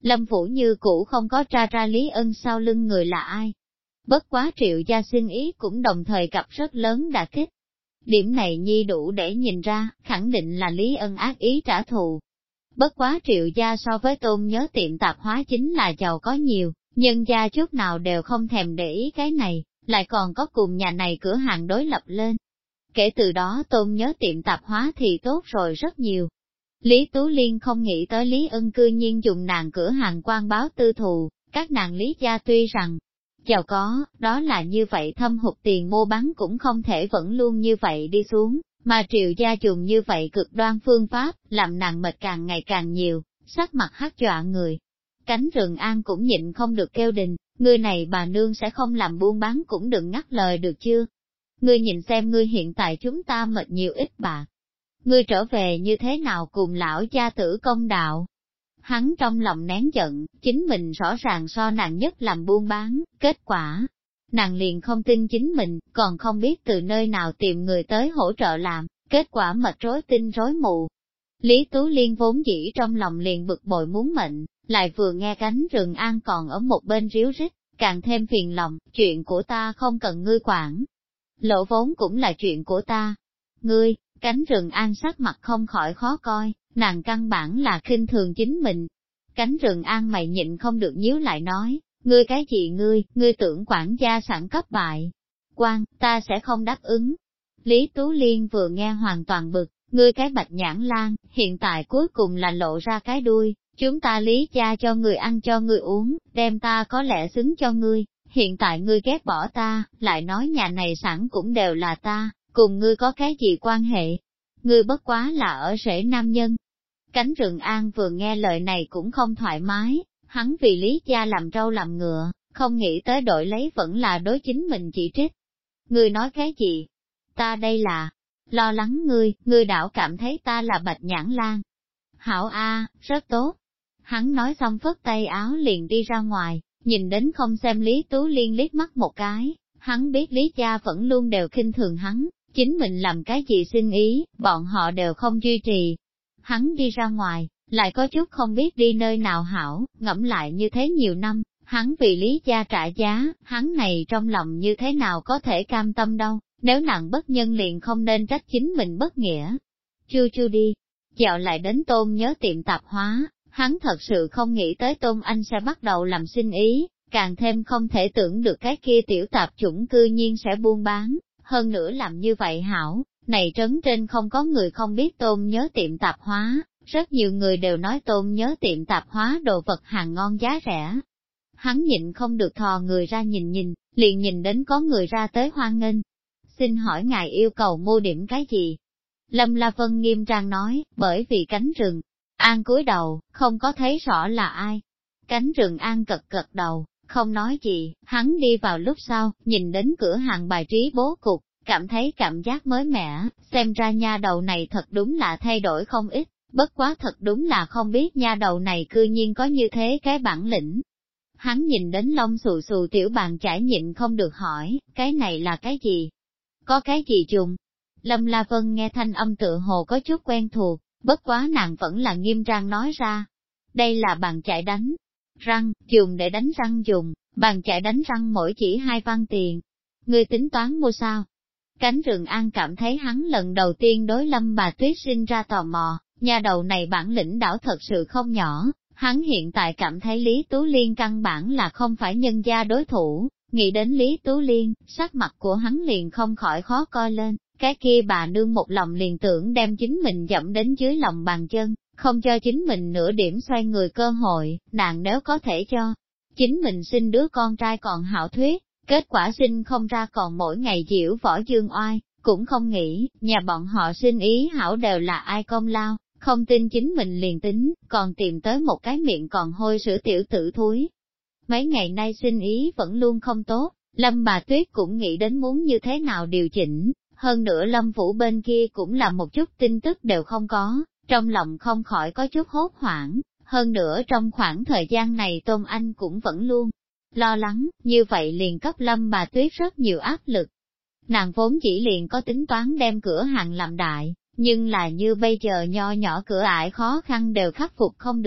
Lâm Vũ như cũ không có tra ra Lý Ân sau lưng người là ai. Bất quá Triệu gia xin ý cũng đồng thời gặp rất lớn đả kích. Điểm này nhi đủ để nhìn ra, khẳng định là Lý Ân ác ý trả thù. Bất quá Triệu gia so với Tôn Nhớ tiệm tạp hóa chính là giàu có nhiều, nhân gia chút nào đều không thèm để ý cái này, lại còn có cùng nhà này cửa hàng đối lập lên. Kể từ đó Tôn Nhớ tiệm tạp hóa thì tốt rồi rất nhiều. Lý Tú Liên không nghĩ tới Lý Ân cư nhiên dùng nàng cửa hàng quan báo tư thù, các nàng Lý gia tuy rằng giàu có, đó là như vậy thâm hụt tiền mua bán cũng không thể vẫn luôn như vậy đi xuống, mà Triệu gia dùng như vậy cực đoan phương pháp, làm nàng mệt càng ngày càng nhiều, sắc mặt hắc dọa người. Cánh Rừng An cũng nhịn không được kêu đình, ngươi này bà nương sẽ không làm buôn bán cũng đừng ngắt lời được chưa? Ngươi nhìn xem ngươi hiện tại chúng ta mệt nhiều ít bạc. Ngươi trở về như thế nào cùng lão gia tử công đạo? Hắn trong lòng nén giận, chính mình rõ ràng so nàng nhất làm buôn bán, kết quả, nàng liền không tin chính mình, còn không biết từ nơi nào tìm người tới hỗ trợ làm, kết quả mệt rối tinh rối mù. Lý Tú Liên vốn dĩ trong lòng liền bực bội muốn mệnh, lại vừa nghe Cánh Rừng An còn ở một bên ríu rít, càng thêm phiền lòng, chuyện của ta không cần ngươi quản. Lỗ vốn cũng là chuyện của ta. Ngươi, Cánh Rừng An sắc mặt không khỏi khó coi, nàng căn bản là khinh thường chính mình. Cánh Rừng An mày nhịn không được nhíu lại nói, ngươi cái gì ngươi tưởng quản gia sản cấp bại. Quan, ta sẽ không đáp ứng. Lý Tú Liên vừa nghe hoàn toàn bực, ngươi cái bạch nhãn lan, hiện tại cuối cùng là lộ ra cái đuôi, chúng ta Lý gia cho người ăn cho ngươi uống, đem ta có lẽ xứng cho ngươi, hiện tại ngươi ghét bỏ ta, lại nói nhà này sẵn cũng đều là ta, cùng ngươi có cái gì quan hệ? Ngươi bất quá là ở rễ nam nhân. Cánh Rừng An vừa nghe lời này cũng không thoải mái, hắn vì Lý gia làm trâu làm ngựa, không nghĩ tới đội lấy vẫn là đối chính mình chỉ trích. Ngươi nói cái gì? Ta đây là lo lắng ngươi đảo cảm thấy ta là bạch nhãn lan. Hảo A, rất tốt. Hắn nói xong phất tay áo liền đi ra ngoài, nhìn đến không xem Lý Tú Liên liếc mắt một cái, hắn biết Lý gia vẫn luôn đều khinh thường hắn, chính mình làm cái gì xin ý, bọn họ đều không duy trì. Hắn đi ra ngoài, lại có chút không biết đi nơi nào hảo, ngẫm lại như thế nhiều năm, hắn vì Lý gia trả giá, hắn này trong lòng như thế nào có thể cam tâm đâu, nếu nặng bất nhân liền không nên trách chính mình bất nghĩa. Chu đi, dạo lại đến Tôn Nhớ tiệm tạp hóa, hắn thật sự không nghĩ tới Tôn Anh sẽ bắt đầu làm sinh ý, càng thêm không thể tưởng được cái kia tiểu tạp chủng cư nhiên sẽ buôn bán, hơn nữa làm như vậy hảo, này trấn trên không có người không biết Tôn Nhớ tiệm tạp hóa, rất nhiều người đều nói Tôn Nhớ tiệm tạp hóa đồ vật hàng ngon giá rẻ. Hắn nhịn không được thò người ra nhìn, liền nhìn đến có người ra tới hoan nghênh. Xin hỏi ngài yêu cầu mua điểm cái gì? Lâm La Vân nghiêm trang nói, bởi vì Cánh Rừng An cúi đầu, không có thấy rõ là ai. Cánh Rừng An cật đầu, không nói gì, hắn đi vào lúc sau, nhìn đến cửa hàng bài trí bố cục, cảm thấy cảm giác mới mẻ, xem ra nha đầu này thật đúng là thay đổi không ít, bất quá thật đúng là không biết nha đầu này cư nhiên có như thế cái bản lĩnh. Hắn nhìn đến lông xù xù tiểu bàn chải nhịn không được hỏi, cái này là cái gì? Có cái gì dùng? Lâm La Vân nghe thanh âm tựa hồ có chút quen thuộc, bất quá nàng vẫn là nghiêm trang nói ra. Đây là bàn chải đánh răng, dùng để đánh răng dùng, bàn chải đánh răng mỗi chỉ 2 văn tiền. Ngươi tính toán mua sao? Cánh Rừng An cảm thấy hắn lần đầu tiên đối Lâm bà Tuyết sinh ra tò mò, nhà đầu này bản lĩnh đảo thật sự không nhỏ, hắn hiện tại cảm thấy Lý Tú Liên căn bản là không phải nhân gia đối thủ, nghĩ đến Lý Tú Liên, sắc mặt của hắn liền không khỏi khó coi lên, cái kia bà nương một lòng liền tưởng đem chính mình dẫm đến dưới lòng bàn chân, không cho chính mình nửa điểm xoay người cơ hội, nàng nếu có thể cho chính mình sinh đứa con trai còn hảo thuyết, kết quả sinh không ra còn mỗi ngày diễu võ dương oai, cũng không nghĩ, nhà bọn họ sinh ý hảo đều là ai công lao, không tin chính mình liền tính, còn tìm tới một cái miệng còn hôi sữa tiểu tử thúi. Mấy ngày nay sinh ý vẫn luôn không tốt, Lâm bà Tuyết cũng nghĩ đến muốn như thế nào điều chỉnh, hơn nữa Lâm Vũ bên kia cũng là một chút tin tức đều không có, trong lòng không khỏi có chút hốt hoảng, hơn nữa trong khoảng thời gian này Tôn Anh cũng vẫn luôn lo lắng, như vậy liền cấp Lâm bà Tuyết rất nhiều áp lực. Nàng vốn chỉ liền có tính toán đem cửa hàng làm đại, nhưng là như bây giờ nho nhỏ cửa ải khó khăn đều khắc phục không được,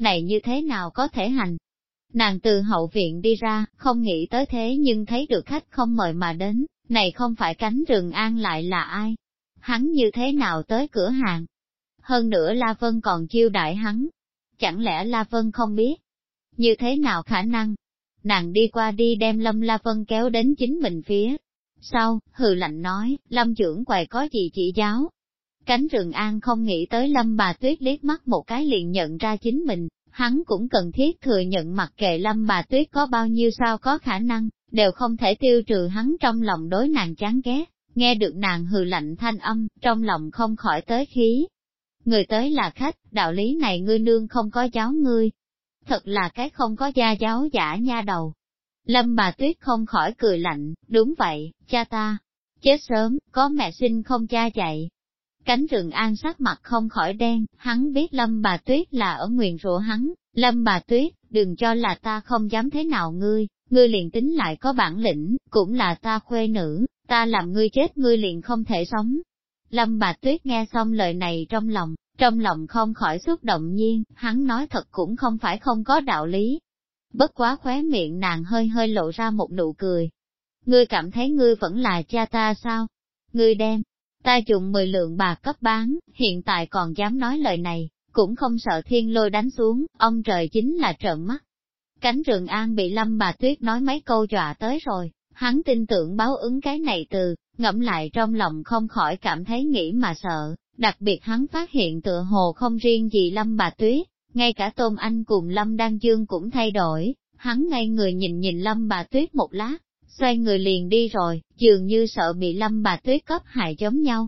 này như thế nào có thể hành. Nàng từ hậu viện đi ra, không nghĩ tới thế nhưng thấy được khách không mời mà đến, này không phải Cánh Rừng An lại là ai? Hắn như thế nào tới cửa hàng? Hơn nữa La Vân còn chiêu đãi hắn. Chẳng lẽ La Vân không biết? Như thế nào khả năng? Nàng đi qua đi đem Lâm La Vân kéo đến chính mình phía sau, hừ lạnh nói, Lâm trưởng quầy có gì chỉ giáo? Cánh Rừng An không nghĩ tới Lâm Bà Tuyết liếc mắt một cái liền nhận ra chính mình, hắn cũng cần thiết thừa nhận mặc kệ Lâm Bà Tuyết có bao nhiêu sao có khả năng, đều không thể tiêu trừ hắn trong lòng đối nàng chán ghét, nghe được nàng hừ lạnh thanh âm, trong lòng không khỏi tới khí. Người tới là khách, đạo lý này ngươi nương không có giáo ngươi. Thật là cái không có gia giáo giả nha đầu. Lâm Bà Tuyết không khỏi cười lạnh, đúng vậy, cha ta, chết sớm, có mẹ sinh không cha dạy. Cánh Rừng An sắc mặt không khỏi đen, hắn biết Lâm Bà Tuyết là ở nguyền rủa hắn, Lâm Bà Tuyết, đừng cho là ta không dám thế nào ngươi liền tính lại có bản lĩnh, cũng là ta khuê nữ, ta làm ngươi chết ngươi liền không thể sống. Lâm Bà Tuyết nghe xong lời này trong lòng không khỏi xúc động nhiên, hắn nói thật cũng không phải không có đạo lý. Bất quá khóe miệng nàng hơi hơi lộ ra một nụ cười. Ngươi cảm thấy ngươi vẫn là cha ta sao? Ngươi đem ta dùng 10 lượng bạc cấp bán, hiện tại còn dám nói lời này, cũng không sợ thiên lôi đánh xuống, ông trời chính là trợn mắt. Cánh Rừng An bị Lâm Bà Tuyết nói mấy câu dọa tới rồi, hắn tin tưởng báo ứng cái này từ, ngẫm lại trong lòng không khỏi cảm thấy nghĩ mà sợ, đặc biệt hắn phát hiện tựa hồ không riêng gì Lâm Bà Tuyết, ngay cả Tôn Anh cùng Lâm Đan Dương cũng thay đổi, hắn ngay người nhìn Lâm Bà Tuyết một lát, xoay người liền đi rồi, dường như sợ bị Lâm Bà Tuyết cấp hại giống nhau.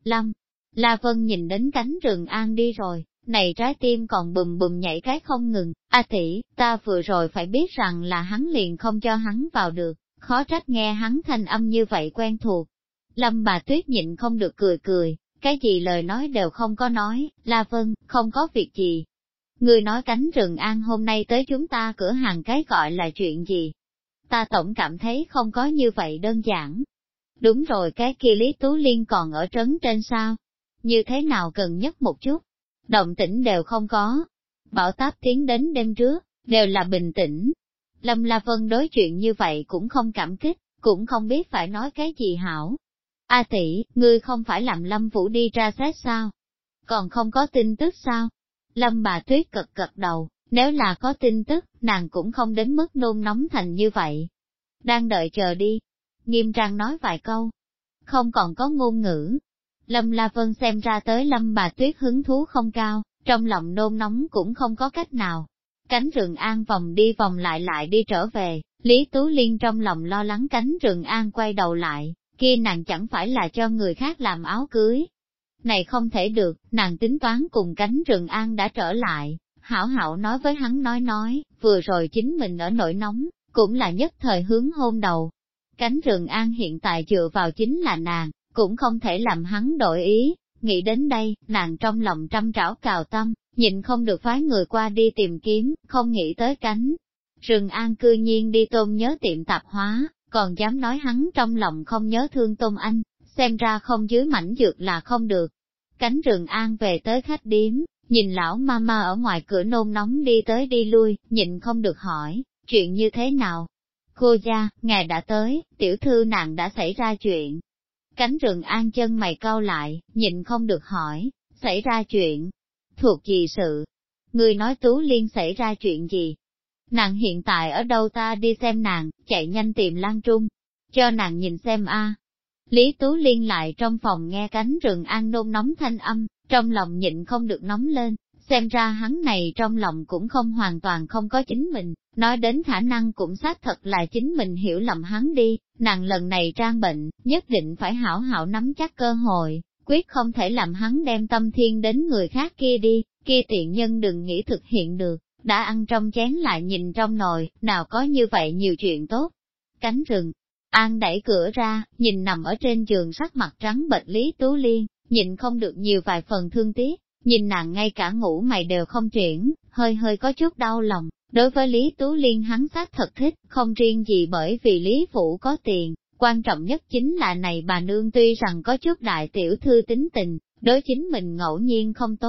La Vân nhìn đến Cánh Rừng An đi rồi, này trái tim còn bùm bùm nhảy cái không ngừng, a tỷ, ta vừa rồi phải biết rằng là hắn liền không cho hắn vào được, khó trách nghe hắn thanh âm như vậy quen thuộc. Lâm Bà Tuyết nhịn không được cười, cái gì lời nói đều không có nói, La Vân, không có việc gì. Ngươi nói Cánh Rừng An hôm nay tới chúng ta cửa hàng cái gọi là chuyện gì? Ta tổng cảm thấy không có như vậy đơn giản. Đúng rồi, cái kia Lý Tú Liên còn ở trấn trên sao? Như thế nào gần nhất một chút? Động tĩnh đều không có. Bảo Táp tiến đến đêm trước, đều là bình tĩnh. Lâm La Vân đối chuyện như vậy cũng không cảm kích, cũng không biết phải nói cái gì hảo. A tỷ, ngươi không phải làm Lâm Vũ đi tra xét sao? Còn không có tin tức sao? Lâm Bà Tuyết gật đầu, nếu là có tin tức, nàng cũng không đến mức nôn nóng thành như vậy. Đang đợi chờ đi. Nghiêm trang nói vài câu. Không còn có ngôn ngữ. Lâm La Vân xem ra tới Lâm Bà Tuyết hứng thú không cao, trong lòng nôn nóng cũng không có cách nào. Cánh Rừng An vòng đi vòng lại đi trở về, Lý Tú Liên trong lòng lo lắng Cánh Rừng An quay đầu lại, kia nàng chẳng phải là cho người khác làm áo cưới. Này không thể được, nàng tính toán cùng Cánh Rừng An đã trở lại, hảo hảo nói với hắn nói, vừa rồi chính mình ở nỗi nóng, cũng là nhất thời hướng hôn đầu. Cánh Rừng An hiện tại dựa vào chính là nàng, cũng không thể làm hắn đổi ý, nghĩ đến đây, nàng trong lòng trăm trảo cào tâm, nhịn không được phái người qua đi tìm kiếm, không nghĩ tới Cánh Rừng An cư nhiên đi Tôn Nhớ tiệm tạp hóa, còn dám nói hắn trong lòng không nhớ thương Tôn Anh, xem ra không dưới mảnh dược là không được. Cánh Rừng An về tới khách điếm, nhìn lão mama ở ngoài cửa nôn nóng đi tới đi lui, nhịn không được hỏi, chuyện như thế nào? Cô gia, ngài đã tới, tiểu thư nàng đã xảy ra chuyện. Cánh Rừng An chân mày cau lại, nhịn không được hỏi, xảy ra chuyện? Thuộc gì sự? Người nói Tú Liên xảy ra chuyện gì? Nàng hiện tại ở đâu ta đi xem nàng, chạy nhanh tìm Lan Trung, cho nàng nhìn xem a. Lý Tú Liên lại trong phòng nghe Cánh Rừng An nôn nóng thanh âm, trong lòng nhịn không được nóng lên, xem ra hắn này trong lòng cũng không hoàn toàn không có chính mình, nói đến khả năng cũng xác thật là chính mình hiểu lầm hắn đi, nàng lần này trang bệnh, nhất định phải hảo hảo nắm chắc cơ hội, quyết không thể làm hắn đem tâm thiên đến người khác kia đi, kia tiện nhân đừng nghĩ thực hiện được, đã ăn trong chén lại nhìn trong nồi, nào có như vậy nhiều chuyện tốt. Cánh Rừng An đẩy cửa ra, nhìn nằm ở trên giường sắc mặt trắng bệch Lý Tú Liên, nhìn không được nhiều vài phần thương tiếc, nhìn nàng ngay cả ngủ mày đều không triển, hơi hơi có chút đau lòng. Đối với Lý Tú Liên hắn xác thật thích, không riêng gì bởi vì Lý Phủ có tiền, quan trọng nhất chính là này bà nương tuy rằng có chút đại tiểu thư tính tình, đối chính mình ngẫu nhiên không tốt,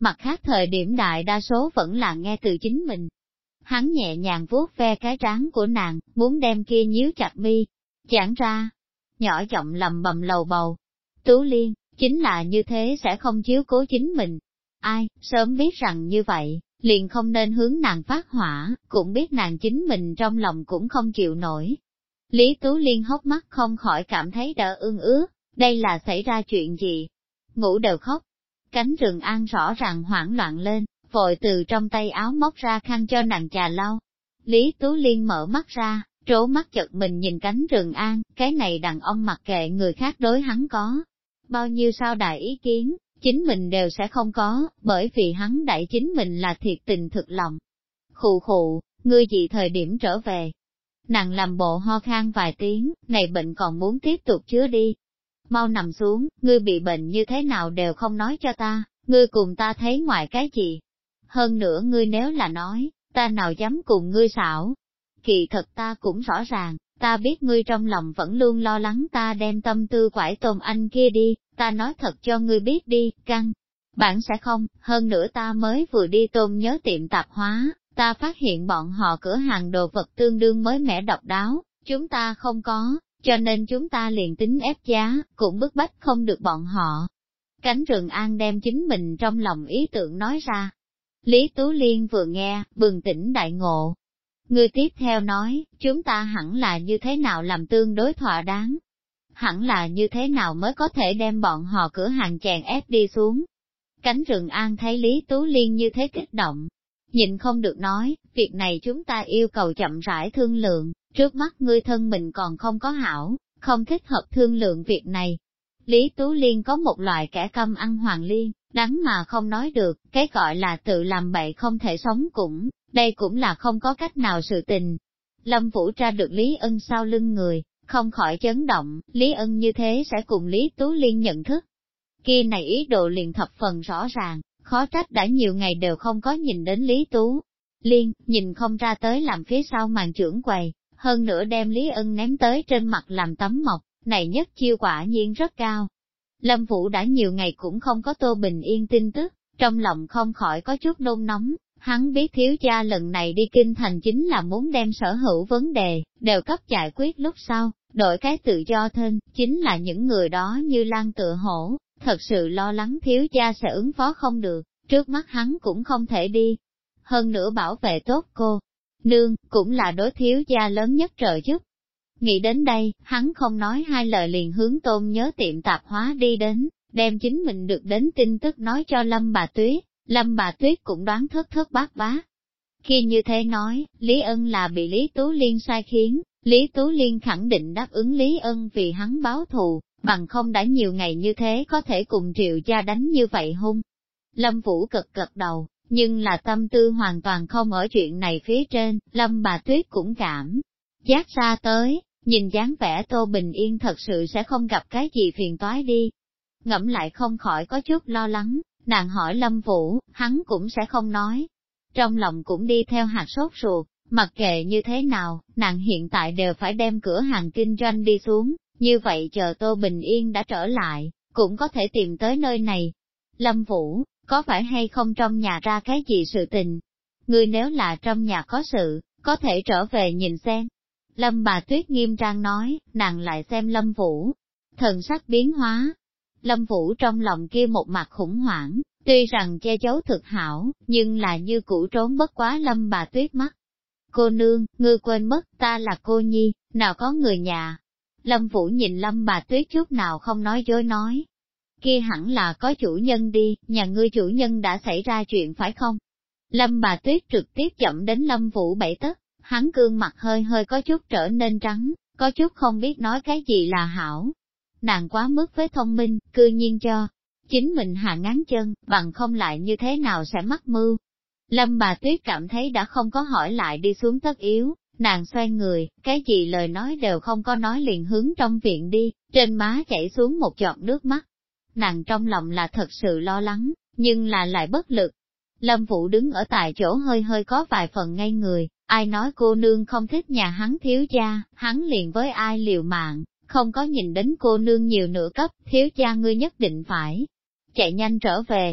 mặt khác thời điểm đại đa số vẫn là nghe từ chính mình. Hắn nhẹ nhàng vuốt ve cái trán của nàng, muốn đem kia nhíu chặt mi, giãn ra, nhỏ giọng lầm bầm lầu bầu. Tú Liên, chính là như thế sẽ không chiếu cố chính mình. Ai, sớm biết rằng như vậy, liền không nên hướng nàng phát hỏa, cũng biết nàng chính mình trong lòng cũng không chịu nổi. Lý Tú Liên hốc mắt không khỏi cảm thấy đỡ ương ướt, đây là xảy ra chuyện gì? Ngủ đều khóc. Cánh Rừng An rõ ràng hoảng loạn lên, vội từ trong tay áo móc ra khăn cho nàng trà lau. Lý Tú Liên mở mắt ra, trố mắt chợt mình nhìn Cánh Rừng An, cái này đàn ông mặc kệ người khác đối hắn có bao nhiêu sao đại ý kiến, chính mình đều sẽ không có, bởi vì hắn đẩy chính mình là thiệt tình thực lòng. Khụ khụ, ngươi gì thời điểm trở về? Nàng làm bộ ho khan vài tiếng, này bệnh còn muốn tiếp tục chứa đi. Mau nằm xuống, ngươi bị bệnh như thế nào đều không nói cho ta, ngươi cùng ta thấy ngoài cái gì. Hơn nữa ngươi nếu là nói, ta nào dám cùng ngươi xảo. Kỳ thật ta cũng rõ ràng, ta biết ngươi trong lòng vẫn luôn lo lắng ta đem tâm tư quải Tôn Anh kia đi, ta nói thật cho ngươi biết đi, căng. Bạn sẽ không, hơn nữa ta mới vừa đi Tôn nhớ tiệm tạp hóa, ta phát hiện bọn họ cửa hàng đồ vật tương đương mới mẻ độc đáo, chúng ta không có, cho nên chúng ta liền tính ép giá, cũng bức bách không được bọn họ. Cánh Rừng An đem chính mình trong lòng ý tưởng nói ra. Lý Tú Liên vừa nghe, bừng tỉnh đại ngộ. Người tiếp theo nói, chúng ta hẳn là như thế nào làm tương đối thỏa đáng? Hẳn là như thế nào mới có thể đem bọn họ cửa hàng chèn ép đi xuống? Cánh Rừng An thấy Lý Tú Liên như thế kích động, nhịn không được nói, việc này chúng ta yêu cầu chậm rãi thương lượng, trước mắt ngươi thân mình còn không có hảo, không thích hợp thương lượng việc này. Lý Tú Liên có một loại kẻ câm ăn hoàng liên, đắng mà không nói được, cái gọi là tự làm bậy không thể sống cũng, đây cũng là không có cách nào sự tình. Lâm Vũ tra được Lý Ân sau lưng người, không khỏi chấn động, Lý Ân như thế sẽ cùng Lý Tú Liên nhận thức. Kia này ý đồ liền thập phần rõ ràng, khó trách đã nhiều ngày đều không có nhìn đến Lý Tú Liên, nhìn không ra tới làm phía sau màn trưởng quầy, hơn nữa đem Lý Ân ném tới trên mặt làm tấm mộc, này nhất chiêu quả nhiên rất cao. Lâm Vũ đã nhiều ngày cũng không có Tô Bình Yên tin tức, trong lòng không khỏi có chút nôn nóng, hắn biết thiếu gia lần này đi kinh thành chính là muốn đem sở hữu vấn đề, đều cấp giải quyết lúc sau, đổi cái tự do thêm, chính là những người đó như Lan tựa hổ, thật sự lo lắng thiếu gia sẽ ứng phó không được, trước mắt hắn cũng không thể đi. Hơn nữa bảo vệ tốt cô, nương, cũng là đối thiếu gia lớn nhất trợ giúp. Nghĩ đến đây, hắn không nói hai lời liền hướng Tôn nhớ tiệm tạp hóa đi đến, đem chính mình được đến tin tức nói cho Lâm bà Tuyết, Lâm bà Tuyết cũng đoán thất thất bát bát. Khi như thế nói, Lý Ân là bị Lý Tú Liên sai khiến, Lý Tú Liên khẳng định đáp ứng Lý Ân vì hắn báo thù, bằng không đã nhiều ngày như thế có thể cùng Triệu gia đánh như vậy hung. Lâm Vũ cực gật đầu, nhưng là tâm tư hoàn toàn không ở chuyện này phía trên, Lâm bà Tuyết cũng cảm giác ra tới, nhìn dáng vẻ Tô Bình Yên thật sự sẽ không gặp cái gì phiền toái đi. Ngẫm lại không khỏi có chút lo lắng, nàng hỏi Lâm Vũ, hắn cũng sẽ không nói. Trong lòng cũng đi theo hạt sốt ruột, mặc kệ như thế nào, nàng hiện tại đều phải đem cửa hàng kinh doanh đi xuống, như vậy chờ Tô Bình Yên đã trở lại, cũng có thể tìm tới nơi này. Lâm Vũ, có phải hay không trong nhà ra cái gì sự tình? Ngươi nếu là trong nhà có sự, có thể trở về nhìn xem. Lâm bà Tuyết nghiêm trang nói, nàng lại xem Lâm Vũ, thần sắc biến hóa. Lâm Vũ trong lòng kia một mặt khủng hoảng, tuy rằng che giấu thực hảo, nhưng là như cũ trốn bất quá Lâm bà Tuyết mắt. Cô nương, ngươi quên mất, ta là cô nhi, nào có người nhà. Lâm Vũ nhìn Lâm bà Tuyết chút nào không nói dối nói. Kia hẳn là có chủ nhân đi, nhà ngươi chủ nhân đã xảy ra chuyện phải không? Lâm bà Tuyết trực tiếp chậm đến Lâm Vũ 7 tấc, hắn gương mặt hơi hơi có chút trở nên trắng, có chút không biết nói cái gì là hảo. Nàng quá mức với thông minh, cư nhiên cho chính mình hạ ngán chân, bằng không lại như thế nào sẽ mắc mưu. Lâm bà Tuyết cảm thấy đã không có hỏi lại đi xuống tất yếu, nàng xoay người, cái gì lời nói đều không có nói liền hướng trong viện đi, trên má chảy xuống một giọt nước mắt. Nàng trong lòng là thật sự lo lắng, nhưng là lại bất lực. Lâm Vũ đứng ở tại chỗ hơi hơi có vài phần ngây người, ai nói cô nương không thích nhà hắn thiếu gia, hắn liền với ai liều mạng, không có nhìn đến cô nương nhiều nửa cấp, thiếu gia ngươi nhất định phải chạy nhanh trở về.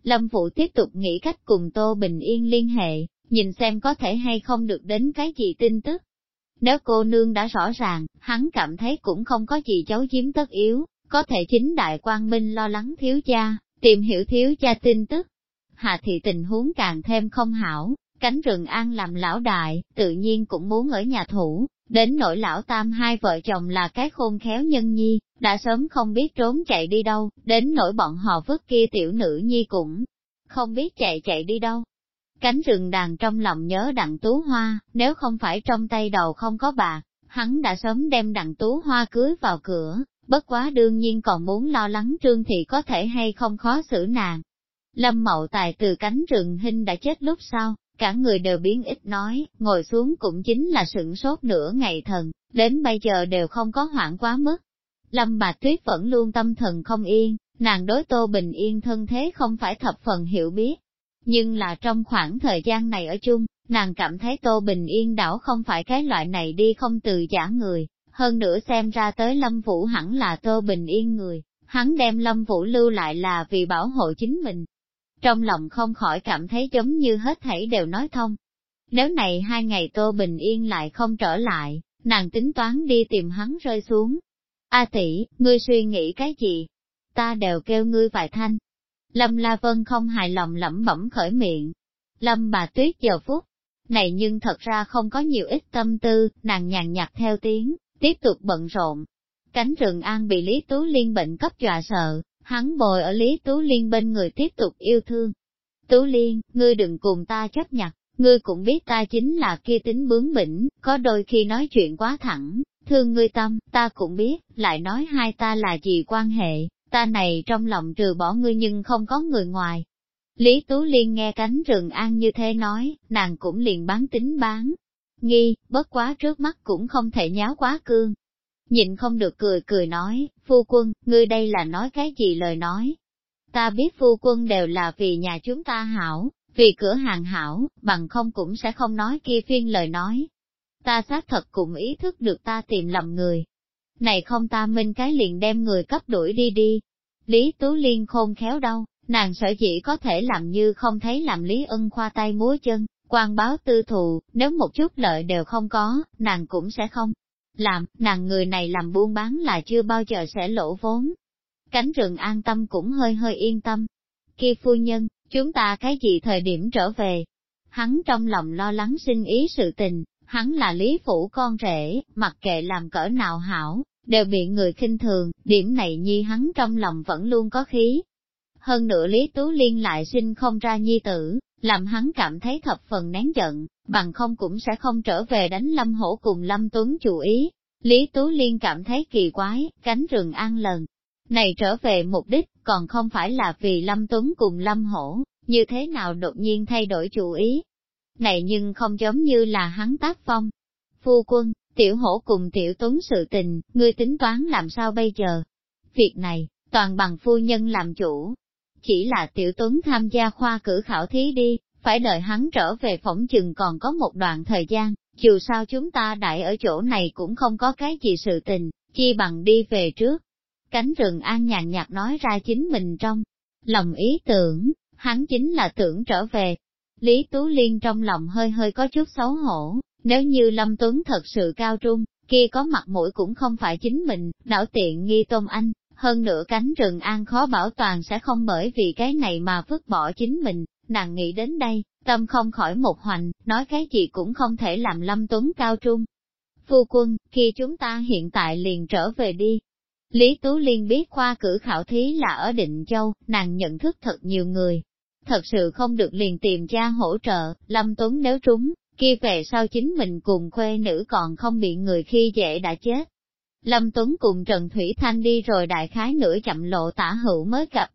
Lâm Vũ tiếp tục nghĩ cách cùng Tô Bình Yên liên hệ, nhìn xem có thể hay không được đến cái gì tin tức. Nếu cô nương đã rõ ràng, hắn cảm thấy cũng không có gì giấu giếm tất yếu, có thể chính đại quang minh lo lắng thiếu gia, tìm hiểu thiếu gia tin tức. Hạ thị tình huống càng thêm không hảo, cánh rừng an làm lão đại, tự nhiên cũng muốn ở nhà thủ, đến nỗi lão tam hai vợ chồng là cái khôn khéo nhân nhi, đã sớm không biết trốn chạy đi đâu, đến nỗi bọn họ vứt kia tiểu nữ nhi cũng không biết chạy đi đâu. Cánh rừng đàn trong lòng nhớ Đặng Tú Hoa, nếu không phải trong tay đầu không có bạc, hắn đã sớm đem Đặng Tú Hoa cưới vào cửa, bất quá đương nhiên còn muốn lo lắng Trương Thị có thể hay không khó xử nàng. Lâm Mậu Tài từ cánh rừng hình đã chết lúc sau, cả người đều biến ít nói, ngồi xuống cũng chính là sửng sốt nửa ngày thần, đến bây giờ đều không có hoảng quá mức. Lâm Bạch Tuyết vẫn luôn tâm thần không yên, nàng đối Tô Bình Yên thân thế không phải thập phần hiểu biết. Nhưng là trong khoảng thời gian này ở chung, nàng cảm thấy Tô Bình Yên đảo không phải cái loại này đi không từ giả người, hơn nữa xem ra tới Lâm Vũ hẳn là Tô Bình Yên người, hắn đem Lâm Vũ lưu lại là vì bảo hộ chính mình. Trong lòng không khỏi cảm thấy giống như hết thảy đều nói thông. Nếu này 2 ngày Tô Bình Yên lại không trở lại, nàng tính toán đi tìm hắn rơi xuống. A tỷ, ngươi suy nghĩ cái gì? Ta đều kêu ngươi vài thanh. Lâm La Vân không hài lòng lẩm bẩm khởi miệng. Lâm Bà Tuyết giờ phút này nhưng thật ra không có nhiều ít tâm tư, nàng nhàn nhạt theo tiếng, tiếp tục bận rộn. Cánh rừng an bị Lý Tú Liên bệnh cấp dọa sợ, hắn bồi ở Lý Tú Liên bên người tiếp tục yêu thương. Tú Liên, ngươi đừng cùng ta chấp nhặt, ngươi cũng biết ta chính là kia tính bướng bỉnh, có đôi khi nói chuyện quá thẳng, thương ngươi tâm, ta cũng biết, lại nói hai ta là gì quan hệ, ta này trong lòng trừ bỏ ngươi nhưng không có người ngoài. Lý Tú Liên nghe cánh rừng an như thế nói, nàng cũng liền bán tính bán. Nghi, bất quá trước mắt cũng không thể nháo quá cương. Nhịn không được cười nói, phu quân, ngươi đây là nói cái gì lời nói. Ta biết phu quân đều là vì nhà chúng ta hảo, vì cửa hàng hảo, bằng không cũng sẽ không nói kia phiên lời nói. Ta xác thật cũng ý thức được ta tìm lầm người. Này không ta minh cái liền đem người cấp đuổi đi. Lý Tú Liên khôn khéo đâu, nàng sở dĩ có thể làm như không thấy làm Lý Ân khoa tay múa chân, quan báo tư thù, nếu một chút lợi đều không có, nàng cũng sẽ không làm, nàng người này làm buôn bán là chưa bao giờ sẽ lỗ vốn. Cánh rừng an tâm cũng hơi yên tâm. Kia phu nhân, chúng ta cái gì thời điểm trở về? Hắn trong lòng lo lắng sinh ý sự tình, hắn là Lý Phủ con rể, mặc kệ làm cỡ nào hảo, đều bị người khinh thường, điểm này nhi hắn trong lòng vẫn luôn có khí. Hơn nữa Lý Tú Liên lại sinh không ra nhi tử, làm hắn cảm thấy thập phần nén giận, bằng không cũng sẽ không trở về đánh Lâm Hổ cùng Lâm Tuấn chủ ý. Lý Tú Liên cảm thấy kỳ quái, cánh rừng an lần này trở về mục đích, còn không phải là vì Lâm Tuấn cùng Lâm Hổ, như thế nào đột nhiên thay đổi chủ ý. Này nhưng không giống như là hắn tác phong. Phu quân, tiểu Hổ cùng tiểu Tuấn sự tình, ngươi tính toán làm sao bây giờ? Việc này, toàn bằng phu nhân làm chủ. Chỉ là tiểu Tuấn tham gia khoa cử khảo thí đi, phải đợi hắn trở về phỏng chừng còn có một đoạn thời gian, dù sao chúng ta đại ở chỗ này cũng không có cái gì sự tình, chi bằng đi về trước. Cánh rừng an nhàn nhạt nói ra chính mình trong lòng ý tưởng, hắn chính là tưởng trở về. Lý Tú Liên trong lòng hơi có chút xấu hổ, nếu như Lâm Tuấn thật sự cao trung, kia có mặt mũi cũng không phải chính mình, đảo tiện nghi Tôn Anh, hơn nữa cánh rừng an khó bảo toàn sẽ không bởi vì cái này mà vứt bỏ chính mình, nàng nghĩ đến đây, tâm không khỏi một hoành, nói cái gì cũng không thể làm Lâm Tuấn cao trung. Phu quân, khi chúng ta hiện tại liền trở về đi. Lý Tú Liên biết khoa cử khảo thí là ở Định Châu, nàng nhận thức thật nhiều người. Thật sự không được liền tìm cha hỗ trợ, Lâm Tuấn nếu trúng, kia về sau chính mình cùng khuê nữ còn không bị người khi dễ đã chết. Lâm Tuấn cùng Trần Thủy Thanh đi rồi đại khái nửa chậm lộ tả hữu mới gặp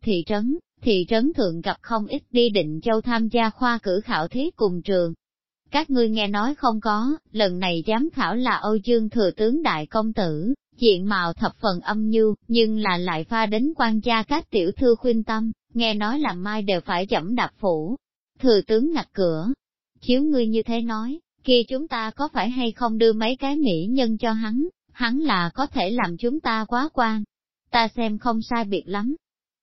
thị trấn thượng gặp không ít đi Định Châu tham gia khoa cử khảo thí cùng trường. Các ngươi nghe nói không có, lần này giám khảo là Âu Dương thừa tướng đại công tử, diện mạo thập phần âm nhu, nhưng là lại pha đến quan gia các tiểu thư khuyên tâm, nghe nói làm mai đều phải dẫm đạp phủ. Thừa tướng ngạch cửa, chiếu ngươi như thế nói, kia chúng ta có phải hay không đưa mấy cái mỹ nhân cho hắn là có thể làm chúng ta quá quan. Ta xem không sai biệt lắm.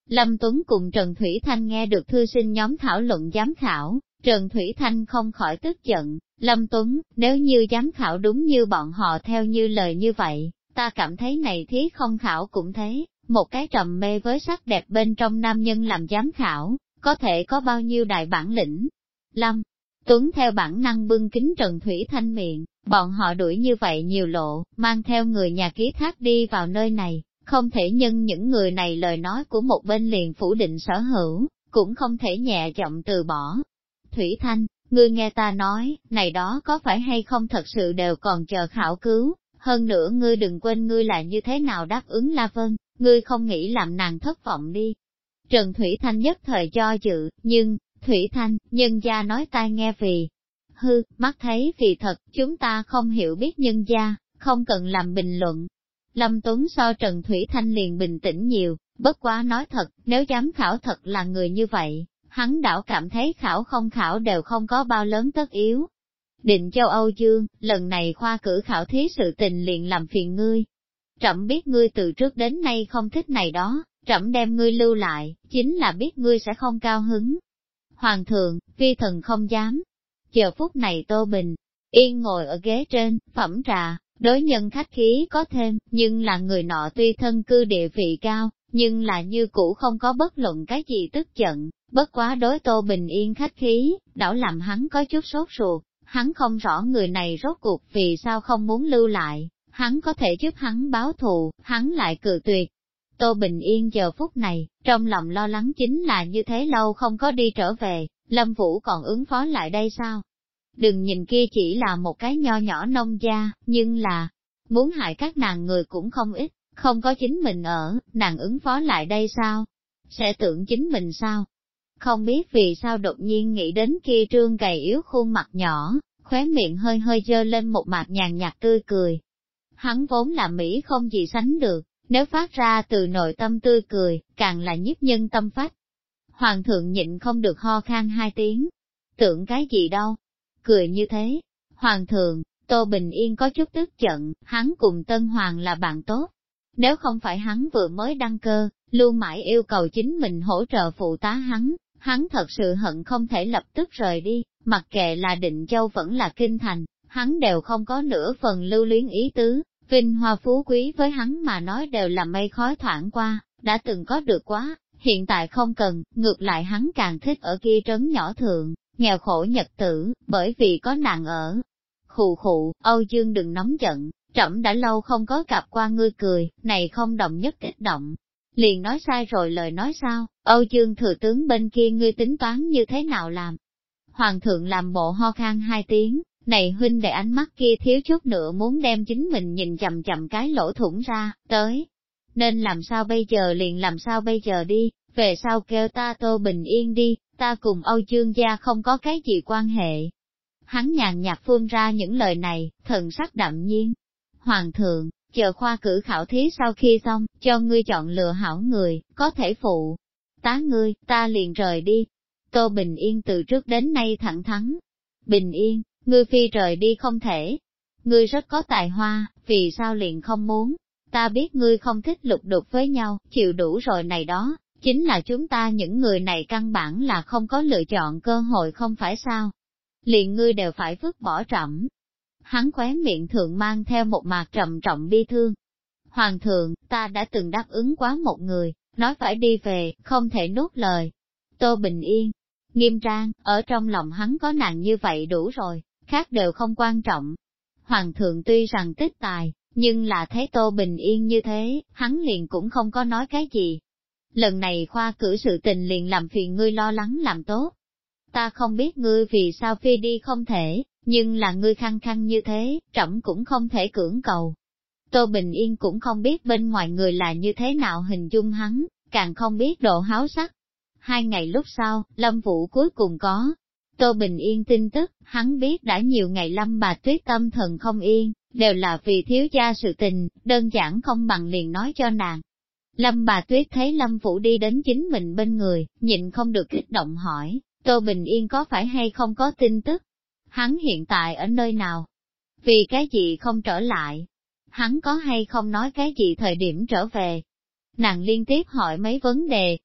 Lâm Tuấn cùng Trần Thủy Thanh nghe được thư sinh nhóm thảo luận giám khảo, Trần Thủy Thanh không khỏi tức giận, Lâm Tuấn, nếu như giám khảo đúng như bọn họ theo như lời như vậy, ta cảm thấy này thí không khảo cũng thế, một cái trầm mê với sắc đẹp bên trong nam nhân làm giám khảo, có thể có bao nhiêu đại bản lĩnh. Lâm Tuấn theo bản năng bưng kính Trần Thủy Thanh miệng, bọn họ đuổi như vậy nhiều lộ, mang theo người nhà ký thác đi vào nơi này, không thể nhân những người này lời nói của một bên liền phủ định sở hữu, cũng không thể nhẹ giọng từ bỏ. Thủy Thanh, ngươi nghe ta nói, này đó có phải hay không thật sự đều còn chờ khảo cứu, hơn nữa ngươi đừng quên ngươi là như thế nào đáp ứng La Vân, ngươi không nghĩ làm nàng thất vọng đi. Trần Thủy Thanh nhất thời do dự, nhưng, Thủy Thanh, nhân gia nói tai nghe vì hư, mắt thấy vì thật, chúng ta không hiểu biết nhân gia, không cần làm bình luận. Lâm Tuấn so Trần Thủy Thanh liền bình tĩnh nhiều, bất quá nói thật, nếu giám khảo thật là người như vậy, hắn đảo cảm thấy khảo không khảo đều không có bao lớn tất yếu. Định Châu Âu Dương, lần này khoa cử khảo thí sự tình liền làm phiền ngươi. Trẫm biết ngươi từ trước đến nay không thích này đó, trẫm đem ngươi lưu lại, chính là biết ngươi sẽ không cao hứng. Hoàng thượng, phi thần không dám. Giờ phút này Tô Bình, yên ngồi ở ghế trên, phẩm trà, đối nhân khách khí có thêm, nhưng là người nọ tuy thân cư địa vị cao, nhưng là như cũ không có bất luận cái gì tức giận, bất quá đối Tô Bình yên khách khí, đảo làm hắn có chút sốt ruột, hắn không rõ người này rốt cuộc vì sao không muốn lưu lại, hắn có thể giúp hắn báo thù, hắn lại cự tuyệt. Tô Bình Yên giờ phút này, trong lòng lo lắng chính là như thế lâu không có đi trở về, Lâm Vũ còn ứng phó lại đây sao? Đừng nhìn kia chỉ là một cái nho nhỏ nông gia, nhưng là, muốn hại các nàng người cũng không ít, không có chính mình ở, nàng ứng phó lại đây sao? Sẽ tưởng chính mình sao? Không biết vì sao đột nhiên nghĩ đến kia trương gầy yếu khuôn mặt nhỏ, khóe miệng hơi hơi dơ lên một mặt nhàn nhạt tươi cười. Hắn vốn là Mỹ không gì sánh được, nếu phát ra từ nội tâm tươi cười, càng là nhiếp nhân tâm phách. Hoàng thượng nhịn không được ho khan hai tiếng. Tưởng cái gì đâu? Cười như thế. Hoàng thượng, Tô Bình Yên có chút tức giận, hắn cùng Tân Hoàng là bạn tốt. Nếu không phải hắn vừa mới đăng cơ, luôn mãi yêu cầu chính mình hỗ trợ phụ tá hắn thật sự hận không thể lập tức rời đi, mặc kệ là Định Châu vẫn là Kinh Thành, hắn đều không có nửa phần lưu luyến ý tứ. Vinh hoa phú quý với hắn mà nói đều là mây khói thoảng qua, đã từng có được quá, hiện tại không cần, ngược lại hắn càng thích ở kia trấn nhỏ thượng, nghèo khổ nhật tử, bởi vì có nàng ở. Khụ khụ, Âu Dương đừng nóng giận, trẫm đã lâu không có gặp qua ngươi cười, này không đồng nhất kích động. Liền nói sai rồi lời nói sao, Âu Dương thừa tướng bên kia ngươi tính toán như thế nào làm? Hoàng thượng làm bộ ho khan hai tiếng. Này huynh đệ ánh mắt kia thiếu chút nữa muốn đem chính mình nhìn chầm chầm cái lỗ thủng ra, tới. Nên làm sao bây giờ liền làm sao bây giờ đi, về sau kêu ta Tô Bình Yên đi, ta cùng Âu Dương gia không có cái gì quan hệ. Hắn nhàn nhạt phun ra những lời này, thần sắc đạm nhiên. Hoàng thượng, chờ khoa cử khảo thí sau khi xong, cho ngươi chọn lựa hảo người, có thể phụ tá ngươi, ta liền rời đi. Tô Bình Yên từ trước đến nay thẳng thắn. Bình Yên, ngươi phi rời đi không thể. Ngươi rất có tài hoa, vì sao liền không muốn? Ta biết ngươi không thích lục đục với nhau, chịu đủ rồi này đó, chính là chúng ta những người này căn bản là không có lựa chọn cơ hội không phải sao? Liền ngươi đều phải vứt bỏ trẫm. Hắn khóe miệng thượng mang theo một mạc trầm trọng bi thương. Hoàng thượng, ta đã từng đáp ứng quá một người, nói phải đi về, không thể nuốt lời. Tô Bình Yên, nghiêm trang, ở trong lòng hắn có nàng như vậy đủ rồi, khác đều không quan trọng. Hoàng thượng tuy rằng tích tài, nhưng là thấy Tô Bình Yên như thế, hắn liền cũng không có nói cái gì. Lần này khoa cử sự tình liền làm phiền ngươi lo lắng làm tốt. Ta không biết ngươi vì sao phi đi không thể, nhưng là ngươi khăng khăng như thế, trẫm cũng không thể cưỡng cầu. Tô Bình Yên cũng không biết bên ngoài người là như thế nào hình dung hắn, càng không biết độ háo sắc. 2 ngày lúc sau, Lâm Vũ cuối cùng có. Tô Bình Yên tin tức, hắn biết đã nhiều ngày Lâm bà Tuyết tâm thần không yên, đều là vì thiếu gia sự tình, đơn giản không bằng liền nói cho nàng. Lâm bà Tuyết thấy Lâm Vũ đi đến chính mình bên người, nhịn không được kích động hỏi, Tô Bình Yên có phải hay không có tin tức? Hắn hiện tại ở nơi nào? Vì cái gì không trở lại? Hắn có hay không nói cái gì thời điểm trở về? Nàng liên tiếp hỏi mấy vấn đề.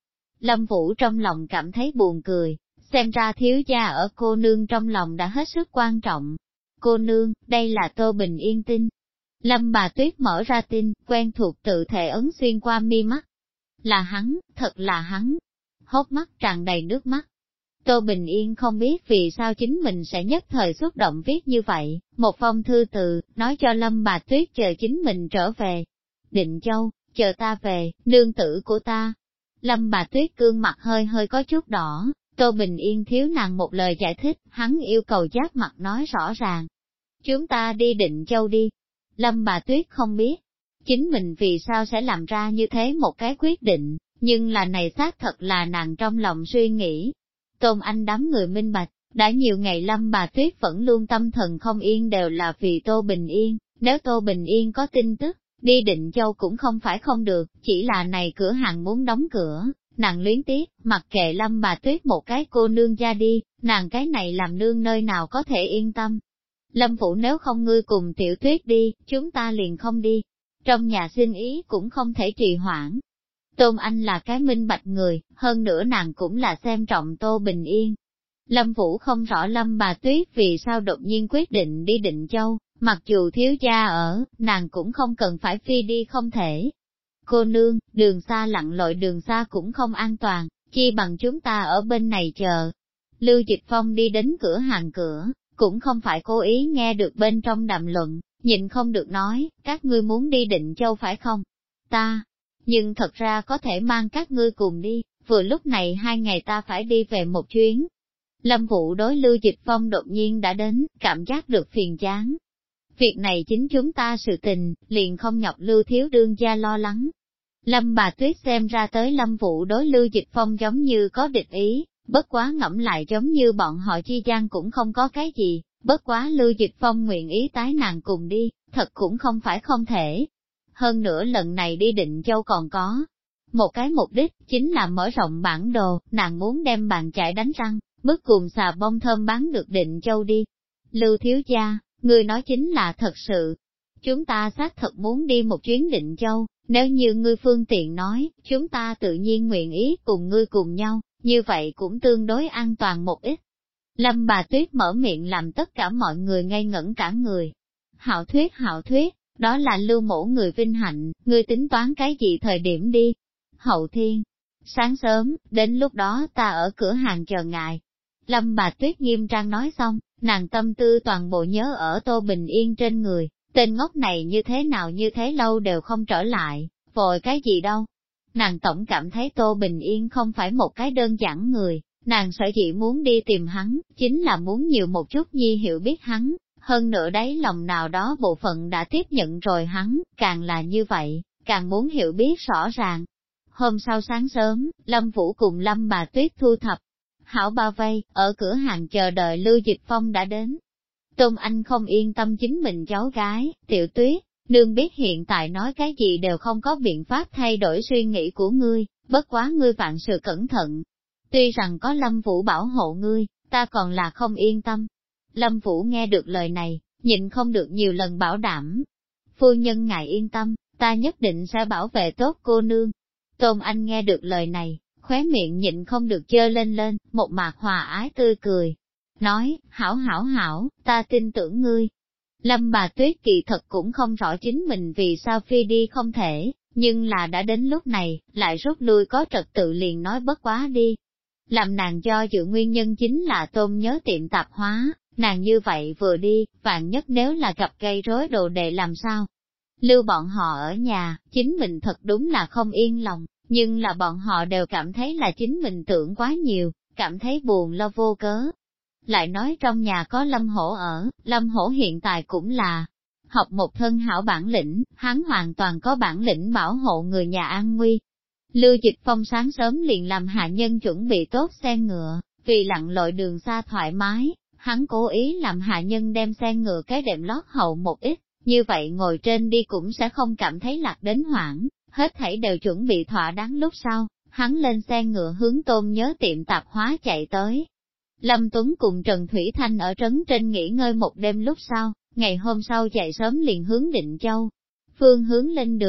Lâm Vũ trong lòng cảm thấy buồn cười, xem ra thiếu gia ở cô nương trong lòng đã hết sức quan trọng. Cô nương, đây là Tô Bình Yên tin. Lâm bà Tuyết mở ra tin, quen thuộc tự thể ấn xuyên qua mi mắt. Là hắn, thật là hắn. Hốc mắt tràn đầy nước mắt. Tô Bình Yên không biết vì sao chính mình sẽ nhất thời xúc động viết như vậy, một phong thư từ, nói cho Lâm bà Tuyết chờ chính mình trở về. Định Châu, chờ ta về, nương tử của ta. Lâm bà Tuyết gương mặt hơi hơi có chút đỏ, Tô Bình Yên thiếu nàng một lời giải thích, hắn yêu cầu giáp mặt nói rõ ràng. Chúng ta đi Định Châu đi. Lâm bà Tuyết không biết, chính mình vì sao sẽ làm ra như thế một cái quyết định, nhưng là này xác thật là nàng trong lòng suy nghĩ. Tôn Anh đám người minh bạch, đã nhiều ngày Lâm bà Tuyết vẫn luôn tâm thần không yên đều là vì Tô Bình Yên, nếu Tô Bình Yên có tin tức, đi Định Châu cũng không phải không được, chỉ là này cửa hàng muốn đóng cửa, nàng luyến tiếc, mặc kệ Lâm bà Tuyết một cái cô nương ra đi, nàng cái này làm nương nơi nào có thể yên tâm. Lâm Phụ nếu không ngươi cùng Tiểu Tuyết đi, chúng ta liền không đi. Trong nhà xin ý cũng không thể trì hoãn. Tôn Anh là cái minh bạch người, hơn nữa nàng cũng là xem trọng Tô Bình Yên. Lâm Vũ không rõ Lâm bà Tuyết vì sao đột nhiên quyết định đi Định Châu, mặc dù thiếu gia ở, nàng cũng không cần phải phi đi không thể. Cô nương, đường xa lặn lội đường xa cũng không an toàn, chi bằng chúng ta ở bên này chờ. Lưu Dịch Phong đi đến cửa hàng cửa, cũng không phải cố ý nghe được bên trong đàm luận, nhịn không được nói, các ngươi muốn đi Định Châu phải không? Ta, nhưng thật ra có thể mang các ngươi cùng đi, vừa lúc này 2 ngày ta phải đi về một chuyến. Lâm Vũ đối Lưu Dịch Phong đột nhiên đã đến, cảm giác được phiền chán. Việc này chính chúng ta sự tình, liền không nhọc Lưu thiếu đương gia lo lắng. Lâm bà Tuyết xem ra tới Lâm Vũ đối Lưu Dịch Phong giống như có địch ý, bất quá ngẫm lại giống như bọn họ chi gian cũng không có cái gì, bất quá Lưu Dịch Phong nguyện ý tái nàng cùng đi, thật cũng không phải không thể. Hơn nữa lần này đi Định Châu còn có một cái mục đích, chính là mở rộng bản đồ, nàng muốn đem bàn chải đánh răng, mức cùng xà bông thơm bán được Định Châu đi. Lưu thiếu gia, ngươi nói chính là thật sự. Chúng ta xác thật muốn đi một chuyến Định Châu, nếu như ngươi phương tiện nói, chúng ta tự nhiên nguyện ý cùng ngươi cùng nhau, như vậy cũng tương đối an toàn một ít. Lâm bà Tuyết mở miệng làm tất cả mọi người ngây ngẩn cả người. Hạo thuyết, đó là Lưu mổ người vinh hạnh, ngươi tính toán cái gì thời điểm đi? Hậu thiên, sáng sớm, đến lúc đó ta ở cửa hàng chờ ngài. Lâm bà Tuyết nghiêm trang nói xong, nàng tâm tư toàn bộ nhớ ở Tô Bình Yên trên người, tên ngốc này như thế nào như thế lâu đều không trở lại, vội cái gì đâu. Nàng tổng cảm thấy Tô Bình Yên không phải một cái đơn giản người, nàng sở dĩ muốn đi tìm hắn, chính là muốn nhiều một chút nhi hiểu biết hắn, hơn nữa đấy lòng nào đó bộ phận đã tiếp nhận rồi hắn, càng là như vậy, càng muốn hiểu biết rõ ràng. Hôm sau sáng sớm, Lâm Vũ cùng Lâm bà Tuyết thu thập hảo bao vây, ở cửa hàng chờ đợi Lưu Dịch Phong đã đến. Tôn Anh không yên tâm chính mình cháu gái, Tiểu Tuyết, nương biết hiện tại nói cái gì đều không có biện pháp thay đổi suy nghĩ của ngươi, bất quá ngươi vạn sự cẩn thận. Tuy rằng có Lâm Vũ bảo hộ ngươi, ta còn là không yên tâm. Lâm Vũ nghe được lời này, nhịn không được nhiều lần bảo đảm. Phu nhân ngài yên tâm, ta nhất định sẽ bảo vệ tốt cô nương. Tôn Anh nghe được lời này, khóe miệng nhịn không được chơ lên, một mạc hòa ái tươi cười. Nói, hảo, ta tin tưởng ngươi. Lâm bà Tuyết kỳ thật cũng không rõ chính mình vì sao phi đi không thể, nhưng là đã đến lúc này, lại rút lui có trật tự liền nói bất quá đi. Làm nàng do dự nguyên nhân chính là Tôn nhớ tiệm tạp hóa, nàng như vậy vừa đi, vạn nhất nếu là gặp gây rối đồ đệ làm sao. Lưu bọn họ ở nhà, chính mình thật đúng là không yên lòng, nhưng là bọn họ đều cảm thấy là chính mình tưởng quá nhiều, cảm thấy buồn lo vô cớ. Lại nói trong nhà có Lâm Hổ ở, Lâm Hổ hiện tại cũng là học một thân hảo bản lĩnh, hắn hoàn toàn có bản lĩnh bảo hộ người nhà an nguy. Lưu Dịch Phong sáng sớm liền làm hạ nhân chuẩn bị tốt xe ngựa, vì lặn lội đường xa thoải mái, hắn cố ý làm hạ nhân đem xe ngựa cái đệm lót hậu một ít, như vậy ngồi trên đi cũng sẽ không cảm thấy lạc đến hoảng, hết thảy đều chuẩn bị thỏa đáng lúc sau, hắn lên xe ngựa hướng Tôn nhớ tiệm tạp hóa chạy tới. Lâm Tuấn cùng Trần Thủy Thanh ở trấn trên nghỉ ngơi một đêm lúc sau, ngày hôm sau dậy sớm liền hướng Định Châu. Phương hướng lên đường,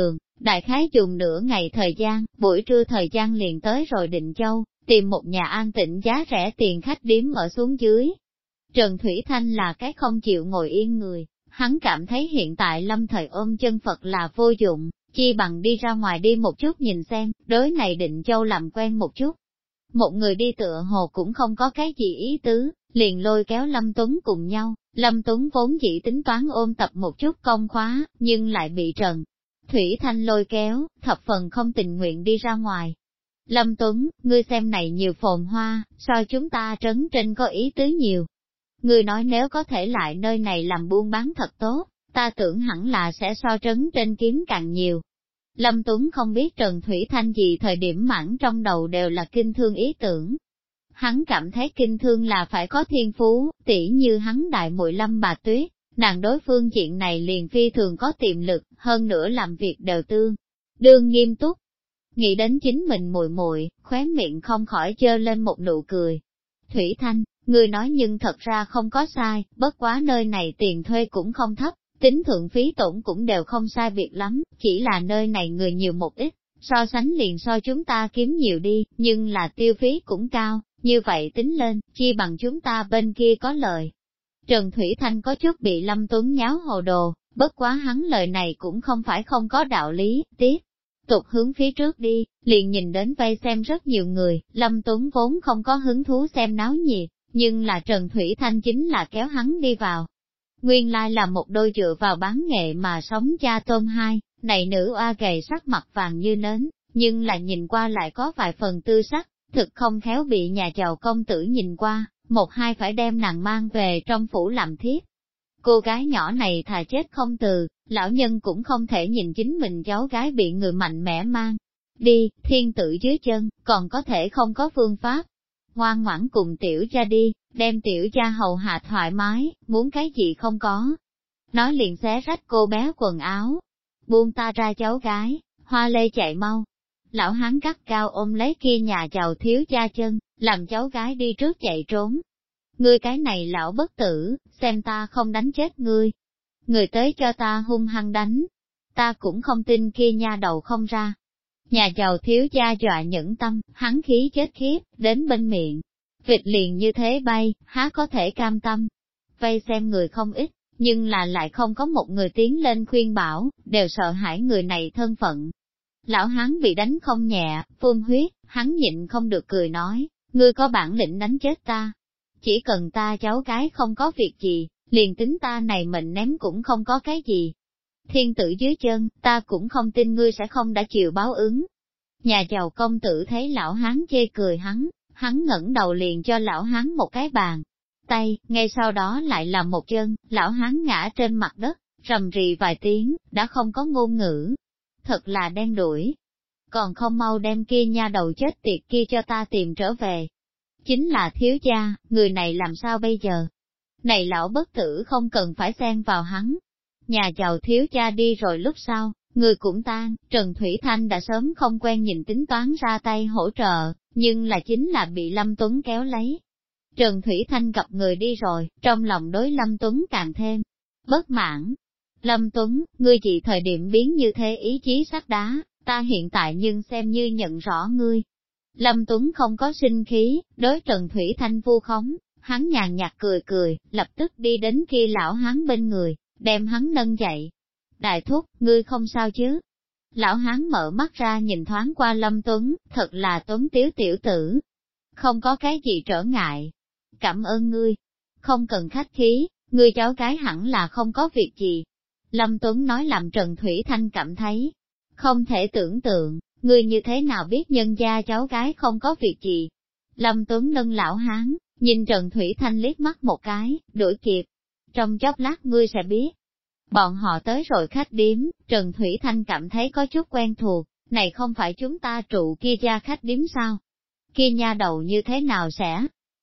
Đại khái dùng nửa ngày thời gian, buổi trưa thời gian liền tới rồi Định Châu, tìm một nhà an tĩnh giá rẻ tiền khách điếm ở xuống dưới. Trần Thủy Thanh là cái không chịu ngồi yên người, hắn cảm thấy hiện tại lâm thời ôm chân Phật là vô dụng, chi bằng đi ra ngoài đi một chút nhìn xem, đối này Định Châu làm quen một chút. Một người đi tựa hồ cũng không có cái gì ý tứ, liền lôi kéo Lâm Tuấn cùng nhau. Lâm Tuấn vốn chỉ tính toán ôn tập một chút công khóa, nhưng lại bị Trần Thủy Thanh lôi kéo, thập phần không tình nguyện đi ra ngoài. Lâm Tuấn, ngươi xem này nhiều phồn hoa, so chúng ta trấn trên có ý tứ nhiều. Ngươi nói nếu có thể lại nơi này làm buôn bán thật tốt, ta tưởng hẳn là sẽ so trấn trên kiếm càng nhiều. Lâm Tuấn không biết Trần Thủy Thanh gì thời điểm mãn trong đầu đều là kinh thương ý tưởng. Hắn cảm thấy kinh thương là phải có thiên phú, tỉ như hắn đại muội Lâm Bà Tuyết, nàng đối phương chuyện này liền phi thường có tiềm lực, hơn nữa làm việc đều đương nghiêm túc. Nghĩ đến chính mình muội muội, khóe miệng không khỏi chơ lên một nụ cười. Thủy Thanh, người nói nhưng thật ra không có sai, bất quá nơi này tiền thuê cũng không thấp, tính thượng phí tổn cũng đều không sai biệt lắm, chỉ là nơi này người nhiều một ít, so sánh liền so chúng ta kiếm nhiều đi, nhưng là tiêu phí cũng cao, như vậy tính lên, chi bằng chúng ta bên kia có lời. Trần Thủy Thanh có chút bị Lâm Tuấn nháo hồ đồ, bất quá hắn lời này cũng không phải không có đạo lý, tiếp tục hướng phía trước đi, liền nhìn đến vây xem rất nhiều người, Lâm Tuấn vốn không có hứng thú xem náo nhiệt, nhưng là Trần Thủy Thanh chính là kéo hắn đi vào. Nguyên lai là một đôi dựa vào bán nghệ mà sống cha tôn hai, này nữ oa gầy sắc mặt vàng như nến, nhưng là nhìn qua lại có vài phần tư sắc, thực không khéo bị nhà giàu công tử nhìn qua, một hai phải đem nàng mang về trong phủ làm thiếp. Cô gái nhỏ này thà chết không từ, lão nhân cũng không thể nhìn chính mình cháu gái bị người mạnh mẽ mang đi, thiên tử dưới chân, còn có thể không có phương pháp. Ngoan ngoãn cùng tiểu gia đi, đem tiểu gia hầu hạ thoải mái, muốn cái gì không có. Nói liền xé rách cô bé quần áo. Buông ta ra cháu gái, Hoa Lê chạy mau. Lão hán gắt cao ôm lấy kia nhà giàu thiếu gia chân, làm cháu gái đi trước chạy trốn. Ngươi cái này lão bất tử, xem ta không đánh chết ngươi. Người tới cho ta hung hăng đánh. Ta cũng không tin kia nha đầu không ra. Nhà giàu thiếu gia dọa nhẫn tâm, hắn khí chết khiếp, đến bên miệng. Vịt liền như thế bay, há có thể cam tâm. Vây xem người không ít, nhưng là lại không có một người tiến lên khuyên bảo, đều sợ hãi người này thân phận. Lão hắn bị đánh không nhẹ, phun huyết, hắn nhịn không được cười nói, ngươi có bản lĩnh đánh chết ta. Chỉ cần ta cháu gái không có việc gì, liền tính ta này mệnh ném cũng không có cái gì. Thiên tử dưới chân, ta cũng không tin ngươi sẽ không đã chịu báo ứng. Nhà giàu công tử thấy lão hán chê cười hắn ngẩng đầu liền cho lão hán một cái bàn tay, ngay sau đó lại là một chân, lão hán ngã trên mặt đất, rầm rì vài tiếng, đã không có ngôn ngữ. Thật là đen đuổi. Còn không mau đem kia nha đầu chết tiệt kia cho ta tìm trở về. Chính là thiếu gia, người này làm sao bây giờ? Này lão bất tử không cần phải xen vào hắn. Nhà giàu thiếu gia đi rồi lúc sau, người cũng tan, Trần Thủy Thanh đã sớm không quen nhìn tính toán ra tay hỗ trợ, nhưng là chính là bị Lâm Tuấn kéo lấy. Trần Thủy Thanh gặp người đi rồi, trong lòng đối Lâm Tuấn càng thêm bất mãn. Lâm Tuấn, ngươi chỉ thời điểm biến như thế ý chí sắt đá, ta hiện tại nhưng xem như nhận rõ ngươi. Lâm Tuấn không có sinh khí, đối Trần Thủy Thanh vu khống, hắn nhàn nhạt cười cười, lập tức đi đến kia lão hán bên người, đem hắn nâng dậy. Đại thúc, ngươi không sao chứ? Lão hán mở mắt ra nhìn thoáng qua Lâm Tuấn, thật là Tuấn tiếu tiểu tử. Không có cái gì trở ngại. Cảm ơn ngươi. Không cần khách khí, ngươi cháu gái hẳn là không có việc gì. Lâm Tuấn nói làm Trần Thủy Thanh cảm thấy không thể tưởng tượng, ngươi như thế nào biết nhân gia cháu gái không có việc gì. Lâm Tuấn nâng lão hán, nhìn Trần Thủy Thanh liếc mắt một cái, đuổi kịp. Trong chốc lát ngươi sẽ biết. Bọn họ tới rồi khách điếm, Trần Thủy Thanh cảm thấy có chút quen thuộc, này không phải chúng ta trụ kia gia khách điếm sao? Kia nha đầu như thế nào sẽ?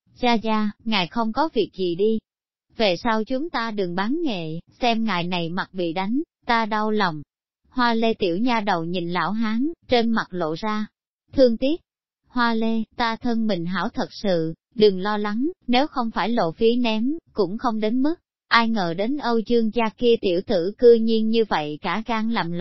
Gia, ngài không có việc gì đi. Về sau chúng ta đừng bán nghệ, xem ngài này mặt bị đánh, ta đau lòng. Hoa Lê tiểu nha đầu nhìn lão hán, trên mặt lộ ra thương tiếc. Hoa Lê, ta thân mình hảo thật sự, đừng lo lắng, nếu không phải lộ phí ném, cũng không đến mức. Ai ngờ đến Âu Dương gia kia tiểu tử cư nhiên như vậy cả gan làm loạn,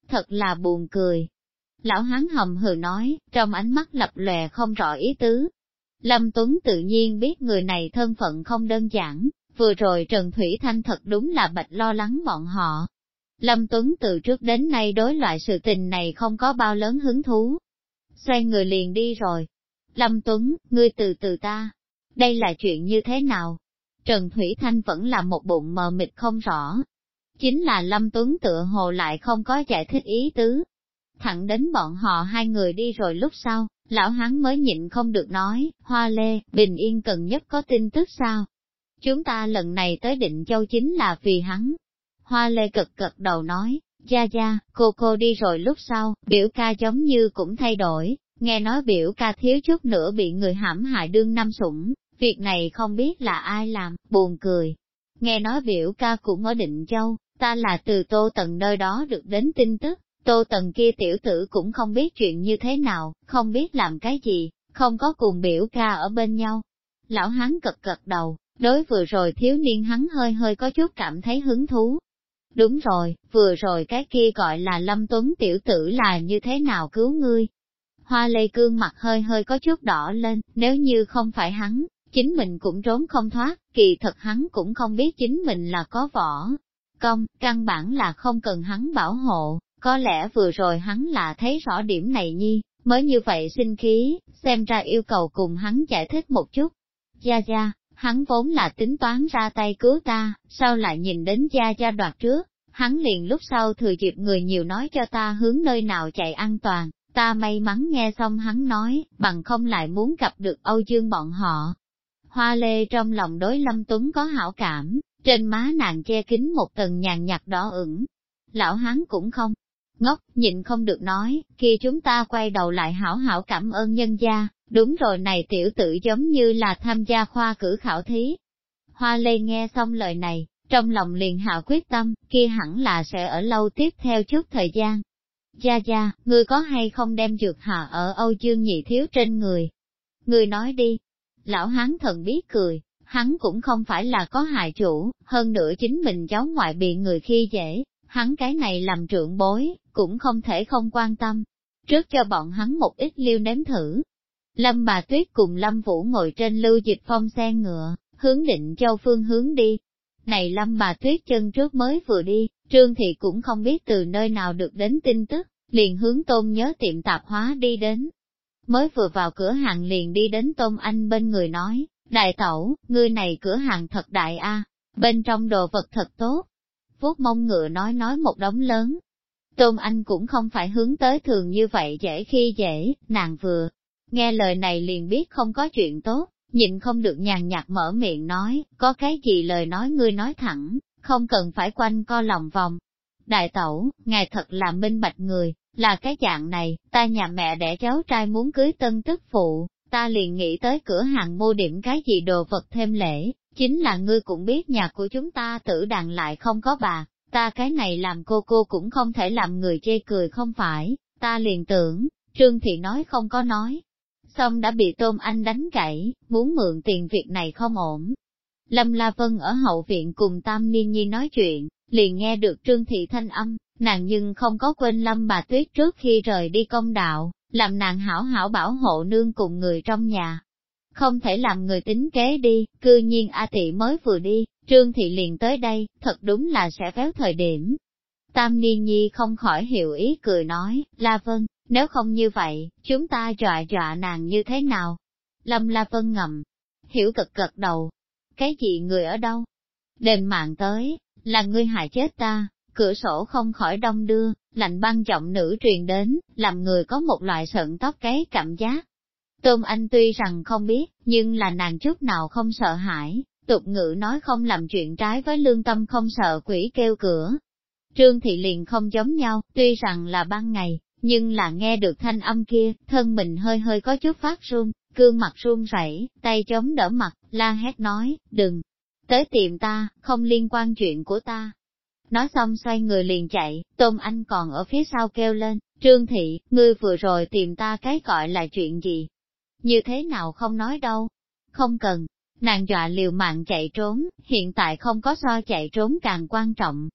thật là buồn cười. Lão hán hầm hừ nói, trong ánh mắt lập lòe không rõ ý tứ. Lâm Tuấn tự nhiên biết người này thân phận không đơn giản, vừa rồi Trần Thủy Thanh thật đúng là bạch lo lắng bọn họ. Lâm Tuấn từ trước đến nay đối loại sự tình này không có bao lớn hứng thú. Xoay người liền đi rồi. Lâm Tuấn, ngươi từ từ ta. Đây là chuyện như thế nào? Trần Thủy Thanh vẫn là một bụng mờ mịt không rõ. Chính là Lâm Tuấn tựa hồ lại không có giải thích ý tứ. Thẳng đến bọn họ hai người đi rồi lúc sau, lão hắn mới nhịn không được nói, Hoa Lê, Bình Yên cần nhất có tin tức sao? Chúng ta lần này tới Định Châu chính là vì hắn. Hoa Lê cực đầu nói, Gia, cô đi rồi lúc sau, biểu ca giống như cũng thay đổi, nghe nói biểu ca thiếu chút nữa bị người hãm hại đương năm sủng, việc này không biết là ai làm, buồn cười. Nghe nói biểu ca cũng ở Định Châu, ta là từ Tô Tần nơi đó được đến tin tức, Tô Tần kia tiểu tử cũng không biết chuyện như thế nào, không biết làm cái gì, không có cùng biểu ca ở bên nhau. Lão hắn cực đầu, đối vừa rồi thiếu niên hắn hơi có chút cảm thấy hứng thú. Đúng rồi, vừa rồi cái kia gọi là Lâm Tuấn tiểu tử là như thế nào cứu ngươi? Hoa Lê Cương mặt hơi có chút đỏ lên, nếu như không phải hắn, chính mình cũng trốn không thoát, kỳ thật hắn cũng không biết chính mình là có võ công, căn bản là không cần hắn bảo hộ, có lẽ vừa rồi hắn là thấy rõ điểm này nhi, mới như vậy sinh khí, xem ra yêu cầu cùng hắn giải thích một chút. Gia, hắn vốn là tính toán ra tay cứu ta, sao lại nhìn đến Gia đoạt trước, hắn liền lúc sau thừa dịp người nhiều nói cho ta hướng nơi nào chạy an toàn, ta may mắn nghe xong hắn nói, bằng không lại muốn gặp được Âu Dương bọn họ. Hoa Lê trong lòng đối Lâm Tuấn có hảo cảm, trên má nàng che kín một tầng nhàn nhạt đỏ ửng. Lão hắn cũng không ngốc, nhịn không được nói, khi chúng ta quay đầu lại hảo cảm ơn nhân gia, đúng rồi này tiểu tử giống như là tham gia khoa cử khảo thí. Hoa Lê nghe xong lời này, trong lòng liền hạ quyết tâm, kia hẳn là sẽ ở lâu tiếp theo chút thời gian. Gia, ngươi có hay không đem dược hạ ở Âu Dương nhị thiếu trên người? Ngươi nói đi. Lão hán thần biết cười, hắn cũng không phải là có hại chủ, hơn nữa chính mình cháu ngoại bị người khi dễ, hắn cái này làm trượng bối, cũng không thể không quan tâm. Trước cho bọn hắn một ít liêu nếm thử. Lâm Bà Tuyết cùng Lâm Vũ ngồi trên Lưu Dịch Phong xe ngựa, hướng Định Châu phương hướng đi. Này Lâm Bà Tuyết chân trước mới vừa đi, Trương Thị cũng không biết từ nơi nào được đến tin tức, liền hướng Tôn Nhớ tiệm tạp hóa đi đến. Mới vừa vào cửa hàng liền đi đến Tôn Anh bên người nói, đại tẩu, ngươi này cửa hàng thật đại a, bên trong đồ vật thật tốt. Vuốt mông ngựa nói một đống lớn. Tôn Anh cũng không phải hướng tới thường như vậy dễ khi dễ, nàng vừa nghe lời này liền biết không có chuyện tốt, nhịn không được nhàn nhạt mở miệng nói, có cái gì lời nói ngươi nói thẳng, không cần phải quanh co lòng vòng. Đại tẩu, ngài thật là minh bạch người, là cái dạng này, ta nhà mẹ đẻ cháu trai muốn cưới tân tức phụ, ta liền nghĩ tới cửa hàng mua điểm cái gì đồ vật thêm lễ, chính là ngươi cũng biết nhà của chúng ta tử đàn lại không có bà, ta cái này làm cô cũng không thể làm người chê cười không phải, ta liền tưởng, Trương Thị nói không có nói. Xong đã bị Tôn Anh đánh gãy, muốn mượn tiền việc này không ổn. Lâm La Vân ở hậu viện cùng Tam Niên Nhi nói chuyện, liền nghe được Trương Thị thanh âm, nàng nhưng không có quên Lâm Bà Tuyết trước khi rời đi công đạo, làm nàng hảo bảo hộ nương cùng người trong nhà. Không thể làm người tính kế đi, cư nhiên A Thị mới vừa đi, Trương Thị liền tới đây, thật đúng là sẽ véo thời điểm. Tam Niên Nhi không khỏi hiểu ý cười nói, La Vân, nếu không như vậy, chúng ta dọa nàng như thế nào? Lâm La Vân ngầm, hiểu gật đầu. Cái gì người ở đâu? Đền mạng tới, là ngươi hại chết ta, cửa sổ không khỏi đông đưa, lạnh băng giọng nữ truyền đến, làm người có một loại sợn tóc gáy cảm giác. Tôn Anh tuy rằng không biết, nhưng là nàng chút nào không sợ hãi, tục ngữ nói không làm chuyện trái với lương tâm không sợ quỷ kêu cửa. Trương Thị liền không giống nhau, tuy rằng là ban ngày, nhưng là nghe được thanh âm kia, thân mình hơi có chút phát run, gương mặt run rẩy, tay chống đỡ mặt, la hét nói, đừng tới tìm ta, không liên quan chuyện của ta. Nói xong xoay người liền chạy, Tôn Anh còn ở phía sau kêu lên, Trương Thị, ngươi vừa rồi tìm ta cái gọi là chuyện gì? Như thế nào không nói đâu? Không cần, nàng dọa liều mạng chạy trốn, hiện tại không có so chạy trốn càng quan trọng.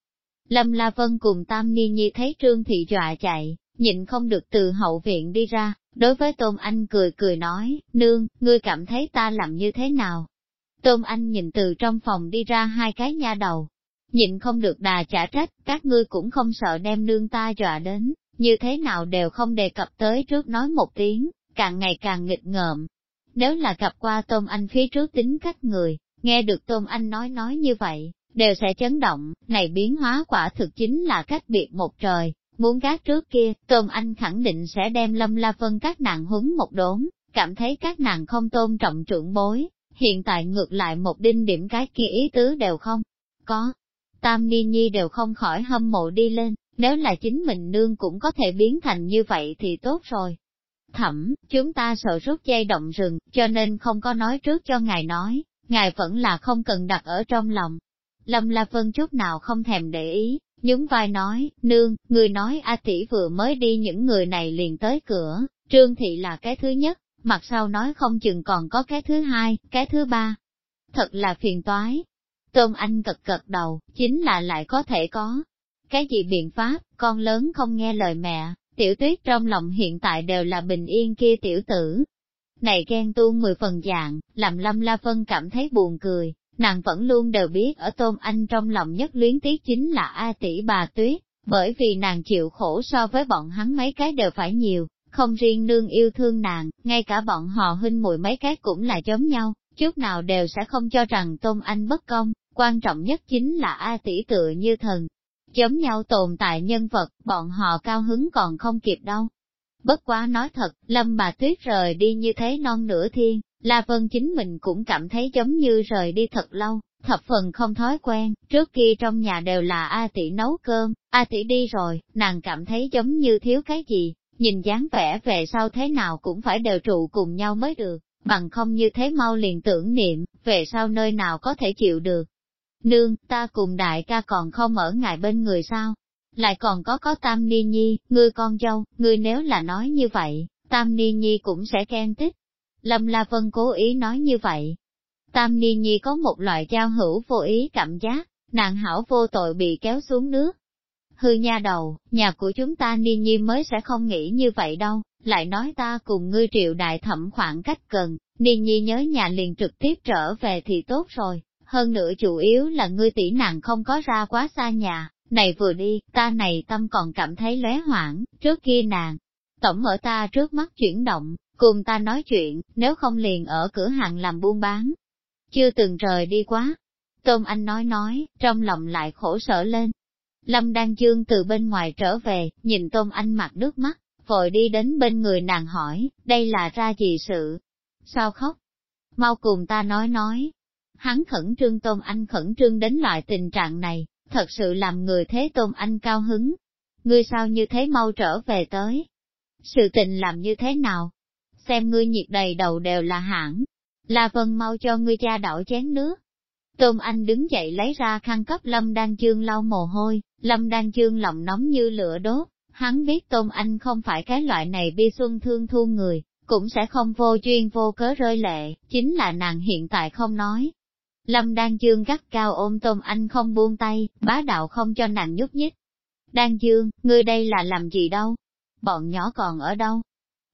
Lâm La Vân cùng Tam Ni Nhi thấy Trương Thị dọa chạy, nhịn không được từ hậu viện đi ra, đối với Tôn Anh cười cười nói, nương, ngươi cảm thấy ta làm như thế nào? Tôn Anh nhìn từ trong phòng đi ra hai cái nha đầu, nhịn không được đà chả trách, các ngươi cũng không sợ đem nương ta dọa đến, như thế nào đều không đề cập tới trước nói một tiếng, càng ngày càng nghịch ngợm. Nếu là gặp qua Tôn Anh phía trước tính cách người, nghe được Tôn Anh nói như vậy, đều sẽ chấn động, này biến hóa quả thực chính là cách biệt một trời. Muốn gác trước kia, Tôn Anh khẳng định sẽ đem Lâm La Vân các nàng huấn một đốn, cảm thấy các nàng không tôn trọng trưởng bối, hiện tại ngược lại một đinh điểm cái kia ý tứ đều không có. Tam Ni Nhi đều không khỏi hâm mộ đi lên, nếu là chính mình nương cũng có thể biến thành như vậy thì tốt rồi. Thẩm, chúng ta sợ rút dây động rừng, cho nên không có nói trước cho ngài nói, ngài vẫn là không cần đặt ở trong lòng. Lâm La Vân chút nào không thèm để ý, nhún vai nói, nương, người nói A tỷ vừa mới đi những người này liền tới cửa, Trương Thị là cái thứ nhất, mặt sau nói không chừng còn có cái thứ hai, cái thứ ba. Thật là phiền toái. Tôn Anh gật gật đầu, chính là lại có thể có. Cái gì biện pháp, con lớn không nghe lời mẹ, Tiểu Tuyết trong lòng hiện tại đều là bình yên kia tiểu tử. Này ghen tuông 10 phần dạng, làm Lâm La Vân cảm thấy buồn cười, nàng vẫn luôn đều biết ở Tôn Anh trong lòng nhất luyến tiếc chính là A tỷ bà Tuyết, bởi vì nàng chịu khổ so với bọn hắn mấy cái đều phải nhiều, không riêng nương yêu thương nàng, ngay cả bọn họ huynh muội mấy cái cũng là giống nhau, chút nào đều sẽ không cho rằng Tôn Anh bất công, quan trọng nhất chính là A tỷ tựa như thần. Giống nhau tồn tại nhân vật, bọn họ cao hứng còn không kịp đâu. Bất quá nói thật, Lâm bà Tuyết rời đi như thế non nửa thiên, La Vân chính mình cũng cảm thấy giống như rời đi thật lâu, thập phần không thói quen, trước kia trong nhà đều là A tỷ nấu cơm, A tỷ đi rồi, nàng cảm thấy giống như thiếu cái gì, nhìn dáng vẻ về sau thế nào cũng phải đều trụ cùng nhau mới được, bằng không như thế mau liền tưởng niệm, về sau nơi nào có thể chịu được. Nương, ta cùng đại ca còn không ở ngài bên người sao? Lại còn có Tam Ni Nhi, ngươi con dâu, ngươi nếu là nói như vậy, Tam Ni Nhi cũng sẽ ghen tích. Lâm La Vân cố ý nói như vậy. Tam Ni Nhi có một loại giao hữu vô ý cảm giác, nàng hảo vô tội bị kéo xuống nước. Hư nha đầu, nhà của chúng ta Ni Nhi mới sẽ không nghĩ như vậy đâu, lại nói ta cùng ngươi Triệu đại thẩm khoảng cách gần, Ni Nhi nhớ nhà liền trực tiếp trở về thì tốt rồi. Hơn nữa chủ yếu là ngươi tỷ nàng không có ra quá xa nhà, này vừa đi, ta này tâm còn cảm thấy lóe hoảng, trước kia nàng, tổng ở ta trước mắt chuyển động, cùng ta nói chuyện, nếu không liền ở cửa hàng làm buôn bán. Chưa từng rời đi quá. Tôn Anh nói, trong lòng lại khổ sở lên. Lâm Đan Dương từ bên ngoài trở về, nhìn Tôn Anh mặt nước mắt, vội đi đến bên người nàng hỏi, đây là ra gì sự? Sao khóc? Mau cùng ta nói. Hắn khẩn trương Tôn Anh khẩn trương đến loại tình trạng này, thật sự làm người thế Tôn Anh cao hứng. Ngươi sao như thế mau trở về tới? Sự tình làm như thế nào? Xem ngươi nhiệt đầy đầu đều là hãng. La Vân mau cho ngươi cha đảo chén nước. Tôn Anh đứng dậy lấy ra khăn cấp Lâm Đan Dương lau mồ hôi, Lâm Đan Dương lòng nóng như lửa đốt, hắn biết Tôn Anh không phải cái loại này bi xuân thương thu người, cũng sẽ không vô duyên vô cớ rơi lệ, chính là nàng hiện tại không nói. Lâm Đan Dương gắt cao ôm Tôn Anh không buông tay, bá đạo không cho nàng nhúc nhích. Đan Dương, ngươi đây là làm gì đâu? Bọn nhỏ còn ở đâu?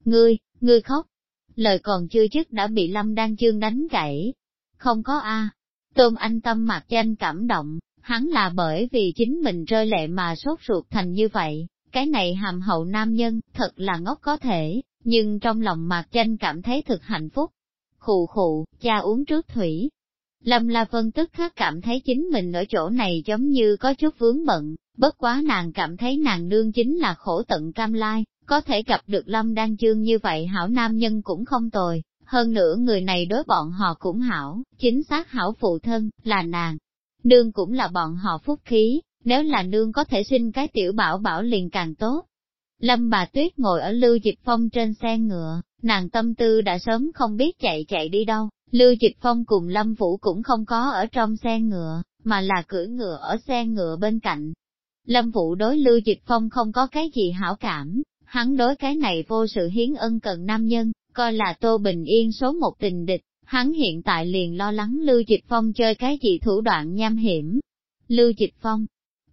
Ngươi khóc. Lời còn chưa dứt đã bị Lâm Đan Dương đánh gãy. Không có a. Tôn Anh tâm mặt danh cảm động, hắn là bởi vì chính mình rơi lệ mà sốt ruột thành như vậy, cái này hàm hậu nam nhân, thật là ngốc có thể, nhưng trong lòng mặt danh cảm thấy thực hạnh phúc. Khụ, cha uống trước thủy. Lâm La Vân tức khắc cảm thấy chính mình ở chỗ này giống như có chút vướng bận, bất quá nàng cảm thấy nàng nương chính là khổ tận cam lai, có thể gặp được Lâm Đan Dương như vậy hảo nam nhân cũng không tồi, hơn nữa người này đối bọn họ cũng hảo, chính xác hảo phụ thân, là nàng. Nương cũng là bọn họ phúc khí, nếu là nương có thể sinh cái tiểu bảo bảo liền càng tốt. Lâm bà Tuyết ngồi ở Lưu Dịch Phong trên xe ngựa, nàng tâm tư đã sớm không biết chạy đi đâu. Lưu Dịch Phong cùng Lâm Vũ cũng không có ở trong xe ngựa, mà là cưỡi ngựa ở xe ngựa bên cạnh. Lâm Vũ đối Lưu Dịch Phong không có cái gì hảo cảm, hắn đối cái này vô sự hiến ân cần nam nhân, coi là Tô Bình Yên số một tình địch, hắn hiện tại liền lo lắng Lưu Dịch Phong chơi cái gì thủ đoạn nham hiểm. Lưu Dịch Phong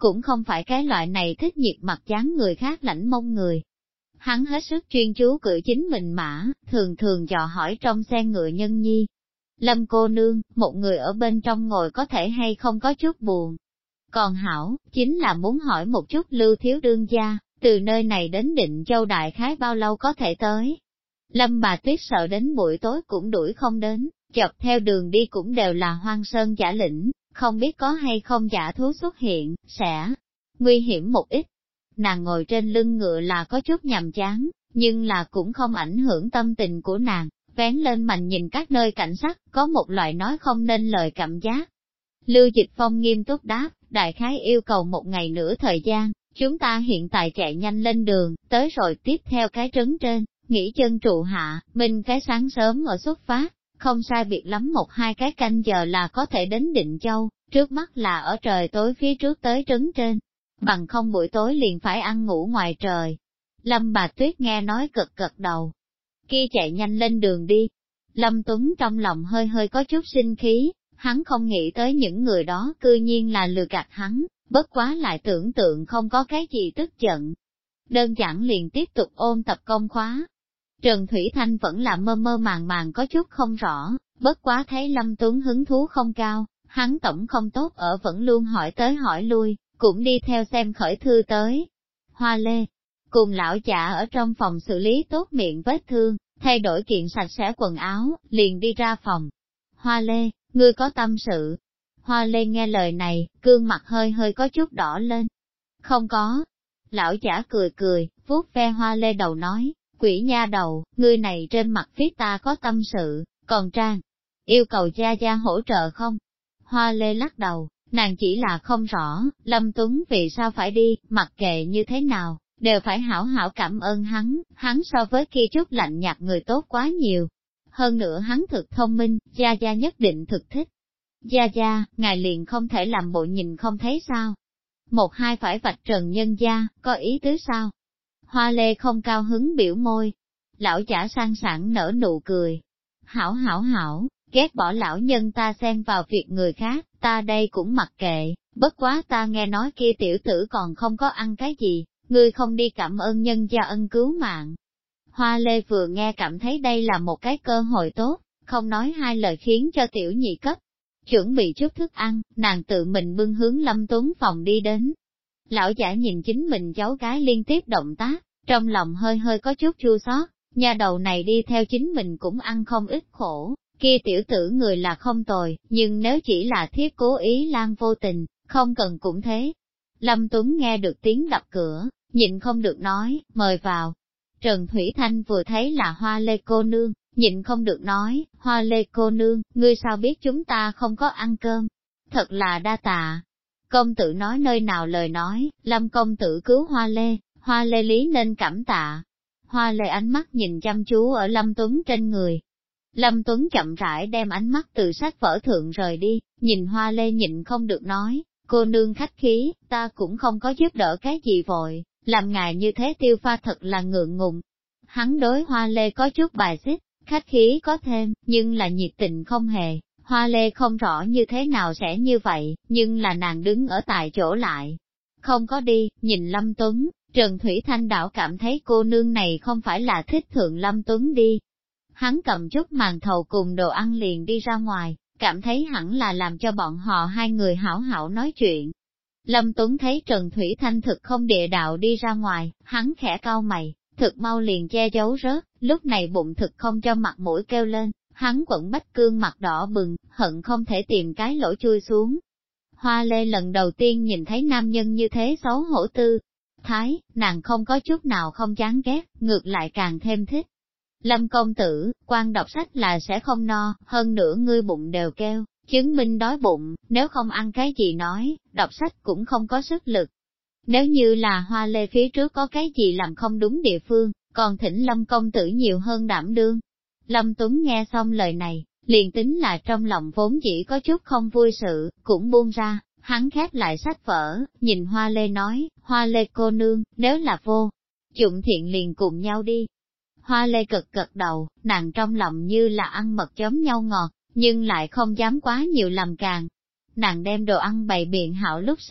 cũng không phải cái loại này thích nhiệt mặt dán người khác lãnh mông người. Hắn hết sức chuyên chú cử chính mình mã, thường thường dò hỏi trong xe ngựa nhân nhi. Lâm cô nương, một người ở bên trong ngồi có thể hay không có chút buồn. Còn hảo, chính là muốn hỏi một chút Lưu thiếu đương gia, từ nơi này đến Định Châu đại khái bao lâu có thể tới. Lâm Bà Tuyết sợ đến buổi tối cũng đuổi không đến, dọc theo đường đi cũng đều là hoang sơn giả lĩnh, không biết có hay không giả thú xuất hiện, sẽ nguy hiểm một ít. Nàng ngồi trên lưng ngựa là có chút nhàm chán, nhưng là cũng không ảnh hưởng tâm tình của nàng, vén lên mạnh nhìn các nơi cảnh sắc, có một loại nói không nên lời cảm giác. Lưu Dịch Phong nghiêm túc đáp, đại khái yêu cầu một ngày nửa thời gian, chúng ta hiện tại chạy nhanh lên đường, tới rồi tiếp theo cái trấn trên, nghỉ chân trụ hạ, mình cái sáng sớm ở xuất phát, không sai biệt lắm một hai cái canh giờ là có thể đến Định Châu, trước mắt là ở trời tối phía trước tới trấn trên, bằng không buổi tối liền phải ăn ngủ ngoài trời. Lâm Bà Tuyết nghe nói cực gật đầu, kia chạy nhanh lên đường đi. Lâm Tuấn trong lòng hơi hơi có chút sinh khí, hắn không nghĩ tới những người đó cư nhiên là lừa gạt hắn, bất quá lại tưởng tượng không có cái gì tức giận. Đơn giản liền tiếp tục ôn tập công khóa. Trần Thủy Thanh vẫn là mơ mơ màng màng có chút không rõ, bất quá thấy Lâm Tuấn hứng thú không cao, hắn tổng không tốt ở vẫn luôn hỏi tới hỏi lui, cũng đi theo xem khởi thư tới. Hoa Lê, cùng lão chả ở trong phòng xử lý tốt miệng vết thương, thay đổi kiện sạch sẽ quần áo, liền đi ra phòng. Hoa Lê, ngươi có tâm sự. Hoa Lê nghe lời này, gương mặt hơi hơi có chút đỏ lên. Không có. Lão chả cười cười, vuốt ve Hoa Lê đầu nói, quỷ nha đầu, ngươi này trên mặt viết ta có tâm sự, còn Trang, yêu cầu gia gia hỗ trợ không? Hoa Lê lắc đầu, nàng chỉ là không rõ, Lâm Tuấn vì sao phải đi, mặc kệ như thế nào, đều phải hảo hảo cảm ơn hắn so với kia chút lạnh nhạt người tốt quá nhiều. Hơn nữa hắn thực thông minh, gia gia nhất định thực thích. Gia gia, ngài liền không thể làm bộ nhìn không thấy sao? Một hai phải vạch trần nhân gia, có ý tứ sao? Hoa Lê không cao hứng biểu môi. Lão chả sang sảng nở nụ cười. Hảo hảo hảo, ghét bỏ lão nhân ta xen vào việc người khác, ta đây cũng mặc kệ, bất quá ta nghe nói kia tiểu tử còn không có ăn cái gì, ngươi không đi cảm ơn nhân gia ân cứu mạng. Hoa Lê vừa nghe cảm thấy đây là một cái cơ hội tốt, không nói hai lời khiến cho tiểu nhị cấp. Chuẩn bị chút thức ăn, nàng tự mình bưng hướng Lâm Tuấn phòng đi đến. Lão giả nhìn chính mình cháu gái liên tiếp động tác, trong lòng hơi hơi có chút chua xót, nhà đầu này đi theo chính mình cũng ăn không ít khổ, kia tiểu tử người là không tồi, nhưng nếu chỉ là thiết cố ý lan vô tình, không cần cũng thế. Lâm Tuấn nghe được tiếng đập cửa, nhịn không được nói, mời vào. Trần Thủy Thanh vừa thấy là Hoa Lê cô nương, nhịn không được nói, Hoa Lê cô nương, ngươi sao biết chúng ta không có ăn cơm? Thật là đa tạ. Công tử nói nơi nào lời nói, Lâm công tử cứu Hoa Lê lý nên cảm tạ. Hoa Lê ánh mắt nhìn chăm chú ở Lâm Tuấn trên người. Lâm Tuấn chậm rãi đem ánh mắt từ sách vở thượng rời đi, nhìn Hoa Lê nhịn không được nói, cô nương khách khí, ta cũng không có giúp đỡ cái gì vội, làm ngài như thế tiêu pha thật là ngượng ngùng. Hắn đối Hoa Lê có chút bài xích, khách khí có thêm, nhưng là nhiệt tình không hề. Hoa Lê không rõ như thế nào sẽ như vậy, nhưng là nàng đứng ở tại chỗ lại. Không có đi, nhìn Lâm Tuấn, Trần Thủy Thanh đảo cảm thấy cô nương này không phải là thích thượng Lâm Tuấn đi. Hắn cầm chút màn thầu cùng đồ ăn liền đi ra ngoài, cảm thấy hẳn là làm cho bọn họ hai người hảo hảo nói chuyện. Lâm Tuấn thấy Trần Thủy Thanh thực không địa đạo đi ra ngoài, hắn khẽ cau mày, thực mau liền che giấu rớt, lúc này bụng thực không cho mặt mũi kêu lên, hắn quẩn bách cương mặt đỏ bừng, hận không thể tìm cái lỗ chui xuống. Hoa Lê lần đầu tiên nhìn thấy nam nhân như thế xấu hổ tư. Thái, nàng không có chút nào không chán ghét, ngược lại càng thêm thích. Lâm công tử, quan đọc sách là sẽ không no, hơn nữa ngươi bụng đều kêu, chứng minh đói bụng, nếu không ăn cái gì nói, đọc sách cũng không có sức lực. Nếu như là Hoa Lê phía trước có cái gì làm không đúng địa phương, còn thỉnh Lâm công tử nhiều hơn đảm đương. Lâm Tuấn nghe xong lời này, liền tính là trong lòng vốn chỉ có chút không vui sự, cũng buông ra, hắn khép lại sách vở, nhìn Hoa Lê nói, Hoa Lê cô nương, nếu là vô dụng thiện liền cùng nhau đi. Hoa Lê cực đầu, nàng trong lòng như là ăn mật giống nhau ngọt, nhưng lại không dám quá nhiều làm càng. Nàng đem đồ ăn bày biện hảo lúc sau,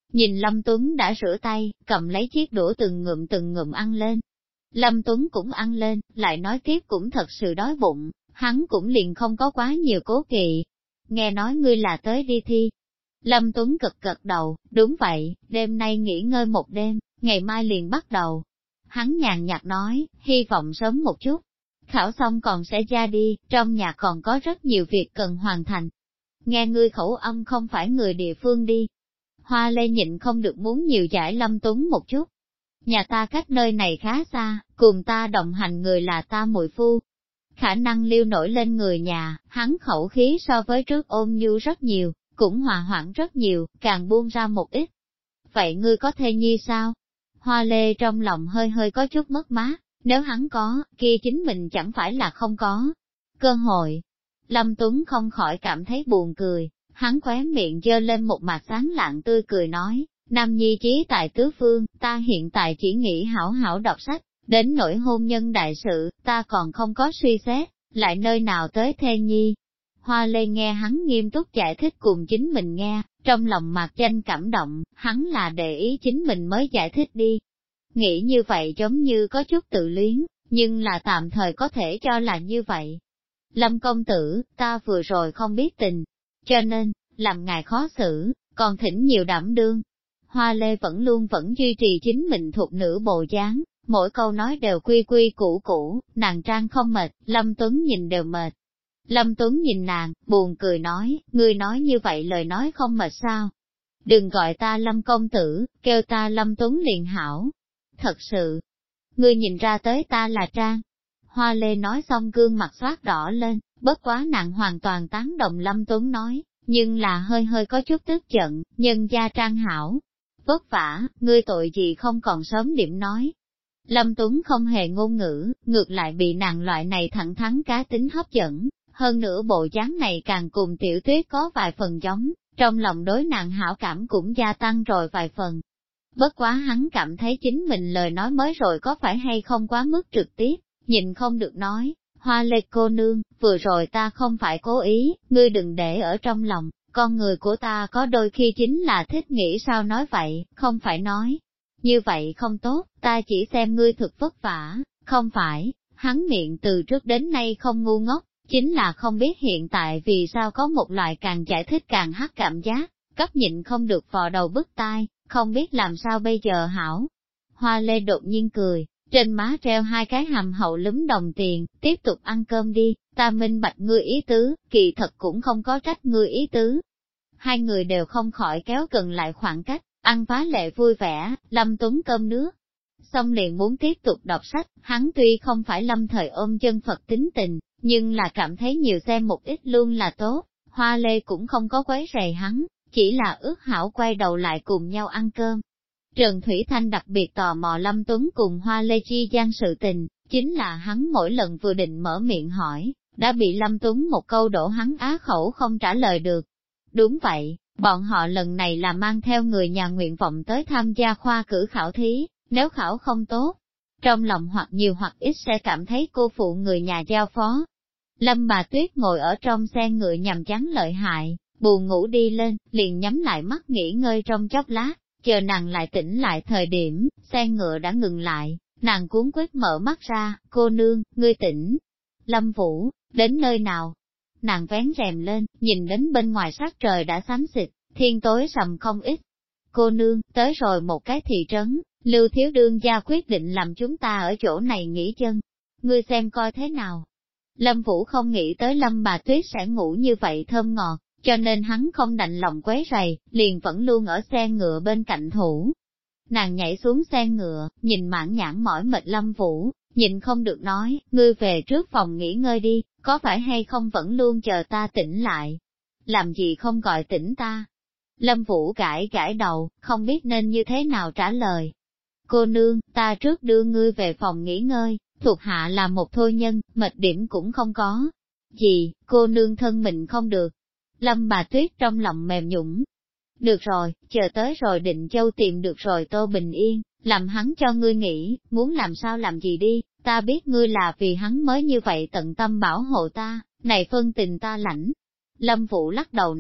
Nhìn Lâm Tuấn đã rửa tay, cầm lấy chiếc đũa từng ngụm ăn lên. Lâm Tuấn cũng ăn lên, lại nói tiếp cũng thật sự đói bụng, hắn cũng liền không có quá nhiều cố kỵ. Nghe nói ngươi là tới đi thi. Lâm Tuấn gật đầu, đúng vậy, đêm nay nghỉ ngơi một đêm, ngày mai liền bắt đầu. Hắn nhàn nhạt nói, hy vọng sớm một chút. Khảo xong còn sẽ ra đi, trong nhà còn có rất nhiều việc cần hoàn thành. Nghe ngươi khẩu âm không phải người địa phương đi. Hoa Lê nhịn không được muốn nhiều giải Lâm Tuấn một chút. Nhà ta cách nơi này khá xa, cùng ta đồng hành người là ta muội phu. Khả năng lưu nổi lên người nhà, hắn khẩu khí so với trước ôn nhu rất nhiều, cũng hòa hoãn rất nhiều, càng buông ra một ít. Vậy ngươi có thê nhi sao? Hoa Lê trong lòng hơi có chút mất mát, nếu hắn có, kia chính mình chẳng phải là không có cơ hội. Lâm Tuấn không khỏi cảm thấy buồn cười, hắn khóe miệng giơ lên một mặt sáng lạng tươi cười nói, nam nhi chí tại tứ phương, ta hiện tại chỉ nghĩ hảo hảo đọc sách, đến nỗi hôn nhân đại sự, ta còn không có suy xét, lại nơi nào tới thê nhi. Hoa Lê nghe hắn nghiêm túc giải thích cùng chính mình nghe, trong lòng mạc danh cảm động, hắn là để ý chính mình mới giải thích đi. Nghĩ như vậy giống như có chút tự luyến, nhưng là tạm thời có thể cho là như vậy. Lâm công tử, ta vừa rồi không biết tình, cho nên, làm ngài khó xử, còn thỉnh nhiều đảm đương. Hoa Lê vẫn duy trì chính mình thuộc nữ bộ dáng, mỗi câu nói đều quy củ, nàng trang không mệt, Lâm Tuấn nhìn đều mệt. Lâm Tuấn nhìn nàng, buồn cười nói, ngươi nói như vậy lời nói không mệt sao? Đừng gọi ta Lâm công tử, kêu ta Lâm Tuấn liền hảo. Thật sự, ngươi nhìn ra tới ta là trang. Hoa Lê nói xong gương mặt xoát đỏ lên, bất quá nàng hoàn toàn tán đồng Lâm Tuấn nói, nhưng là hơi có chút tức giận, nhân gia trang hảo. Vất vả, ngươi tội gì không còn sớm điểm nói. Lâm Tuấn không hề ngôn ngữ, ngược lại bị nàng loại này thẳng thắn cá tính hấp dẫn, hơn nữa bộ dáng này càng cùng Tiểu Tuyết có vài phần giống, trong lòng đối nàng hảo cảm cũng gia tăng rồi vài phần. Bất quá hắn cảm thấy chính mình lời nói mới rồi có phải hay không quá mức trực tiếp, nhìn không được nói, Hoa Lê cô nương, vừa rồi ta không phải cố ý, ngươi đừng để ở trong lòng, con người của ta có đôi khi chính là thích nghĩ sao nói vậy, không phải nói. Như vậy không tốt, ta chỉ xem ngươi thực vất vả, không phải, hắn miệng từ trước đến nay không ngu ngốc, chính là không biết hiện tại vì sao có một loại càng giải thích càng hắc cảm giác, cấp nhịn không được vò đầu bứt tai, không biết làm sao bây giờ hảo. Hoa Lê đột nhiên cười, trên má treo hai cái hàm hậu lúm đồng tiền, tiếp tục ăn cơm đi, ta minh bạch ngươi ý tứ, kỳ thật cũng không có trách ngươi ý tứ. Hai người đều không khỏi kéo gần lại khoảng cách, ăn phá lệ vui vẻ, Lâm Tuấn cơm nước. Xong liền muốn tiếp tục đọc sách, hắn tuy không phải lâm thời ôm chân Phật tính tình, nhưng là cảm thấy nhiều xem một ít luôn là tốt, Hoa Lê cũng không có quấy rầy hắn, chỉ là ước hảo quay đầu lại cùng nhau ăn cơm. Trần Thủy Thanh đặc biệt tò mò Lâm Tuấn cùng Hoa Lê chi gian sự tình, chính là hắn mỗi lần vừa định mở miệng hỏi, đã bị Lâm Tuấn một câu đổ hắn á khẩu không trả lời được. Đúng vậy, bọn họ lần này là mang theo người nhà nguyện vọng tới tham gia khoa cử khảo thí, nếu khảo không tốt, trong lòng hoặc nhiều hoặc ít sẽ cảm thấy cô phụ người nhà giao phó. Lâm Bà Tuyết ngồi ở trong xe ngựa nhằm chán lợi hại, buồn ngủ đi lên, liền nhắm lại mắt nghỉ ngơi trong chốc lát, chờ nàng lại tỉnh lại thời điểm, xe ngựa đã ngừng lại, nàng cuốn quýt mở mắt ra, cô nương, ngươi tỉnh. Lâm Vũ, đến nơi nào? Nàng vén rèm lên, nhìn đến bên ngoài sắc trời đã xám xịt, thiên tối sầm không ít. Cô nương, tới rồi một cái thị trấn, Lưu thiếu đương gia quyết định làm chúng ta ở chỗ này nghỉ chân. Ngươi xem coi thế nào. Lâm Vũ không nghĩ tới Lâm Bà Tuyết sẽ ngủ như vậy thơm ngọt, cho nên hắn không đành lòng quấy rầy, liền vẫn luôn ở xe ngựa bên cạnh thủ. Nàng nhảy xuống xe ngựa, nhìn mãn nhãn mỏi mệt Lâm Vũ, nhìn không được nói, ngươi về trước phòng nghỉ ngơi đi, có phải hay không vẫn luôn chờ ta tỉnh lại. Làm gì không gọi tỉnh ta? Lâm Vũ gãi đầu, không biết nên như thế nào trả lời. Cô nương, ta trước đưa ngươi về phòng nghỉ ngơi, thuộc hạ là một thôi nhân, mệt điểm cũng không có. Gì, cô nương thân mình không được. Lâm Bà Tuyết trong lòng mềm nhũn. Được rồi, chờ tới rồi Định Châu tìm được rồi Tô Bình Yên, làm hắn cho ngươi nghỉ, muốn làm sao làm gì đi, ta biết ngươi là vì hắn mới như vậy tận tâm bảo hộ ta, này phân tình ta lãnh. Lâm Vũ lắc đầu nói,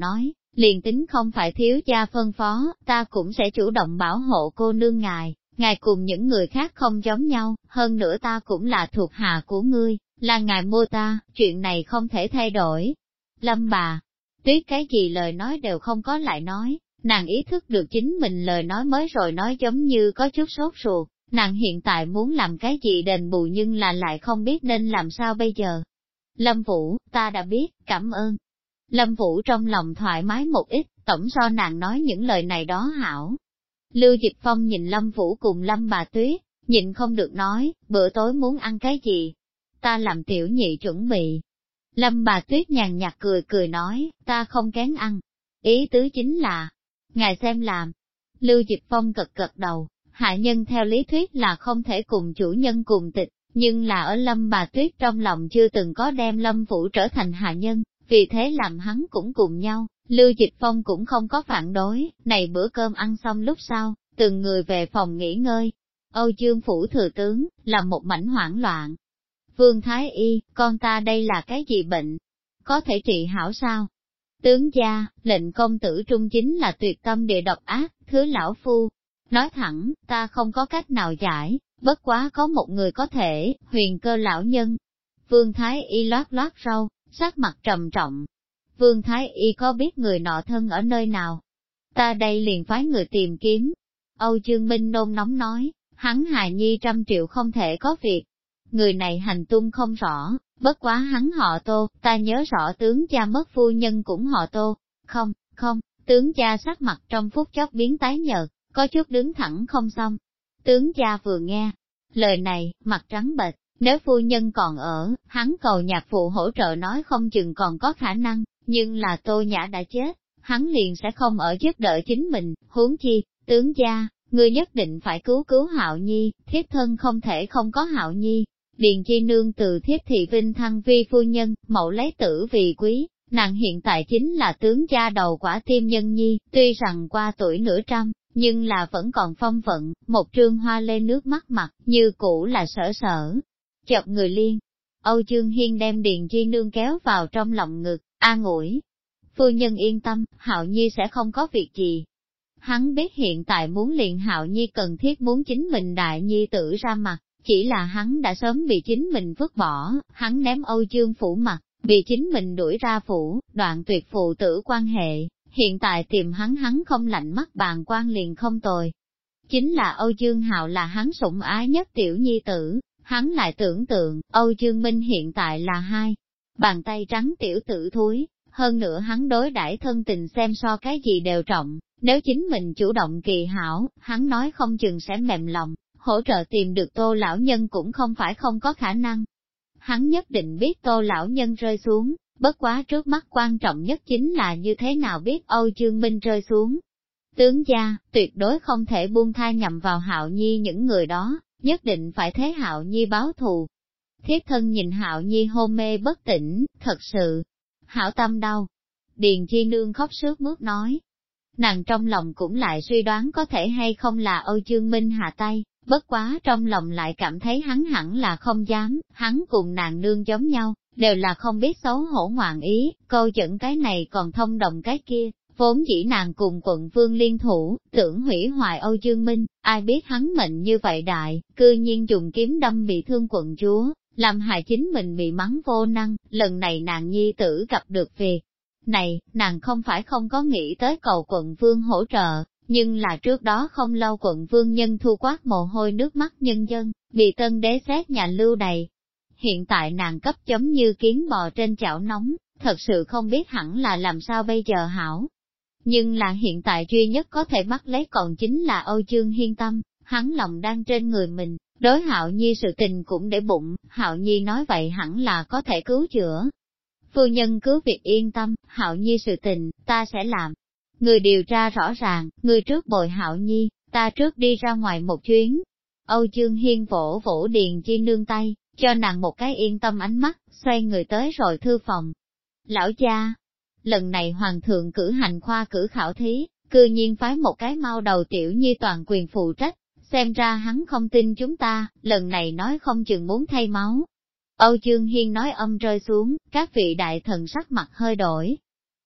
liền tính không phải thiếu gia phân phó, ta cũng sẽ chủ động bảo hộ cô nương ngài cùng những người khác không giống nhau, hơn nữa ta cũng là thuộc hạ của ngươi, là ngài mua ta, chuyện này không thể thay đổi. Lâm bà, Tuyết cái gì lời nói đều không có lại nói, nàng ý thức được chính mình lời nói mới rồi nói giống như có chút sốt ruột, nàng hiện tại muốn làm cái gì đền bù nhưng là lại không biết nên làm sao bây giờ. Lâm Vũ, ta đã biết, cảm ơn. Lâm Vũ trong lòng thoải mái một ít, tổng so nàng nói những lời này đó hảo. Lưu Dịch Phong nhìn Lâm Vũ cùng Lâm bà Tuyết, nhịn không được nói, bữa tối muốn ăn cái gì? Ta làm tiểu nhị chuẩn bị. Lâm bà Tuyết nhàn nhạt cười cười nói, ta không kén ăn. Ý tứ chính là, ngài xem làm. Lưu Dịch Phong gật gật đầu, hạ nhân theo lý thuyết là không thể cùng chủ nhân cùng tịch, nhưng là ở Lâm bà Tuyết trong lòng chưa từng có đem Lâm Vũ trở thành hạ nhân, vì thế làm hắn cũng cùng nhau. Lưu Dịch Phong cũng không có phản đối, này bữa cơm ăn xong lúc sau, từng người về phòng nghỉ ngơi. Âu Dương Phủ thừa tướng, là một mảnh hoảng loạn. Vương Thái Y, con ta đây là cái gì bệnh? Có thể trị hảo sao? Tướng gia, lệnh công tử trung chính là tuyệt tâm địa độc ác, thứ lão phu. Nói thẳng, ta không có cách nào giải, bất quá có một người có thể, Huyền Cơ lão nhân. Vương Thái Y loát loát râu, sắc mặt trầm trọng. Vương Thái Y có biết người nọ thân ở nơi nào? Ta đây liền phái người tìm kiếm. Âu Dương Minh nôn nóng nói, hắn hài nhi 100 triệu không thể có việc. Người này hành tung không rõ, bất quá hắn họ Tô, ta nhớ rõ tướng gia mất phu nhân cũng họ Tô. Không, tướng gia sắc mặt trong phút chốc biến tái nhợt, có chút đứng thẳng không xong. Tướng gia vừa nghe lời này, mặt trắng bệch, nếu phu nhân còn ở, hắn cầu nhạc phụ hỗ trợ nói không chừng còn có khả năng, nhưng là Tô Nhã đã chết, hắn liền sẽ không ở giúp đỡ chính mình, huống chi, tướng gia, ngươi nhất định phải cứu cứu Hạo Nhi, thiếp thân không thể không có Hạo Nhi. Điền Chi Nương từ thiếp thị vinh thăng vi phu nhân, mẫu lấy tử vì quý, nàng hiện tại chính là tướng gia đầu quả tim nhân nhi, tuy rằng qua tuổi nửa trăm, nhưng là vẫn còn phong vận, một trương hoa lê nước mắt mặt, như cũ là sở sở. Chọc người liên, Âu Dương Hiên đem Điền Chi Nương kéo vào trong lòng ngực, an ủi. Phu nhân yên tâm, Hạo Nhi sẽ không có việc gì. Hắn biết hiện tại muốn liền Hạo Nhi cần thiết muốn chính mình đại nhi tử ra mặt, chỉ là hắn đã sớm bị chính mình vứt bỏ, hắn ném Âu Dương phủ mặt, bị chính mình đuổi ra phủ, đoạn tuyệt phụ tử quan hệ, hiện tại tìm hắn không lạnh mắt bàn quan liền không tồi. Chính là Âu Dương Hạo là hắn sủng ái nhất tiểu nhi tử, hắn lại tưởng tượng, Âu Dương Minh hiện tại là hai bàn tay trắng tiểu tử thúi, hơn nữa hắn đối đãi thân tình xem so cái gì đều trọng, nếu chính mình chủ động kỳ hảo, hắn nói không chừng sẽ mềm lòng, hỗ trợ tìm được Tô lão nhân cũng không phải không có khả năng. Hắn nhất định biết Tô lão nhân rơi xuống, bất quá trước mắt quan trọng nhất chính là như thế nào biết Âu Dương Minh rơi xuống. Tướng gia, tuyệt đối không thể buông tha nhằm vào Hạo Nhi những người đó, nhất định phải thế Hạo Nhi báo thù. Thiếp thân nhìn Hạo Nhi hôn mê bất tỉnh, thật sự, hảo tâm đau. Điền Chi Nương khóc sướt mướt nói. Nàng trong lòng cũng lại suy đoán có thể hay không là Âu Dương Minh hạ tay, bất quá trong lòng lại cảm thấy hắn hẳn là không dám, hắn cùng nàng nương giống nhau, đều là không biết xấu hổ ngoạn ý, câu dẫn cái này còn thông đồng cái kia, vốn dĩ nàng cùng quận vương liên thủ, tưởng hủy hoại Âu Dương Minh, ai biết hắn mệnh như vậy đại, cư nhiên dùng kiếm đâm bị thương quận chúa, làm hại chính mình bị mắng vô năng, lần này nàng nhi tử gặp được việc. Này, nàng không phải không có nghĩ tới cầu quận vương hỗ trợ, nhưng là trước đó không lâu quận vương nhân thu quát mồ hôi nước mắt nhân dân, bị tân đế xét nhà lưu đầy. Hiện tại nàng cấp giống như kiến bò trên chảo nóng, thật sự không biết hẳn là làm sao bây giờ hảo. Nhưng là hiện tại duy nhất có thể bắt lấy còn chính là Âu Dương Hiên tâm, hắn lòng đang trên người mình, đối Hạo Nhi sự tình cũng để bụng, Hạo Nhi nói vậy hẳn là có thể cứu chữa. Phu nhân cứ việc yên tâm, Hạo Nhi sự tình, ta sẽ làm. Người điều tra rõ ràng, người trước bồi Hạo Nhi, ta trước đi ra ngoài một chuyến. Âu Dương Hiên vỗ vỗ Điền Chi Nương tay, cho nàng một cái yên tâm ánh mắt, xoay người tới rồi thư phòng. Lão cha, lần này hoàng thượng cử hành khoa cử khảo thí, cư nhiên phái một cái mau đầu tiểu nhi toàn quyền phụ trách, xem ra hắn không tin chúng ta, lần này nói không chừng muốn thay máu. Âu Dương Hiên nói âm rơi xuống, các vị đại thần sắc mặt hơi đổi.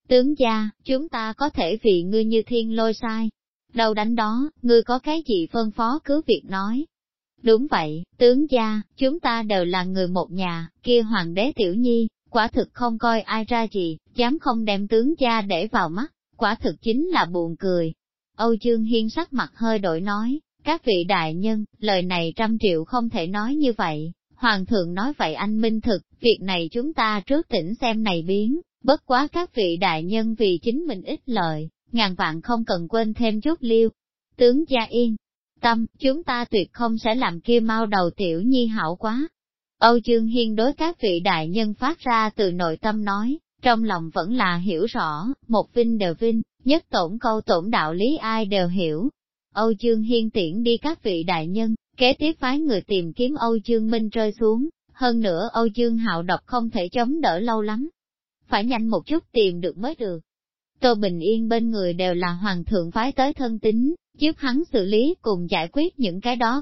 Tướng gia, chúng ta có thể vì ngươi như thiên lôi sai. Đâu đánh đó, ngươi có cái gì phân phó cứ việc nói. Đúng vậy, tướng gia, chúng ta đều là người một nhà, kia hoàng đế tiểu nhi, quả thực không coi ai ra gì, dám không đem tướng gia để vào mắt, quả thực chính là buồn cười. Âu Dương Hiên sắc mặt hơi đổi nói, các vị đại nhân, lời này 100 triệu không thể nói như vậy, hoàng thượng nói vậy anh minh thực, việc này chúng ta trước tỉnh xem này biến, bất quá các vị đại nhân vì chính mình ích lợi, ngàn vạn không cần quên thêm chút liêu. Tướng gia yên tâm, chúng ta tuyệt không sẽ làm kia mau đầu tiểu nhi hảo quá. Âu Dương Hiên đối các vị đại nhân phát ra từ nội tâm nói, trong lòng vẫn là hiểu rõ, một vinh đều vinh, nhất tổn câu tổn đạo lý ai đều hiểu. Âu Dương Hiên tiễn đi các vị đại nhân, kế tiếp phái người tìm kiếm Âu Dương Minh rơi xuống, hơn nữa Âu Dương Hạo độc không thể chống đỡ lâu lắm. Phải nhanh một chút tìm được mới được. Tô Bình Yên bên người đều là hoàng thượng phái tới thân tín, giúp hắn xử lý cùng giải quyết những cái đó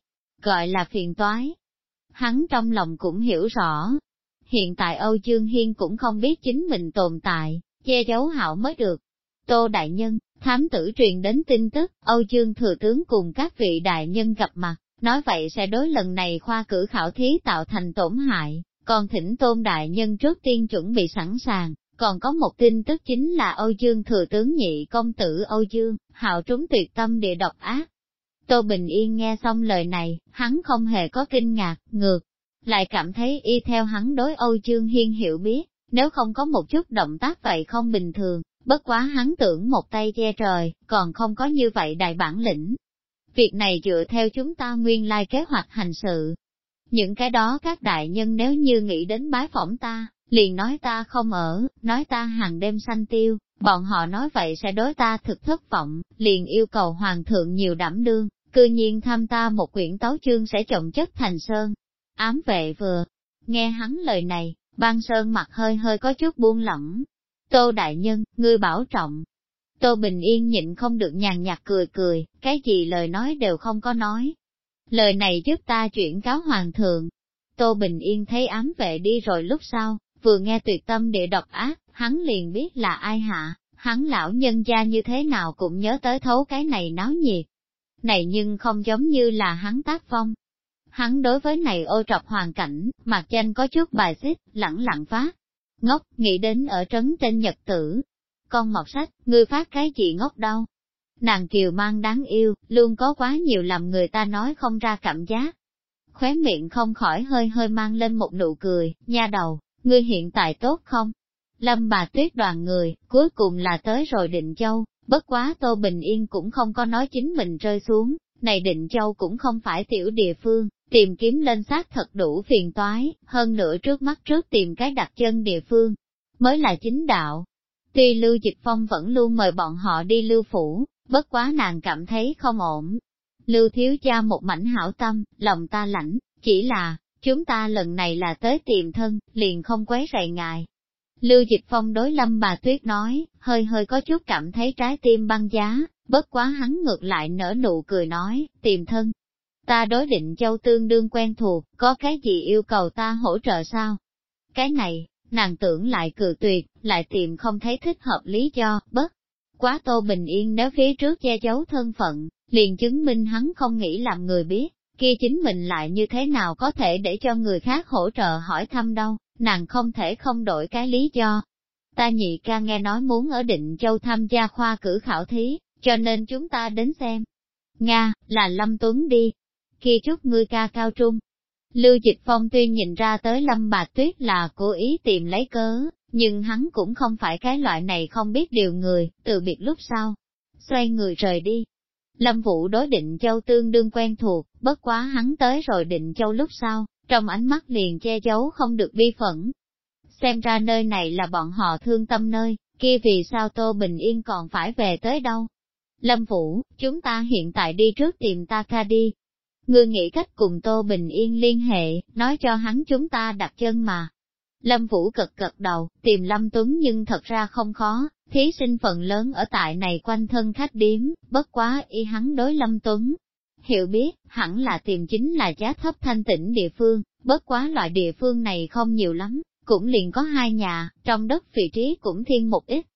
gọi là phiền toái. Hắn trong lòng cũng hiểu rõ. Hiện tại Âu Dương Hiên cũng không biết chính mình tồn tại, che giấu hảo mới được. Tô Đại Nhân, thám tử truyền đến tin tức, Âu Dương Thừa Tướng cùng các vị đại nhân gặp mặt, nói vậy sẽ đối lần này khoa cử khảo thí tạo thành tổn hại, còn thỉnh Tôn Đại Nhân trước tiên chuẩn bị sẵn sàng. Còn có một tin tức chính là Âu Dương Thừa Tướng nhị công tử Âu Dương, Hạo trúng tuyệt tâm địa độc ác. Tô Bình Yên nghe xong lời này, hắn không hề có kinh ngạc, ngược, lại cảm thấy y theo hắn đối Âu Dương Hiên hiểu biết, nếu không có một chút động tác vậy không bình thường, bất quá hắn tưởng một tay che trời, còn không có như vậy đại bản lĩnh. Việc này dựa theo chúng ta nguyên lai kế hoạch hành sự. Những cái đó các đại nhân nếu như nghĩ đến bái phỏng ta, liền nói ta không ở, nói ta hàng đêm sanh tiêu, bọn họ nói vậy sẽ đối ta thực thất vọng, liền yêu cầu hoàng thượng nhiều đảm đương, cư nhiên tham ta một quyển tấu chương sẽ chồng chất thành sơn. Ám vệ vừa nghe hắn lời này, Ban Sơn mặt hơi hơi có chút buông lỏng. Tô Đại Nhân, ngươi bảo trọng. Tô Bình Yên nhịn không được nhàn nhạt cười cười, cái gì lời nói đều không có nói. Lời này giúp ta chuyển cáo hoàng thượng. Tô Bình Yên thấy ám vệ đi rồi lúc sau, vừa nghe tuyệt tâm địa độc ác, hắn liền biết là ai hạ, hắn lão nhân gia như thế nào cũng nhớ tới thấu cái này náo nhiệt. Này nhưng không giống như là hắn tác phong. Hắn đối với này ô trọc hoàn cảnh, mặt danh có chút bài xích, lẳng lặng phát. Ngốc, nghĩ đến ở trấn trên nhật tử. Con mọt sách, ngươi phát cái gì ngốc đâu. Nàng kiều mang đáng yêu, luôn có quá nhiều làm người ta nói không ra cảm giác. Khóe miệng không khỏi hơi hơi mang lên một nụ cười, nha đầu, ngươi hiện tại tốt không? Lâm Bà Tuyết đoàn người, cuối cùng là tới rồi Định Châu, bất quá Tô Bình Yên cũng không có nói chính mình rơi xuống, này Định Châu cũng không phải tiểu địa phương, tìm kiếm lên xác thật đủ phiền toái, hơn nữa trước mắt trước tìm cái đặt chân địa phương, mới là chính đạo. Tuy Lưu Dịch Phong vẫn luôn mời bọn họ đi Lưu Phủ, bất quá nàng cảm thấy không ổn. Lưu thiếu gia một mảnh hảo tâm, lòng ta lãnh, chỉ là, chúng ta lần này là tới tìm thân, liền không quấy rầy ngài. Lưu Dịch Phong đối Lâm Bà Tuyết nói, hơi hơi có chút cảm thấy trái tim băng giá, bất quá hắn ngược lại nở nụ cười nói, tìm thân. Ta đối Định Châu tương đương quen thuộc, có cái gì yêu cầu ta hỗ trợ sao? Cái này, nàng tưởng lại cự tuyệt, lại tìm không thấy thích hợp lý do, bất. Quá Tô Bình Yên nếu phía trước che giấu thân phận, liền chứng minh hắn không nghĩ làm người biết, kia chính mình lại như thế nào có thể để cho người khác hỗ trợ hỏi thăm đâu, nàng không thể không đổi cái lý do. Ta nhị ca nghe nói muốn ở Định Châu tham gia khoa cử khảo thí, cho nên chúng ta đến xem. Nga, là Lâm Tuấn đi. Kia chúc ngươi ca cao trung. Lưu Dịch Phong tuy nhìn ra tới Lâm Bà Tuyết là cố ý tìm lấy cớ, nhưng hắn cũng không phải cái loại này không biết điều người, từ biệt lúc sau. Xoay người rời đi. Lâm Vũ đối Định Châu tương đương quen thuộc, bất quá hắn tới rồi Định Châu lúc sau, trong ánh mắt liền che giấu không được bi phẫn. Xem ra nơi này là bọn họ thương tâm nơi, kia vì sao Tô Bình Yên còn phải về tới đâu? Lâm Vũ, chúng ta hiện tại đi trước tìm ta ca đi. Ngươi nghĩ cách cùng Tô Bình Yên liên hệ, nói cho hắn chúng ta đặt chân mà. Lâm Vũ gật đầu, tìm Lâm Tuấn nhưng thật ra không khó, thí sinh phần lớn ở tại này quanh thân khách điếm, bất quá y hắn đối Lâm Tuấn. Hiểu biết, hẳn là tìm chính là giá thấp thanh tĩnh địa phương, bất quá loại địa phương này không nhiều lắm, cũng liền có 2 nhà, trong đất vị trí cũng thiên một ít,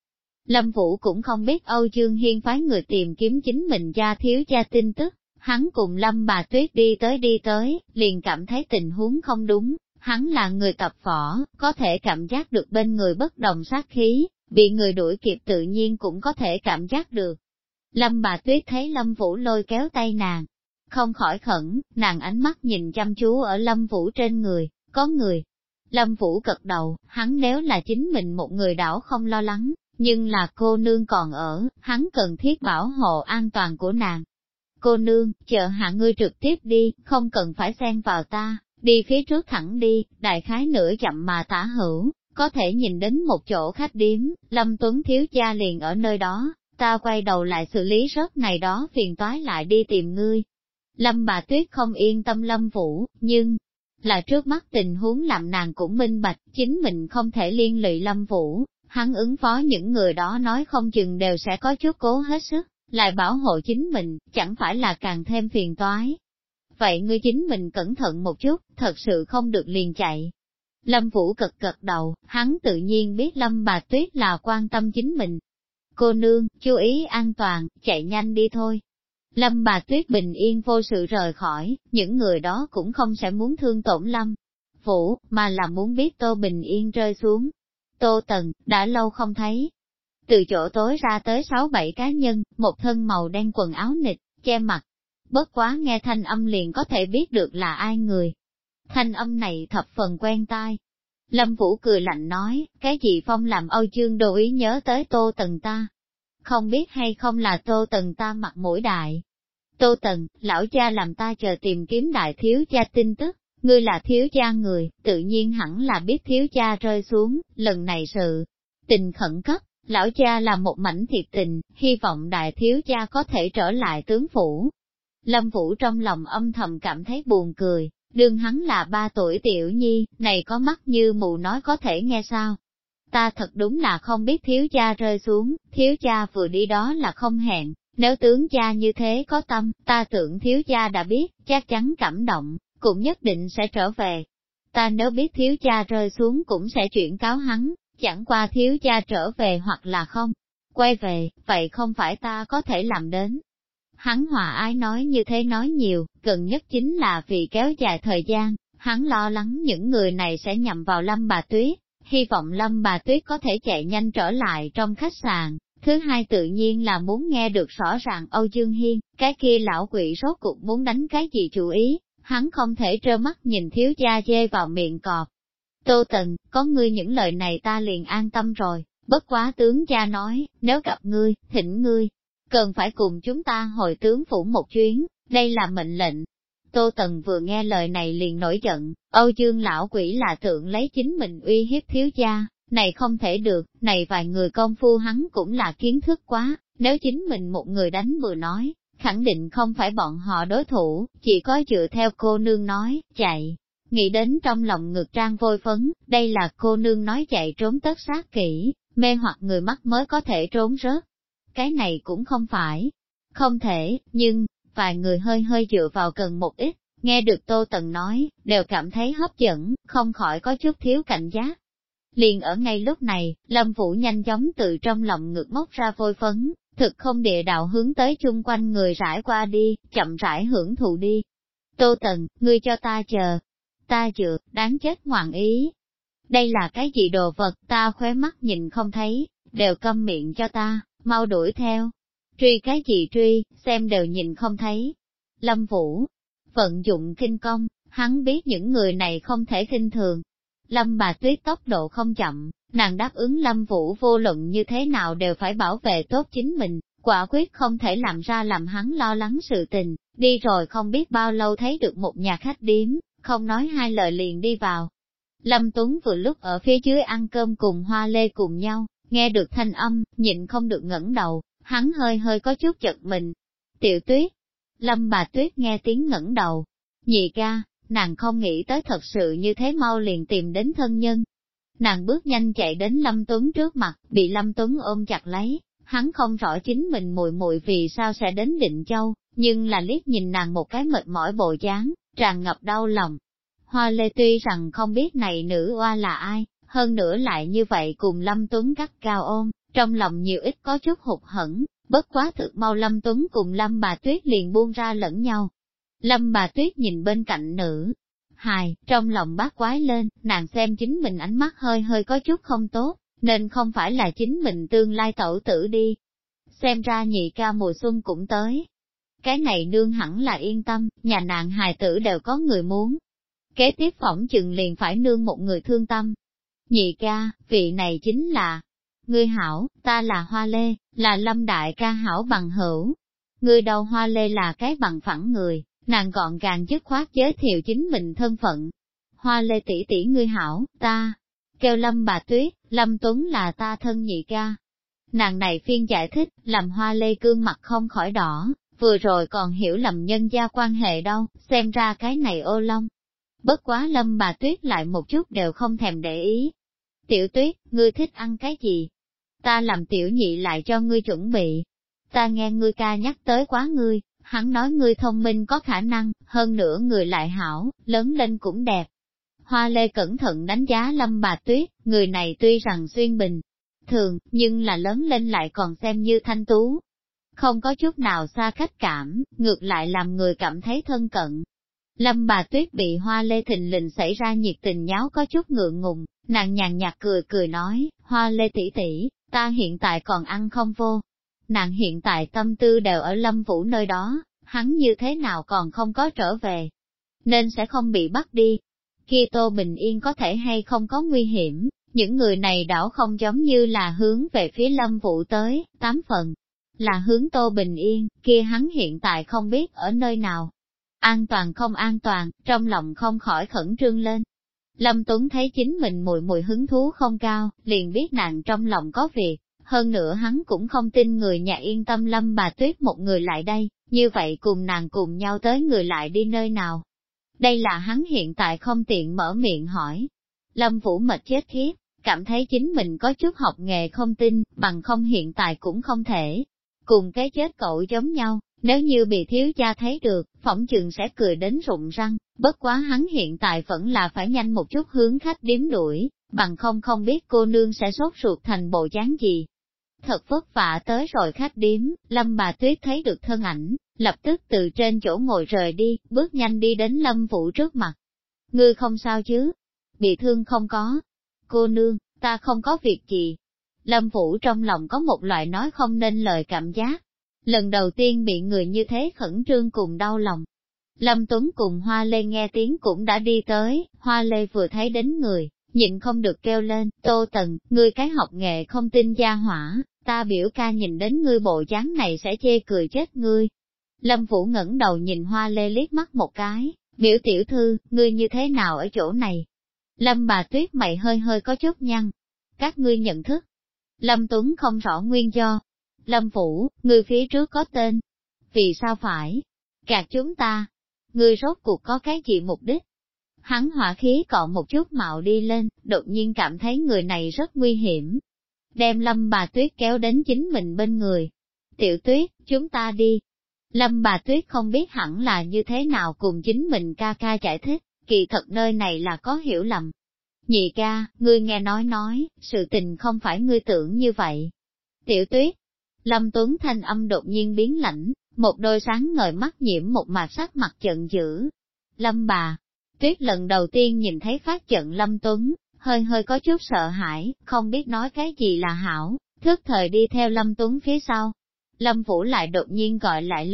Lâm Vũ cũng không biết Âu Dương Hiên phái người tìm kiếm chính mình gia thiếu gia tin tức, hắn cùng Lâm Bà Tuyết đi tới, liền cảm thấy tình huống không đúng, hắn là người tập võ, có thể cảm giác được bên người bất đồng sát khí, bị người đuổi kịp tự nhiên cũng có thể cảm giác được. Lâm Bà Tuyết thấy Lâm Vũ lôi kéo tay nàng, không khỏi khẩn, nàng ánh mắt nhìn chăm chú ở Lâm Vũ trên người, có người. Lâm Vũ gật đầu, hắn nếu là chính mình một người đảo không lo lắng, nhưng là cô nương còn ở, hắn cần thiết bảo hộ an toàn của nàng. Cô nương, chờ hạ ngươi trực tiếp đi, không cần phải xen vào ta, đi phía trước thẳng đi, đại khái nửa chậm mà tả hữu, có thể nhìn đến một chỗ khách điếm, Lâm Tuấn thiếu gia liền ở nơi đó, ta quay đầu lại xử lý rớt này đó phiền toái lại đi tìm ngươi. Lâm Bà Tuyết không yên tâm Lâm Vũ, nhưng là trước mắt tình huống làm nàng cũng minh bạch, chính mình không thể liên lụy Lâm Vũ, hắn ứng phó những người đó nói không chừng đều sẽ có chút cố hết sức, lại bảo hộ chính mình, chẳng phải là càng thêm phiền toái. Vậy ngươi chính mình cẩn thận một chút, thật sự không được liền chạy. Lâm Vũ gật đầu, hắn tự nhiên biết Lâm Bà Tuyết là quan tâm chính mình. Cô nương, chú ý an toàn, chạy nhanh đi thôi. Lâm Bà Tuyết bình yên vô sự rời khỏi, những người đó cũng không sẽ muốn thương tổn Lâm Vũ, mà là muốn biết Tô Bình Yên rơi xuống. Tô Tần, đã lâu không thấy. Từ chỗ tối ra tới 6-7 cá nhân, một thân màu đen quần áo nịt, che mặt. Bất quá nghe thanh âm liền có thể biết được là ai người. Thanh âm này thập phần quen tai. Lâm Vũ cười lạnh nói, cái gì Phong làm Âu Dương Đô ý nhớ tới Tô Tần ta. Không biết hay không là Tô Tần ta mặt mũi đại. Tô Tần, lão cha làm ta chờ tìm kiếm đại thiếu gia tin tức, ngươi là thiếu gia người, tự nhiên hẳn là biết thiếu gia rơi xuống, lần này sự tình khẩn cấp, lão cha là một mảnh thiệt tình, hy vọng đại thiếu gia có thể trở lại tướng phủ. Lâm Vũ trong lòng âm thầm cảm thấy buồn cười, đương hắn là 3 tuổi tiểu nhi, này có mắt như mù nói có thể nghe sao. Ta thật đúng là không biết thiếu gia rơi xuống, thiếu gia vừa đi đó là không hẹn, nếu tướng gia như thế có tâm, ta tưởng thiếu gia đã biết, chắc chắn cảm động, cũng nhất định sẽ trở về. Ta nếu biết thiếu gia rơi xuống cũng sẽ chuyển cáo hắn, chẳng qua thiếu gia trở về hoặc là không quay về, vậy không phải ta có thể làm đến. Hắn hòa ái nói như thế nói nhiều, gần nhất chính là vì kéo dài thời gian, hắn lo lắng những người này sẽ nhằm vào Lâm Bà Tuyết, hy vọng Lâm Bà Tuyết có thể chạy nhanh trở lại trong khách sạn. Thứ hai tự nhiên là muốn nghe được rõ ràng Âu Dương Hiên, cái kia lão quỷ rốt cuộc muốn đánh cái gì chủ ý, hắn không thể trơ mắt nhìn thiếu gia dê vào miệng cọp. Tô Tần, có ngươi những lời này ta liền an tâm rồi, bất quá tướng gia nói, nếu gặp ngươi, thỉnh ngươi, cần phải cùng chúng ta hồi tướng phủ một chuyến, đây là mệnh lệnh. Tô Tần vừa nghe lời này liền nổi giận, Âu Dương lão quỷ là tượng lấy chính mình uy hiếp thiếu gia, này không thể được, này vài người công phu hắn cũng là kiến thức quá, nếu chính mình một người đánh vừa nói, khẳng định không phải bọn họ đối thủ, chỉ có dựa theo cô nương nói, chạy. Nghĩ đến trong lòng ngực trang vôi phấn, đây là cô nương nói chạy trốn tất sát kỹ, mê hoặc người mắt mới có thể trốn rớt. Cái này cũng không phải, không thể, nhưng, vài người hơi hơi dựa vào gần một ít, nghe được Tô Tần nói, đều cảm thấy hấp dẫn, không khỏi có chút thiếu cảnh giác. Liền ở ngay lúc này, Lâm Vũ nhanh chóng từ trong lòng ngực móc ra vôi phấn, thực không địa đạo hướng tới chung quanh người rải qua đi, chậm rãi hưởng thụ đi. Tô Tần, ngươi cho ta chờ. Ta dựa, đáng chết ngoạn ý. Đây là cái gì đồ vật ta khóe mắt nhìn không thấy, đều câm miệng cho ta, mau đuổi theo. Truy cái gì truy, xem đều nhìn không thấy. Lâm Vũ, vận dụng kinh công, hắn biết những người này không thể khinh thường. Lâm Bà Tuyết tốc độ không chậm, nàng đáp ứng Lâm Vũ vô luận như thế nào đều phải bảo vệ tốt chính mình, quả quyết không thể làm ra làm hắn lo lắng sự tình, đi rồi không biết bao lâu thấy được một nhà khách điếm, không nói hai lời liền đi vào. Lâm Tuấn vừa lúc ở phía dưới ăn cơm cùng Hoa Lê cùng nhau, nghe được thanh âm, nhịn không được ngẩng đầu, hắn hơi hơi có chút chật mình. Tiểu Tuyết, Lâm Bà Tuyết nghe tiếng ngẩng đầu, nhị ca, nàng không nghĩ tới thật sự như thế mau liền tìm đến thân nhân. Nàng bước nhanh chạy đến Lâm Tuấn trước mặt, bị Lâm Tuấn ôm chặt lấy, hắn không rõ chính mình muội muội vì sao sẽ đến Định Châu, nhưng là liếc nhìn nàng một cái mệt mỏi bộ dáng, tràn ngập đau lòng. Hoa Lê tuy rằng không biết này nữ oa là ai, hơn nữa lại như vậy cùng Lâm Tuấn cắt cao ôm, trong lòng nhiều ít có chút hụt hẫng, bất quá thực mau Lâm Tuấn cùng Lâm Bà Tuyết liền buông ra lẫn nhau. Lâm Bà Tuyết nhìn bên cạnh nữ hài, trong lòng bát quái lên, nàng xem chính mình ánh mắt hơi hơi có chút không tốt, nên không phải là chính mình tương lai tẩu tử đi. Xem ra nhị ca mùa xuân cũng tới. Cái này nương hẳn là yên tâm, nhà nàng hài tử đều có người muốn. Kế tiếp phỏng chừng liền phải nương một người thương tâm. Nhị ca, vị này chính là ngươi hảo, ta là Hoa Lê, là Lâm đại ca hảo bằng hữu. Ngươi đâu Hoa Lê là cái bằng phẳng người, nàng gọn gàng dứt khoát giới thiệu chính mình thân phận. Hoa Lê tỷ tỷ ngươi hảo, ta kêu Lâm Bà Tuyết, Lâm Tuấn là ta thân nhị ca. Nàng này phiên giải thích, làm Hoa Lê cương mặt không khỏi đỏ, vừa rồi còn hiểu lầm nhân gia quan hệ đâu, xem ra cái này ô long. Bất quá Lâm Bà Tuyết lại một chút đều không thèm để ý. Tiểu Tuyết, ngươi thích ăn cái gì? Ta làm tiểu nhị lại cho ngươi chuẩn bị. Ta nghe ngươi ca nhắc tới quá ngươi, hắn nói ngươi thông minh có khả năng, hơn nữa người lại hảo, lớn lên cũng đẹp. Hoa Lê cẩn thận đánh giá Lâm Bà Tuyết, người này tuy rằng xuyên bình thường, nhưng là lớn lên lại còn xem như thanh tú. Không có chút nào xa cách cảm, ngược lại làm người cảm thấy thân cận. Lâm Bà Tuyết bị Hoa Lê thình lình xảy ra nhiệt tình nháo có chút ngượng ngùng, nàng nhàn nhạt cười cười nói, Hoa Lê tỷ tỷ, ta hiện tại còn ăn không vô. Nàng hiện tại tâm tư đều ở Lâm Vũ nơi đó, hắn như thế nào còn không có trở về, nên sẽ không bị bắt đi. Kia Tô Bình Yên có thể hay không có nguy hiểm, những người này đảo không giống như là hướng về phía Lâm Vũ tới, 8 phần là hướng Tô Bình Yên, kia hắn hiện tại không biết ở nơi nào. An toàn không an toàn, trong lòng không khỏi khẩn trương lên. Lâm Tuấn thấy chính mình mùi mùi hứng thú không cao, liền biết nàng trong lòng có việc, hơn nữa hắn cũng không tin người nhà yên tâm Lâm Bà Tuyết một người lại đây, như vậy cùng nàng cùng nhau tới người lại đi nơi nào. Đây là hắn hiện tại không tiện mở miệng hỏi. Lâm Vũ mệt chết khiếp, cảm thấy chính mình có chút học nghề không tin, bằng không hiện tại cũng không thể. Cùng cái chết cậu giống nhau, nếu như bị thiếu gia thấy được, phỏng chừng sẽ cười đến rụng răng, bất quá hắn hiện tại vẫn là phải nhanh một chút hướng khách điếm đuổi, bằng không biết cô nương sẽ sốt ruột thành bộ dáng gì. Thật vất vả tới rồi khách điếm, Lâm Bà Tuyết thấy được thân ảnh, lập tức từ trên chỗ ngồi rời đi, bước nhanh đi đến Lâm Vũ trước mặt. Ngươi không sao chứ? Bị thương không có? Cô nương, ta không có việc gì. Lâm Vũ trong lòng có một loại nói không nên lời cảm giác. Lần đầu tiên bị người như thế khẩn trương cùng đau lòng. Lâm Tuấn cùng Hoa Lê nghe tiếng cũng đã đi tới, Hoa Lê vừa thấy đến người, nhịn không được kêu lên, Tô Tần, ngươi cái học nghệ không tin gia hỏa, ta biểu ca nhìn đến ngươi bộ dáng này sẽ chê cười chết ngươi. Lâm Vũ ngẩng đầu nhìn Hoa Lê liếc mắt một cái, biểu tiểu thư, ngươi như thế nào ở chỗ này? Lâm Bà Tuyết mày hơi hơi có chút nhăn. Các ngươi nhận thức. Lâm Tuấn không rõ nguyên do. Lâm Vũ, ngươi phía trước có tên. Vì sao phải gạt chúng ta? Ngươi rốt cuộc có cái gì mục đích? Hắn hỏa khí cọ một chút mạo đi lên, đột nhiên cảm thấy người này rất nguy hiểm. Đem Lâm Bà Tuyết kéo đến chính mình bên người. Tiểu Tuyết, chúng ta đi. Lâm Bà Tuyết không biết hẳn là như thế nào cùng chính mình ca ca giải thích, kỳ thật nơi này là có hiểu lầm. Nhị ca, ngươi nghe nói, sự tình không phải ngươi tưởng như vậy. Tiểu Tuyết, Lâm Tuấn thanh âm đột nhiên biến lãnh, một đôi sáng ngời mắt nhiễm một mạt sắc mặt giận dữ. Lâm Bà Tuyết lần đầu tiên nhìn thấy phát giận Lâm Tuấn, hơi hơi có chút sợ hãi, không biết nói cái gì là hảo, thức thời đi theo Lâm Tuấn phía sau. Lâm Vũ lại đột nhiên gọi lại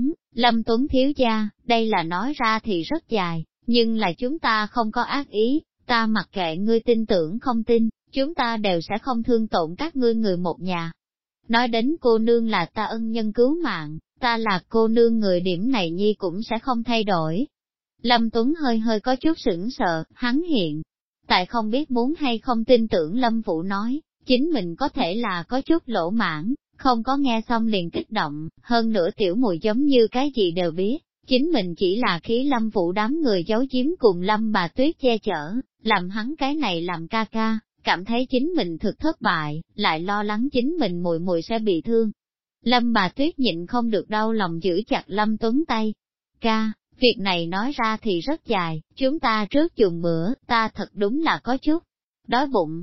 Lâm Tuấn thiếu gia, đây là nói ra thì rất dài, nhưng là chúng ta không có ác ý, ta mặc kệ ngươi tin tưởng không tin, chúng ta đều sẽ không thương tổn các ngươi người một nhà. Nói đến cô nương là ta ân nhân cứu mạng, ta là cô nương người điểm này nhi cũng sẽ không thay đổi. Lâm Tuấn hơi hơi có chút sững sờ, hắn hiện tại không biết muốn hay không tin tưởng Lâm Vũ nói, chính mình có thể là có chút lỗ mãn, không có nghe xong liền kích động, hơn nữa tiểu mùi giống như cái gì đều biết, chính mình chỉ là khí Lâm Vũ đám người giấu giếm cùng Lâm Bà Tuyết che chở, làm hắn cái này làm ca ca, cảm thấy chính mình thực thất bại, lại lo lắng chính mình mùi mùi sẽ bị thương. Lâm Bà Tuyết nhịn không được đau lòng giữ chặt Lâm Tuấn tay. Ca, việc này nói ra thì rất dài, chúng ta trước dùng bữa, ta thật đúng là có chút đói bụng.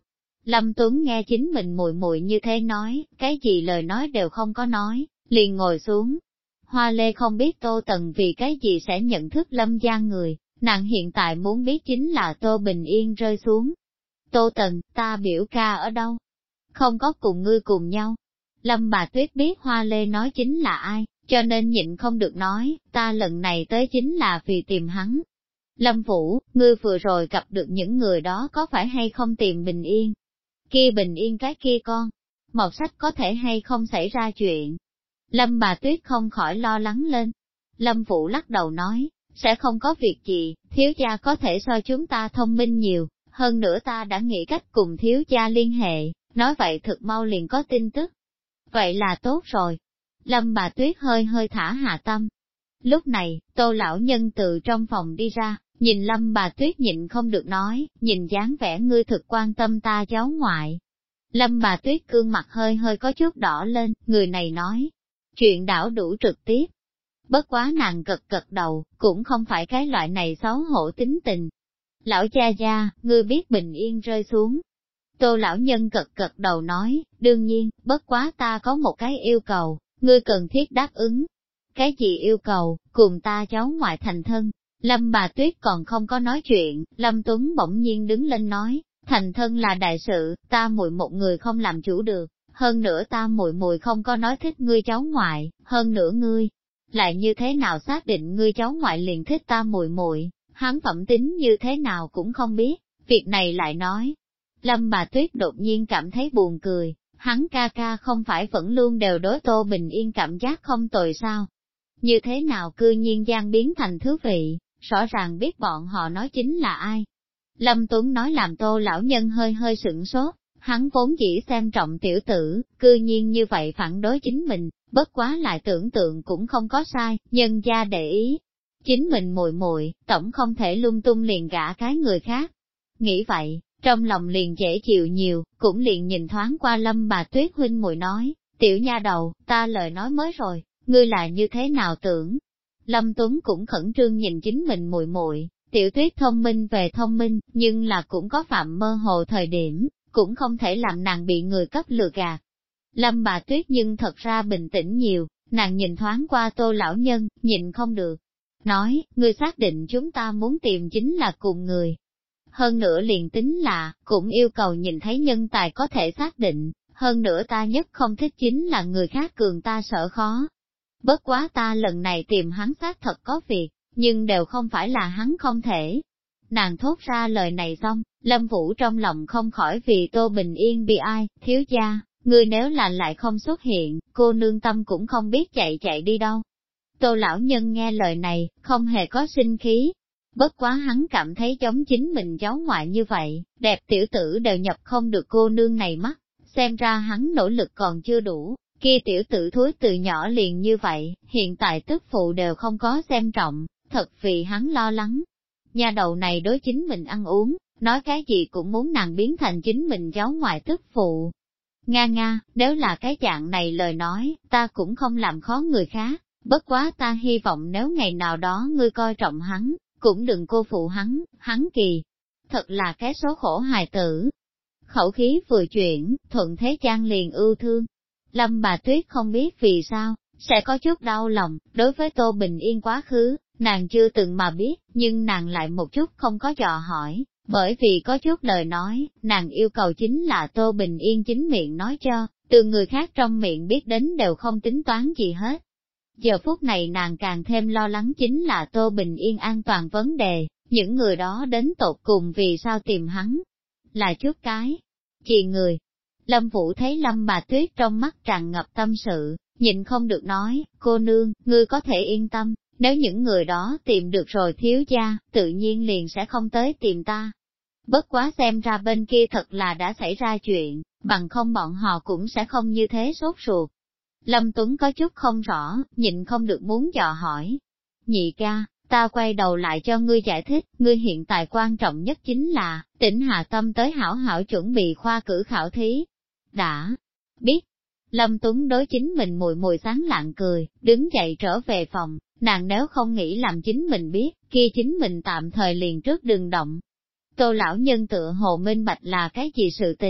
Lâm Tuấn nghe chính mình muội muội như thế nói, cái gì lời nói đều không có nói, liền ngồi xuống. Hoa Lê không biết Tô Tần vì cái gì sẽ nhận thức Lâm gia người, nàng hiện tại muốn biết chính là Tô Bình Yên rơi xuống. Tô Tần, ta biểu ca ở đâu? Không có cùng ngươi cùng nhau. Lâm bà Tuyết biết Hoa Lê nói chính là ai, cho nên nhịn không được nói, ta lần này tới chính là vì tìm hắn. Lâm Vũ, ngươi vừa rồi gặp được những người đó có phải hay không tìm Bình Yên? Kia Bình Yên cái kia con, mọt sách có thể hay không xảy ra chuyện? Lâm bà Tuyết không khỏi lo lắng lên. Lâm Vũ lắc đầu nói, sẽ không có việc gì, thiếu gia có thể so chúng ta thông minh nhiều, hơn nữa ta đã nghĩ cách cùng thiếu gia liên hệ, nói vậy thực mau liền có tin tức. Vậy là tốt rồi. Lâm bà Tuyết hơi hơi thả hạ tâm. Lúc này, Tô lão nhân từ trong phòng đi ra, nhìn Lâm bà Tuyết nhịn không được nói, nhìn dáng vẻ ngươi thực quan tâm ta cháu ngoại. Lâm bà Tuyết gương mặt hơi hơi có chút đỏ lên, người này nói, chuyện đảo đủ trực tiếp. Bất quá nàng gật gật đầu, cũng không phải cái loại này xấu hổ tính tình. Lão cha gia, ngươi biết Bình Yên rơi xuống. Tô lão nhân gật gật đầu nói, đương nhiên, bất quá ta có một cái yêu cầu, ngươi cần thiết đáp ứng. Cái gì yêu cầu, cùng ta cháu ngoại thành thân. Lâm bà Tuyết còn không có nói chuyện, Lâm Tuấn bỗng nhiên đứng lên nói, thành thân là đại sự, ta muội một người không làm chủ được, hơn nữa ta muội muội không có nói thích ngươi cháu ngoại, hơn nữa ngươi lại như thế nào xác định ngươi cháu ngoại liền thích ta muội muội, hắn phẩm tính như thế nào cũng không biết, việc này lại nói. Lâm bà Tuyết đột nhiên cảm thấy buồn cười, hắn ca ca không phải vẫn luôn đều đối Tô Bình Yên cảm giác không tồi sao? Như thế nào cư nhiên gian biến thành thứ vị, rõ ràng biết bọn họ nói chính là ai. Lâm Tuấn nói làm Tô lão nhân hơi hơi sửng sốt, hắn vốn chỉ xem trọng tiểu tử, cư nhiên như vậy phản đối chính mình, bất quá lại tưởng tượng cũng không có sai, nhân gia để ý. Chính mình muội muội, tổng không thể lung tung liền gả cái người khác. Nghĩ vậy, trong lòng liền dễ chịu nhiều, cũng liền nhìn thoáng qua Lâm bà Tuyết huynh muội nói, tiểu nha đầu, ta lời nói mới rồi, ngươi là như thế nào tưởng? Lâm Tuấn cũng khẩn trương nhìn chính mình muội muội, tiểu Tuyết thông minh về thông minh, nhưng là cũng có phạm mơ hồ thời điểm, cũng không thể làm nàng bị người cấp lừa gạt. Lâm bà Tuyết nhưng thật ra bình tĩnh nhiều, nàng nhìn thoáng qua Tô lão nhân, nhìn không được. Nói, ngươi xác định chúng ta muốn tìm chính là cùng người. Hơn nữa liền tính là, cũng yêu cầu nhìn thấy nhân tài có thể xác định, hơn nữa ta nhất không thích chính là người khác cường ta sợ khó. Bất quá ta lần này tìm hắn xác thật có việc, nhưng đều không phải là hắn không thể. Nàng thốt ra lời này xong, Lâm Vũ trong lòng không khỏi vì Tô Bình Yên bị ai, thiếu gia, người nếu là lại không xuất hiện, cô nương tâm cũng không biết chạy đi đâu. Tô lão nhân nghe lời này, không hề có sinh khí. Bất quá hắn cảm thấy giống chính mình cháu ngoại như vậy, đẹp tiểu tử đều nhập không được cô nương này mắt, xem ra hắn nỗ lực còn chưa đủ, kia tiểu tử thúi từ nhỏ liền như vậy, hiện tại tức phụ đều không có xem trọng, thật vì hắn lo lắng. Nhà đầu này đối chính mình ăn uống, nói cái gì cũng muốn nàng biến thành chính mình cháu ngoại tức phụ. Nga, nếu là cái dạng này lời nói, ta cũng không làm khó người khác, bất quá ta hy vọng nếu ngày nào đó ngươi coi trọng hắn, cũng đừng cô phụ hắn kỳ. Thật là cái số khổ hài tử. Khẩu khí vừa chuyển, thuận thế trang liền ưu thương. Lâm bà Tuyết không biết vì sao, sẽ có chút đau lòng, đối với Tô Bình Yên quá khứ, nàng chưa từng mà biết, nhưng nàng lại một chút không có dò hỏi, bởi vì có chút lời nói, nàng yêu cầu chính là Tô Bình Yên chính miệng nói cho, từ người khác trong miệng biết đến đều không tính toán gì hết. Giờ phút này nàng càng thêm lo lắng chính là Tô Bình Yên an toàn vấn đề, những người đó đến tột cùng vì sao tìm hắn, là chút cái gì người. Lâm Vũ thấy Lâm bà Tuyết trong mắt tràn ngập tâm sự, nhịn không được nói, cô nương, ngươi có thể yên tâm, nếu những người đó tìm được rồi thiếu gia, tự nhiên liền sẽ không tới tìm ta. Bất quá xem ra bên kia thật là đã xảy ra chuyện, bằng không bọn họ cũng sẽ không như thế sốt ruột. Lâm Tuấn có chút không rõ, nhịn không được muốn dò hỏi. Nhị ca, ta quay đầu lại cho ngươi giải thích, ngươi hiện tại quan trọng nhất chính là, tỉnh hạ tâm tới hảo hảo chuẩn bị khoa cử khảo thí. Đã biết, Lâm Tuấn đối chính mình mùi mùi sáng lạng cười, đứng dậy trở về phòng, nàng nếu không nghĩ làm chính mình biết, kia chính mình tạm thời liền trước đừng động. Tô lão nhân tựa hồ minh bạch là cái gì sự tình,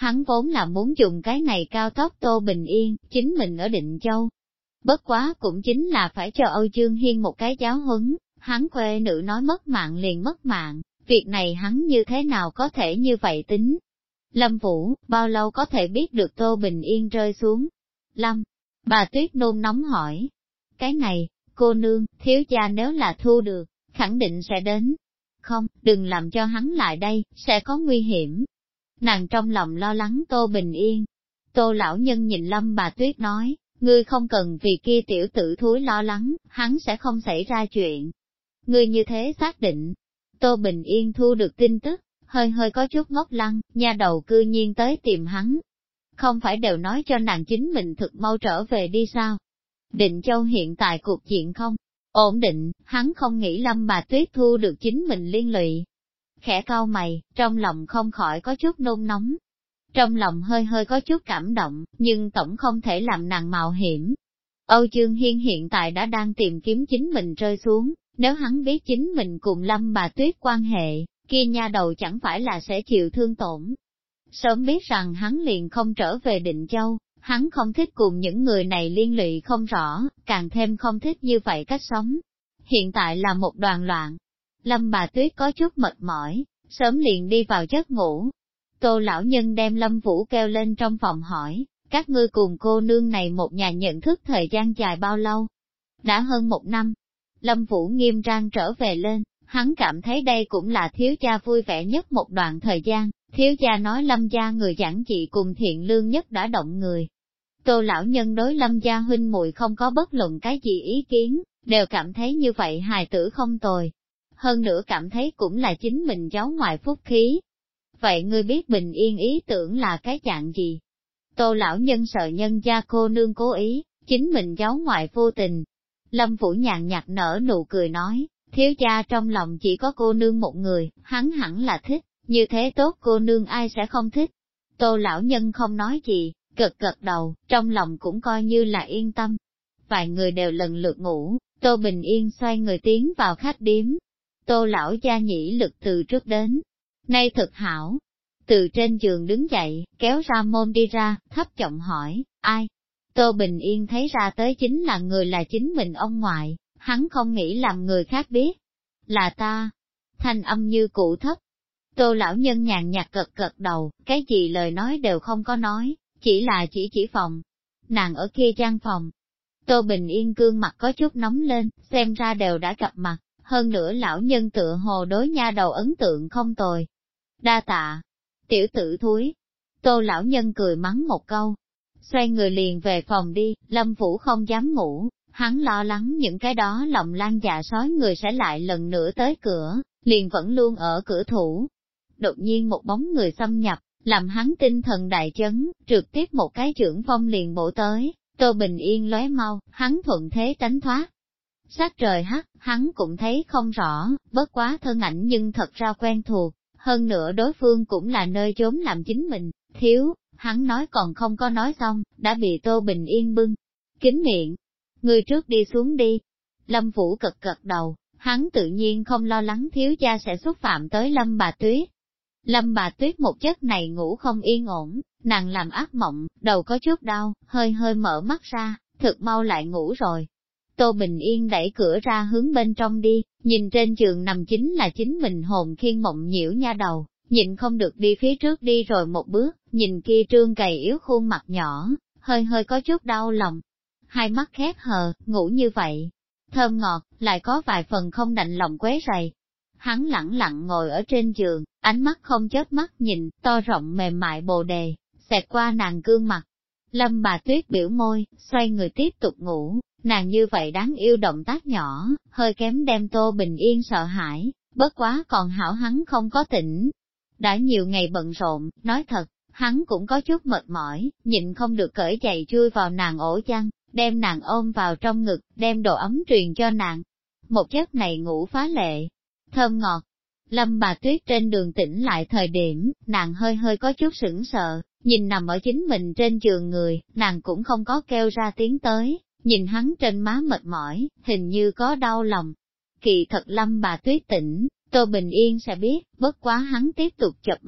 Hắn vốn là muốn dùng cái này cao tốc Tô Bình Yên, chính mình ở Định Châu. Bất quá cũng chính là phải cho Âu Dương Hiên một cái giáo huấn, hắn khuê nữ nói mất mạng liền mất mạng, việc này hắn như thế nào có thể như vậy tính. Lâm Vũ, bao lâu có thể biết được Tô Bình Yên rơi xuống? Lâm, bà Tuyết nôn nóng hỏi. Cái này, cô nương, thiếu gia nếu là thu được, khẳng định sẽ đến. Không, đừng làm cho hắn lại đây, sẽ có nguy hiểm. Nàng trong lòng lo lắng Tô Bình Yên. Tô lão nhân nhìn Lâm bà Tuyết nói, ngươi không cần vì kia tiểu tử thúi lo lắng, hắn sẽ không xảy ra chuyện. Ngươi như thế xác định. Tô Bình Yên thu được tin tức, hơi hơi có chút ngốc lăng, nha đầu cư nhiên tới tìm hắn. Không phải đều nói cho nàng chính mình thực mau trở về đi sao? Định Châu hiện tại cuộc diện không ổn định, hắn không nghĩ Lâm bà Tuyết thu được chính mình liên lụy. Khẽ cau mày, trong lòng không khỏi có chút nôn nóng. Trong lòng hơi hơi có chút cảm động, nhưng tổng không thể làm nàng mạo hiểm. Âu Dương Hiên hiện tại đã đang tìm kiếm chính mình rơi xuống, nếu hắn biết chính mình cùng Lâm bà Tuyết quan hệ, kia nha đầu chẳng phải là sẽ chịu thương tổn. Sớm biết rằng hắn liền không trở về Định Châu, hắn không thích cùng những người này liên lụy không rõ, càng thêm không thích như vậy cách sống. Hiện tại là một đoàn loạn. Lâm bà Tuyết có chút mệt mỏi, sớm liền đi vào giấc ngủ. Tô lão nhân đem Lâm Vũ kêu lên trong phòng hỏi, các ngươi cùng cô nương này một nhà nhận thức thời gian dài bao lâu? Đã hơn 1 năm. Lâm Vũ nghiêm trang trở về lên, hắn cảm thấy đây cũng là thiếu gia vui vẻ nhất một đoạn thời gian, thiếu gia nói Lâm gia người giản dị cùng thiện lương nhất đã động người. Tô lão nhân đối Lâm gia huynh muội không có bất luận cái gì ý kiến, đều cảm thấy như vậy hài tử không tồi. Hơn nữa cảm thấy cũng là chính mình cháu ngoại phúc khí. Vậy ngươi biết Bình Yên ý tưởng là cái dạng gì? Tô lão nhân sợ nhân gia cô nương cố ý, chính mình cháu ngoại vô tình. Lâm Vũ nhàn nhạt nở nụ cười nói, thiếu gia trong lòng chỉ có cô nương một người, hắn hẳn là thích, như thế tốt cô nương ai sẽ không thích. Tô lão nhân không nói gì, gật gật đầu, trong lòng cũng coi như là yên tâm. Vài người đều lần lượt ngủ, Tô Bình Yên xoay người tiến vào khách điếm. Tô lão gia nhĩ lực từ trước đến nay thực hảo. Từ trên giường đứng dậy, kéo ra môn đi ra, thấp giọng hỏi, ai? Tô Bình Yên thấy ra tới chính là người là chính mình ông ngoại, hắn không nghĩ làm người khác biết. Là ta. Thanh âm như cụ thấp. Tô lão nhân nhàn nhạt gật gật đầu, cái gì lời nói đều không có nói, chỉ là chỉ phòng. Nàng ở kia gian phòng. Tô Bình Yên gương mặt có chút nóng lên, xem ra đều đã gặp mặt, hơn nữa lão nhân tựa hồ đối nha đầu ấn tượng không tồi. Đa tạ. Tiểu tử thúi. Tô lão nhân cười mắng một câu. Xoay người liền về phòng đi, Lâm Vũ không dám ngủ, hắn lo lắng những cái đó lòng lan dạ sói người sẽ lại lần nữa tới cửa, liền vẫn luôn ở cửa thủ. Đột nhiên một bóng người xâm nhập, làm hắn tinh thần đại chấn, trực tiếp một cái chưởng phong liền bổ tới, Tô Bình Yên lóe mau, hắn thuận thế tránh thoát. Sát trời hắt, hắn cũng thấy không rõ, bất quá thân ảnh nhưng thật ra quen thuộc, hơn nữa đối phương cũng là nơi chốn làm chính mình, thiếu, hắn nói còn không có nói xong, đã bị Tô Bình Yên bưng kín miệng. Người trước đi xuống đi. Lâm Vũ cật cật đầu, hắn tự nhiên không lo lắng thiếu gia sẽ xúc phạm tới Lâm bà Tuyết. Lâm bà Tuyết một giấc này ngủ không yên ổn, nàng làm ác mộng, đầu có chút đau, hơi hơi mở mắt ra, thực mau lại ngủ rồi. Tô Bình Yên đẩy cửa ra hướng bên trong đi, nhìn trên giường nằm chính là chính mình hồn khiên mộng nhiễu nha đầu, nhịn không được đi phía trước đi rồi một bước, nhìn kia trương gầy yếu khuôn mặt nhỏ, hơi hơi có chút đau lòng. Hai mắt khép hờ, ngủ như vậy, thơm ngọt, lại có vài phần không đành lòng quấy rầy. Hắn lẳng lặng ngồi ở trên giường, ánh mắt không chớp mắt nhìn, to rộng mềm mại bồ đề, xẹt qua nàng gương mặt. Lâm bà Tuyết biểu môi, xoay người tiếp tục ngủ, nàng như vậy đáng yêu động tác nhỏ, hơi kém đem Tô Bình Yên sợ hãi, bất quá còn hảo hắn không có tỉnh. Đã nhiều ngày bận rộn, nói thật, hắn cũng có chút mệt mỏi, nhịn không được cởi giày chui vào nàng ổ chăn, đem nàng ôm vào trong ngực, đem đồ ấm truyền cho nàng. Một giấc này ngủ phá lệ, thơm ngọt. Lâm bà Tuyết trên đường tỉnh lại thời điểm, nàng hơi hơi có chút sững sờ, nhìn nằm ở chính mình trên giường người, nàng cũng không có kêu ra tiếng tới, nhìn hắn trên má mệt mỏi, hình như có đau lòng. Kỳ thật Lâm bà Tuyết tỉnh, Tô Bình Yên sẽ biết, bất quá hắn tiếp tục chợp mắt,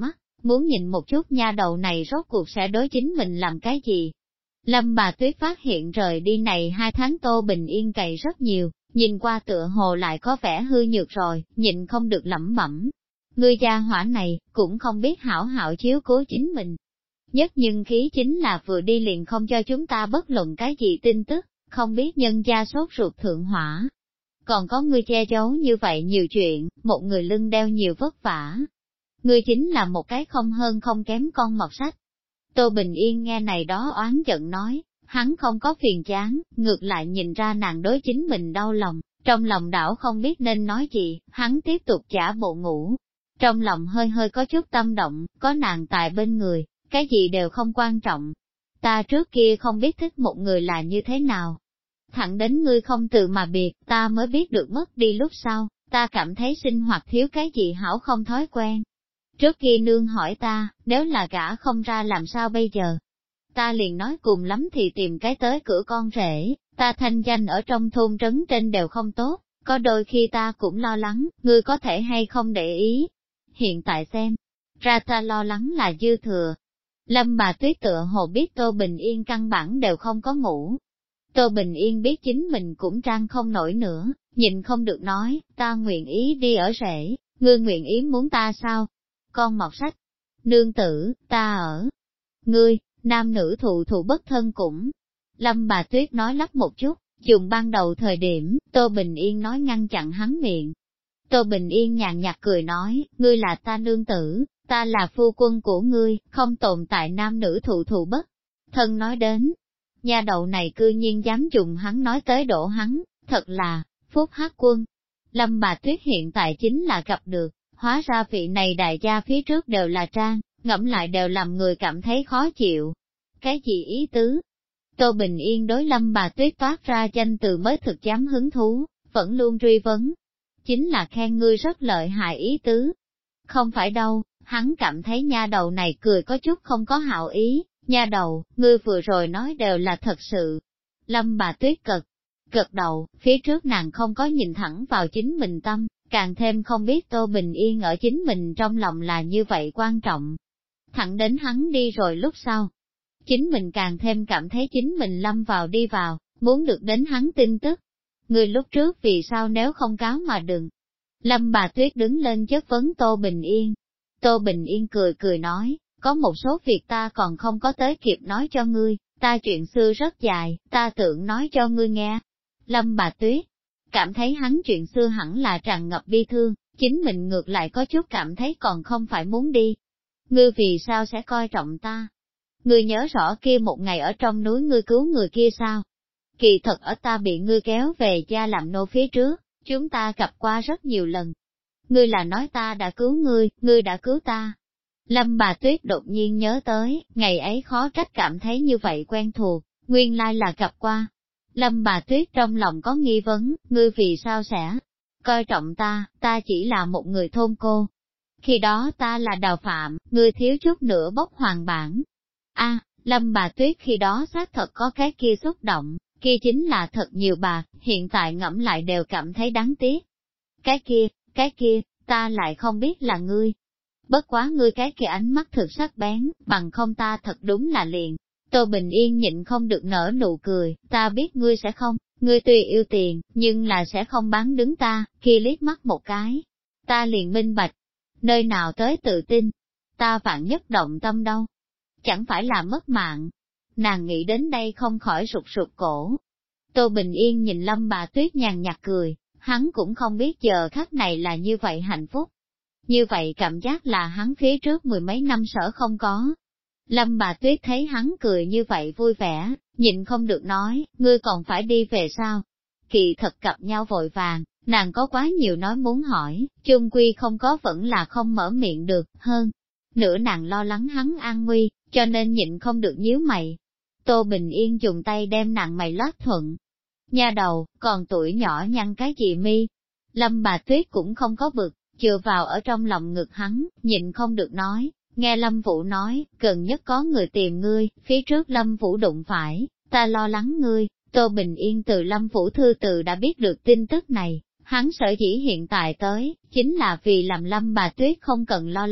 muốn nhìn một chút nha đầu này rốt cuộc sẽ đối chính mình làm cái gì. Lâm bà Tuyết phát hiện rời đi này 2 tháng Tô Bình Yên cày rất nhiều, nhìn qua tựa hồ lại có vẻ hư nhược rồi, nhịn không được lẩm bẩm. Ngươi gia hỏa này, cũng không biết hảo hảo chiếu cố chính mình. Nhất nhưng khí chính là vừa đi liền không cho chúng ta bất luận cái gì tin tức, không biết nhân gia sốt ruột thượng hỏa. Còn có ngươi che giấu như vậy nhiều chuyện, một người lưng đeo nhiều vất vả. Ngươi chính là một cái không hơn không kém con mọt sách. Tô Bình Yên nghe này đó oán giận nói, hắn không có phiền chán, ngược lại nhìn ra nàng đối chính mình đau lòng, trong lòng đảo không biết nên nói gì, hắn tiếp tục giả bộ ngủ. Trong lòng hơi hơi có chút tâm động, có nàng tại bên người, cái gì đều không quan trọng. Ta trước kia không biết thích một người là như thế nào. Thẳng đến ngươi không từ mà biệt, ta mới biết được mất đi lúc sau, ta cảm thấy sinh hoạt thiếu cái gì hảo không thói quen. Trước kia nương hỏi ta, nếu là gả không ra làm sao bây giờ? Ta liền nói cùng lắm thì tìm cái tới cửa con rể, ta thanh danh ở trong thôn trấn trên đều không tốt, có đôi khi ta cũng lo lắng, ngươi có thể hay không để ý. Hiện tại xem, ra ta lo lắng là dư thừa. Lâm bà Tuyết tựa hồ biết Tô Bình Yên căn bản đều không có ngủ. Tô Bình Yên biết chính mình cũng trang không nổi nữa, nhìn không được nói, ta nguyện ý đi ở rể, ngươi nguyện ý muốn ta sao? Con mọt sách, nương tử, ta ở. Ngươi, nam nữ thụ thụ bất thân cũng. Lâm bà Tuyết nói lắp một chút, dùng ban đầu thời điểm, Tô Bình Yên nói ngăn chặn hắn miệng. Tô Bình Yên nhàn nhạt cười nói, ngươi là ta nương tử, ta là phu quân của ngươi, không tồn tại nam nữ thụ thụ bất. Thân nói đến, nha đầu này cư nhiên dám dùng hắn nói tới đổ hắn, thật là, phúc hắc quân. Lâm bà Tuyết hiện tại chính là gặp được, hóa ra vị này đại gia phía trước đều là trang, ngẫm lại đều làm người cảm thấy khó chịu. Cái gì ý tứ? Tô Bình Yên đối Lâm bà Tuyết toát ra danh từ mới thực dám hứng thú, vẫn luôn truy vấn. Chính là khen ngươi rất lợi hại ý tứ. Không phải đâu, hắn cảm thấy nha đầu này cười có chút không có hảo ý, nha đầu, ngươi vừa rồi nói đều là thật sự. Lâm bà Tuyết gật đầu, phía trước nàng không có nhìn thẳng vào chính mình tâm, càng thêm không biết Tô Bình Yên ở chính mình trong lòng là như vậy quan trọng. Thẳng đến hắn đi rồi lúc sau, chính mình càng thêm cảm thấy chính mình lâm vào đi vào, muốn được đến hắn tin tức. Người lúc trước vì sao nếu không cáo mà đừng. Lâm bà Tuyết đứng lên chất vấn Tô Bình Yên. Tô Bình Yên cười nói, có một số việc ta còn không có tới kịp nói cho ngươi, ta chuyện xưa rất dài, ta tưởng nói cho ngươi nghe. Lâm bà Tuyết cảm thấy hắn chuyện xưa hẳn là tràn ngập bi thương, chính mình ngược lại có chút cảm thấy còn không phải muốn đi. Ngươi vì sao sẽ coi trọng ta? Ngươi nhớ rõ kia một ngày ở trong núi ngươi cứu người kia sao? Kỳ thật ở ta bị ngươi kéo về gia làm nô phía trước, chúng ta gặp qua rất nhiều lần. Ngươi là nói ta đã cứu ngươi đã cứu ta. Lâm bà Tuyết đột nhiên nhớ tới, ngày ấy khó trách cảm thấy như vậy quen thuộc, nguyên lai là gặp qua. Lâm bà Tuyết trong lòng có nghi vấn, ngươi vì sao sẽ coi trọng ta chỉ là một người thôn cô. Khi đó ta là Đào Phạm, ngươi thiếu chút nữa bốc hoàng bản. Lâm bà Tuyết khi đó xác thật có cái kia xúc động, kia chính là thật nhiều bạc, hiện tại ngẫm lại đều cảm thấy đáng tiếc. Cái kia, ta lại không biết là ngươi. Bất quá ngươi cái kia ánh mắt thực sắc bén, bằng không ta thật đúng là liền. Tô Bình Yên nhịn không được nở nụ cười, ta biết ngươi sẽ không, ngươi tuy yêu tiền, nhưng là sẽ không bán đứng ta, kia liếc mắt một cái. Ta liền minh bạch, nơi nào tới tự tin, ta vạn nhất động tâm đâu. Chẳng phải là mất mạng. Nàng nghĩ đến đây không khỏi rụt rụt cổ. Tô Bình Yên nhìn Lâm bà Tuyết nhàn nhạt cười, hắn cũng không biết giờ khắc này là như vậy hạnh phúc. Như vậy cảm giác là hắn phía trước 10 mấy năm sở không có. Lâm bà Tuyết thấy hắn cười như vậy vui vẻ, nhịn không được nói, ngươi còn phải đi về sao? Kỳ thật cặp nhau vội vàng, nàng có quá nhiều nói muốn hỏi, chung quy không có vẫn là không mở miệng được, hơn. Nữa nàng lo lắng hắn an nguy, cho nên nhịn không được nhíu mày. Tô Bình Yên dùng tay đem nàng mày lót thuận. Nha đầu, còn tuổi nhỏ nhăn cái gì mi? Lâm bà Tuyết cũng không có bực, chừa vào ở trong lòng ngực hắn, nhịn không được nói, nghe Lâm Vũ nói, gần nhất có người tìm ngươi, phía trước Lâm Vũ đụng phải, ta lo lắng ngươi. Tô Bình Yên từ Lâm Vũ thư từ đã biết được tin tức này, hắn sở dĩ hiện tại tới, chính là vì làm Lâm bà Tuyết không cần lo lắng,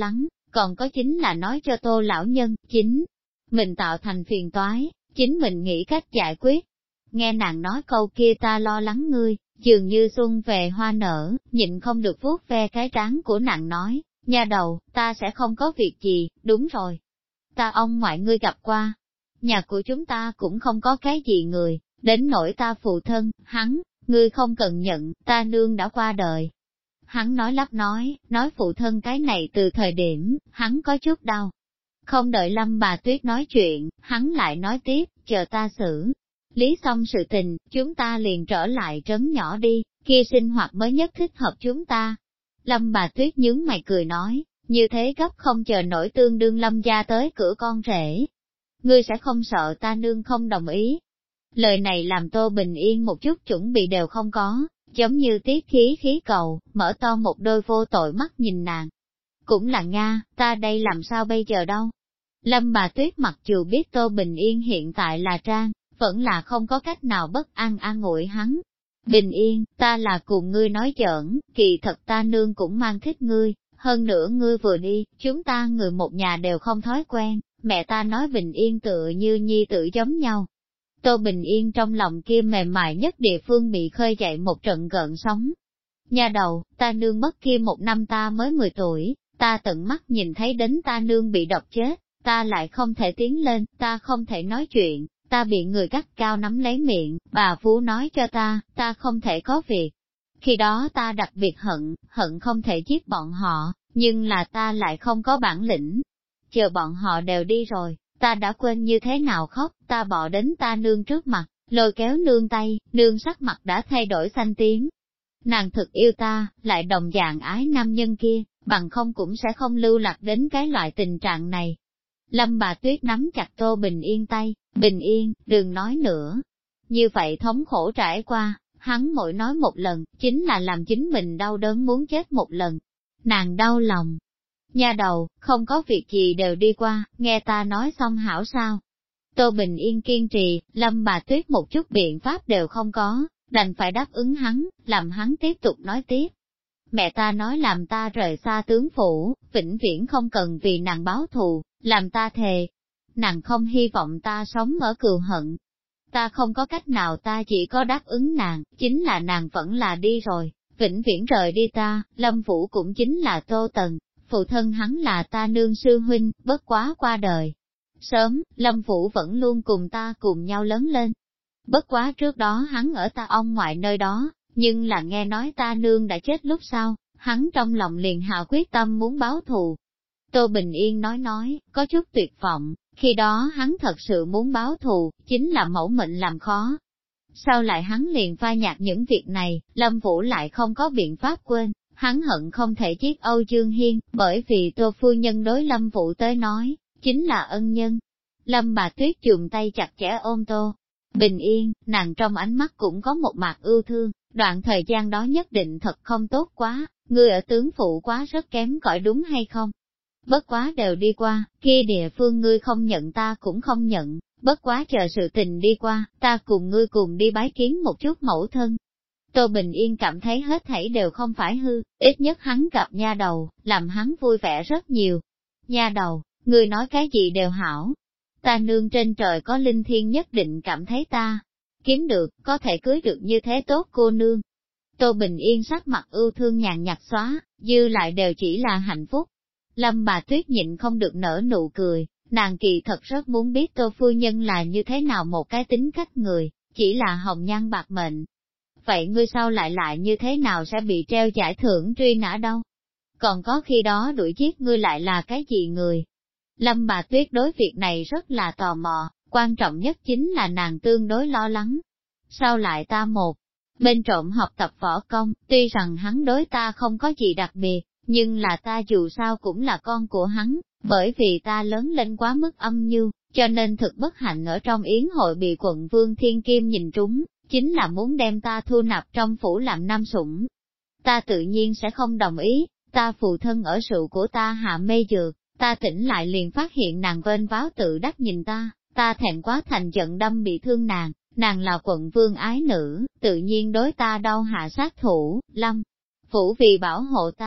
còn có chính là nói cho Tô lão nhân, chính mình tạo thành phiền toái, chính mình nghĩ cách giải quyết. Nghe nàng nói câu kia ta lo lắng ngươi, dường như xuân về hoa nở, nhịn không được vuốt ve cái trán của nàng nói, nha đầu, ta sẽ không có việc gì, đúng rồi. Ta ông ngoại ngươi gặp qua, nhà của chúng ta cũng không có cái gì người, đến nỗi ta phụ thân, hắn, ngươi không cần nhận, ta nương đã qua đời. Hắn nói lắp nói phụ thân cái này từ thời điểm, hắn có chút đau. Không đợi Lâm bà Tuyết nói chuyện, hắn lại nói tiếp, chờ ta xử lý xong sự tình, chúng ta liền trở lại trấn nhỏ đi, kia sinh hoạt mới nhất thích hợp chúng ta. Lâm bà Tuyết nhướng mày cười nói, như thế gấp không chờ nổi tương đương Lâm gia tới cửa con rể. Ngươi sẽ không sợ ta nương không đồng ý. Lời này làm Tô Bình Yên một chút chuẩn bị đều không có, giống như tiết khí cầu, mở to một đôi vô tội mắt nhìn nàng. Cũng là Nga, ta đây làm sao bây giờ đâu. Lâm bà Tuyết mặc dù biết Tô Bình Yên hiện tại là trang, vẫn là không có cách nào bất an ủi hắn. Bình Yên, ta là cùng ngươi nói giỡn, kỳ thật ta nương cũng mang thích ngươi, hơn nữa ngươi vừa đi, chúng ta người một nhà đều không thói quen, mẹ ta nói Bình Yên tựa như nhi tử giống nhau. Tô Bình Yên trong lòng kia mềm mại nhất địa phương bị khơi dậy một trận gợn sóng. Nhà đầu, ta nương mất kia một năm ta mới 10 tuổi, ta tận mắt nhìn thấy đến ta nương bị độc chết, ta lại không thể tiến lên, ta không thể nói chuyện, ta bị người gắt cao nắm lấy miệng, bà Phú nói cho ta không thể có việc. Khi đó ta đặc biệt hận không thể giết bọn họ, nhưng là ta lại không có bản lĩnh. Chờ bọn họ đều đi rồi, ta đã quên như thế nào khóc, ta bỏ đến ta nương trước mặt, lôi kéo nương tay, nương sắc mặt đã thay đổi xanh tím. Nàng thực yêu ta, lại đồng dạng ái nam nhân kia, bằng không cũng sẽ không lưu lạc đến cái loại tình trạng này. Lâm bà Tuyết nắm chặt Tô Bình Yên tay, Bình Yên, đừng nói nữa. Như vậy thống khổ trải qua, hắn mỗi nói một lần, chính là làm chính mình đau đớn muốn chết một lần. Nàng đau lòng. Nha đầu, không có việc gì đều đi qua, nghe ta nói xong hảo sao. Tô Bình Yên kiên trì, Lâm bà Tuyết một chút biện pháp đều không có, đành phải đáp ứng hắn, làm hắn tiếp tục nói tiếp. Mẹ ta nói làm ta rời xa tướng phủ, vĩnh viễn không cần vì nàng báo thù, làm ta thề. Nàng không hy vọng ta sống ở cừu hận. Ta không có cách nào, ta chỉ có đáp ứng nàng, chính là nàng vẫn là đi rồi, vĩnh viễn rời đi ta. Lâm Vũ cũng chính là Tô Tần, phụ thân hắn là ta nương sư huynh, bất quá qua đời. Sớm, Lâm Vũ vẫn luôn cùng ta cùng nhau lớn lên. Bất quá trước đó hắn ở ta ông ngoại nơi đó, nhưng là nghe nói ta nương đã chết lúc sau, hắn trong lòng liền hạ quyết tâm muốn báo thù. Tô Bình Yên nói, có chút tuyệt vọng, khi đó hắn thật sự muốn báo thù, chính là mẫu mệnh làm khó. Sau lại hắn liền phai nhạt những việc này, Lâm Vũ lại không có biện pháp quên, hắn hận không thể giết Âu Dương Hiên, bởi vì Tô phu nhân đối Lâm Vũ tới nói, chính là ân nhân. Lâm bà Tuyết chùm tay chặt chẽ ôm Tô Bình Yên, nàng trong ánh mắt cũng có một mặt ưu thương, đoạn thời gian đó nhất định thật không tốt quá, ngươi ở tướng phủ quá rất kém cỏi đúng hay không? Bất quá đều đi qua, kia địa phương ngươi không nhận ta cũng không nhận, bất quá chờ sự tình đi qua, ta cùng ngươi cùng đi bái kiến một chút mẫu thân. Tô Bình Yên cảm thấy hết thảy đều không phải hư, ít nhất hắn gặp nha đầu, làm hắn vui vẻ rất nhiều. Nha đầu, ngươi nói cái gì đều hảo. Ta nương trên trời có linh thiên nhất định cảm thấy ta kiếm được, có thể cưới được như thế tốt cô nương. Tô Bình Yên sắc mặt ưu thương nhàn nhạt xóa, dư lại đều chỉ là hạnh phúc. Lâm bà Tuyết nhịn không được nở nụ cười, nàng kỳ thật rất muốn biết Tô phu nhân là như thế nào một cái tính cách người, chỉ là hồng nhan bạc mệnh. Vậy ngươi sau lại như thế nào sẽ bị treo giải thưởng truy nã đâu? Còn có khi đó đuổi giết ngươi lại là cái gì người? Lâm bà Tuyết đối việc này rất là tò mò, quan trọng nhất chính là nàng tương đối lo lắng. Sau lại ta một bên trộm học tập võ công, tuy rằng hắn đối ta không có gì đặc biệt, nhưng là ta dù sao cũng là con của hắn, bởi vì ta lớn lên quá mức âm nhu, cho nên thực bất hạnh ở trong yến hội bị quận vương Thiên Kim nhìn trúng, chính là muốn đem ta thu nạp trong phủ làm nam sủng. Ta tự nhiên sẽ không đồng ý, ta phụ thân ở rượu của ta hạ mê dược, ta tỉnh lại liền phát hiện nàng vênh váo tự đắc nhìn ta thẹn quá thành giận đâm bị thương nàng, nàng là quận vương ái nữ, tự nhiên đối ta đau hạ sát thủ. Lâm Vũ vì bảo hộ ta,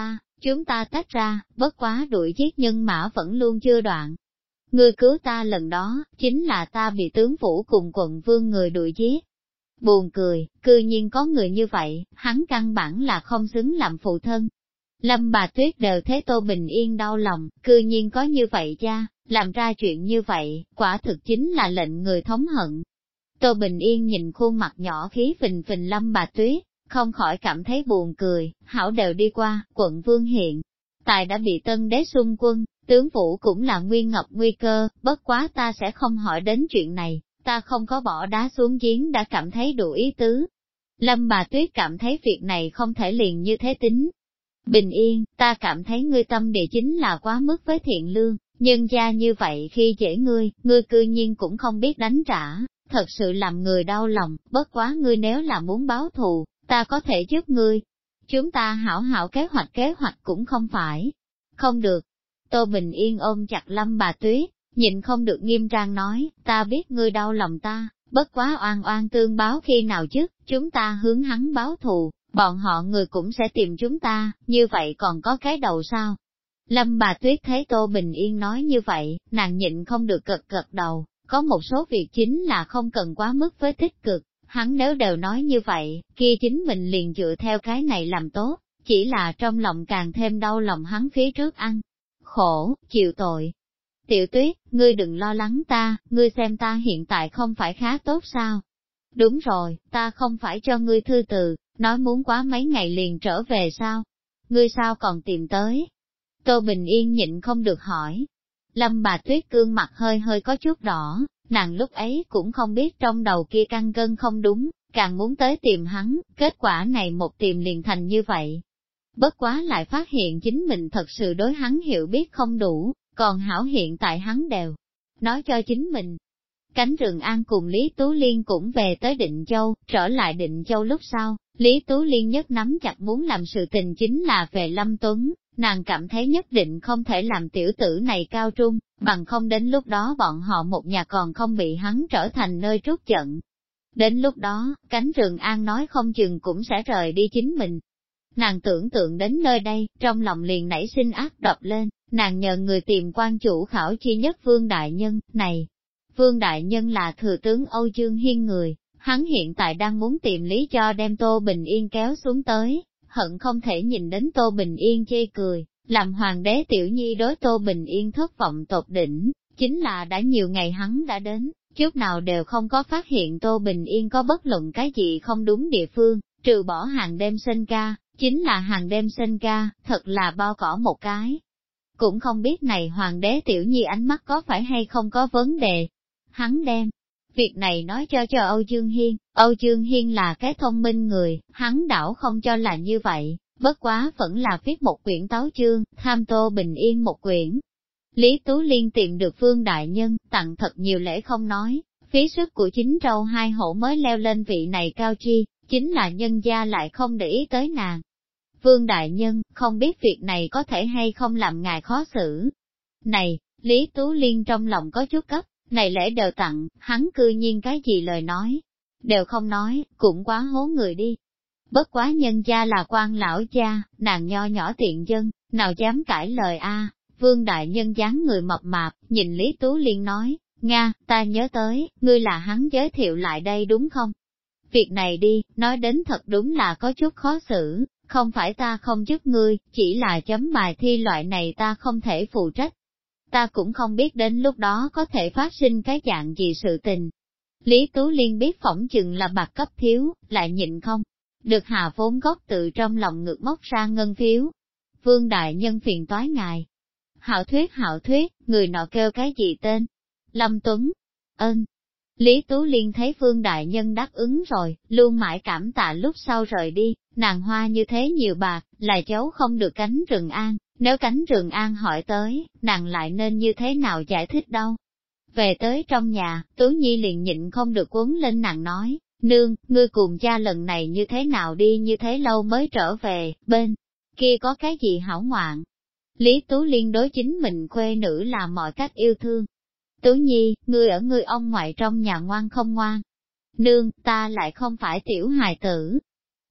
chúng ta tách ra, bất quá đuổi giết nhân mã vẫn luôn chưa đoạn. Ngươi cứu ta lần đó, chính là ta bị tướng phủ cùng quận vương người đuổi giết. Buồn cười, cư nhiên có người như vậy, hắn căn bản là không xứng làm phụ thân. Lâm bà Tuyết đều thấy Tô Bình Yên đau lòng, cư nhiên có như vậy cha, làm ra chuyện như vậy, quả thực chính là lệnh người thống hận. Tô Bình Yên nhìn khuôn mặt nhỏ khí phình phình Lâm bà Tuyết, không khỏi cảm thấy buồn cười, hảo đều đi qua, quận vương hiện. Tại đã bị tân đế xung quân, tướng phủ cũng là nguy ngập nguy cơ, bất quá ta sẽ không hỏi đến chuyện này, ta không có bỏ đá xuống giếng đã cảm thấy đủ ý tứ. Lâm bà Tuyết cảm thấy việc này không thể liền như thế tính. Bình Yên, ta cảm thấy ngươi tâm địa chính là quá mức với thiện lương, nhân gia như vậy khi dễ ngươi cư nhiên cũng không biết đánh trả, thật sự làm người đau lòng, bất quá ngươi nếu là muốn báo thù, ta có thể giúp ngươi. Chúng ta hảo hảo kế hoạch cũng không phải. Không được. Tô Bình Yên ôm chặt Lâm bà Tuyết, nhịn không được nghiêm trang nói, ta biết ngươi đau lòng ta, bất quá oan oan tương báo khi nào chứ, chúng ta hướng hắn báo thù, bọn họ người cũng sẽ tìm chúng ta, như vậy còn có cái đầu sao? Lâm bà Tuyết thấy Tô Bình Yên nói như vậy, nàng nhịn không được gật gật đầu, có một số việc chính là không cần quá mức với tích cực, hắn nếu đều nói như vậy, kia chính mình liền dựa theo cái này làm tốt, chỉ là trong lòng càng thêm đau lòng hắn phía trước ăn khổ, chịu tội. Tiểu Tuyết, ngươi đừng lo lắng ta, ngươi xem ta hiện tại không phải khá tốt sao? Đúng rồi, ta không phải cho ngươi thư từ, nói muốn quá mấy ngày liền trở về sao? Ngươi sao còn tìm tới? Tô Bình Yên nhịn không được hỏi. Lâm bà Tuyết gương mặt hơi hơi có chút đỏ, nàng lúc ấy cũng không biết trong đầu kia căn gân không đúng, càng muốn tới tìm hắn, kết quả này một tìm liền thành như vậy. Bất quá lại phát hiện chính mình thật sự đối hắn hiểu biết không đủ, còn hảo hiện tại hắn đều nói cho chính mình. Cánh Rừng An cùng Lý Tú Liên cũng về tới Định Châu, trở lại Định Châu lúc sau, Lý Tú Liên nhất nắm chặt muốn làm sự tình chính là về Lâm Tuấn, nàng cảm thấy nhất định không thể làm tiểu tử này cao trung, bằng không đến lúc đó bọn họ một nhà còn không bị hắn trở thành nơi trút giận. Đến lúc đó, Cánh Rừng An nói không chừng cũng sẽ rời đi chính mình. Nàng tưởng tượng đến nơi đây, trong lòng liền nảy sinh ác độc lên, nàng nhờ người tìm quan chủ khảo chi nhất Vương Đại Nhân, này. Vương Đại Nhân là thừa tướng Âu Dương Hiên người, hắn hiện tại đang muốn tìm lý do đem Tô Bình Yên kéo xuống tới, hận không thể nhìn đến Tô Bình Yên chê cười, làm hoàng đế tiểu nhi đối Tô Bình Yên thất vọng tột đỉnh, chính là đã nhiều ngày hắn đã đến, chút nào đều không có phát hiện Tô Bình Yên có bất luận cái gì không đúng địa phương, trừ bỏ hàng đêm sinh ca, chính là hàng đêm sinh ca, thật là bao cỏ một cái. Cũng không biết này hoàng đế tiểu nhi ánh mắt có phải hay không có vấn đề. Hắn đem việc này nói cho Âu Dương Hiên, Âu Dương Hiên là cái thông minh người, hắn đảo không cho là như vậy, bất quá vẫn là viết một quyển tấu chương, tham Tô Bình Yên một quyển. Lý Tú Liên tìm được Vương Đại Nhân, tặng thật nhiều lễ không nói, phí sức của chính trâu hai hổ mới leo lên vị này cao tri, chính là nhân gia lại không để ý tới nàng. Vương Đại Nhân, không biết việc này có thể hay không làm ngài khó xử. Này, Lý Tú Liên trong lòng có chút cấp, này lễ đều tặng, hắn cư nhiên cái gì lời nói, đều không nói, cũng quá hố người đi. Bất quá nhân gia là quan lão gia, nàng nho nhỏ tiện dân, nào dám cãi lời a? Vương Đại Nhân dáng người mập mạp, nhìn Lý Tú Liên nói, Nga, ta nhớ tới, ngươi là hắn giới thiệu lại đây đúng không? Việc này đi, nói đến thật đúng là có chút khó xử, không phải ta không giúp ngươi, chỉ là chấm bài thi loại này ta không thể phụ trách. Ta cũng không biết đến lúc đó có thể phát sinh cái dạng gì sự tình. Lý Tú Liên biết phỏng chừng là bạc cấp thiếu, lại nhịn không. Được hà vốn gốc tự trong lòng ngực móc ra ngân phiếu. Vương Đại Nhân phiền toái ngài. Hạo thuyết, người nọ kêu cái gì tên? Lâm Tuấn. Ơn. Lý Tú Liên thấy Vương Đại Nhân đáp ứng rồi, luôn mãi cảm tạ lúc sau rời đi, nàng hoa như thế nhiều bạc, là cháu không được Cánh Rừng An, nếu Cánh Rừng An hỏi tới, nàng lại nên như thế nào giải thích đâu. Về tới trong nhà, Tú Nhi liền nhịn không được quấn lên nàng nói, nương, ngươi cùng cha lần này như thế nào đi như thế lâu mới trở về, bên kia có cái gì hảo ngoạn. Lý Tú Liên đối chính mình khuê nữ là mọi cách yêu thương. Tú Nhi, ngươi ở ngươi ông ngoại trong nhà ngoan không ngoan? Nương, ta lại không phải tiểu hài tử.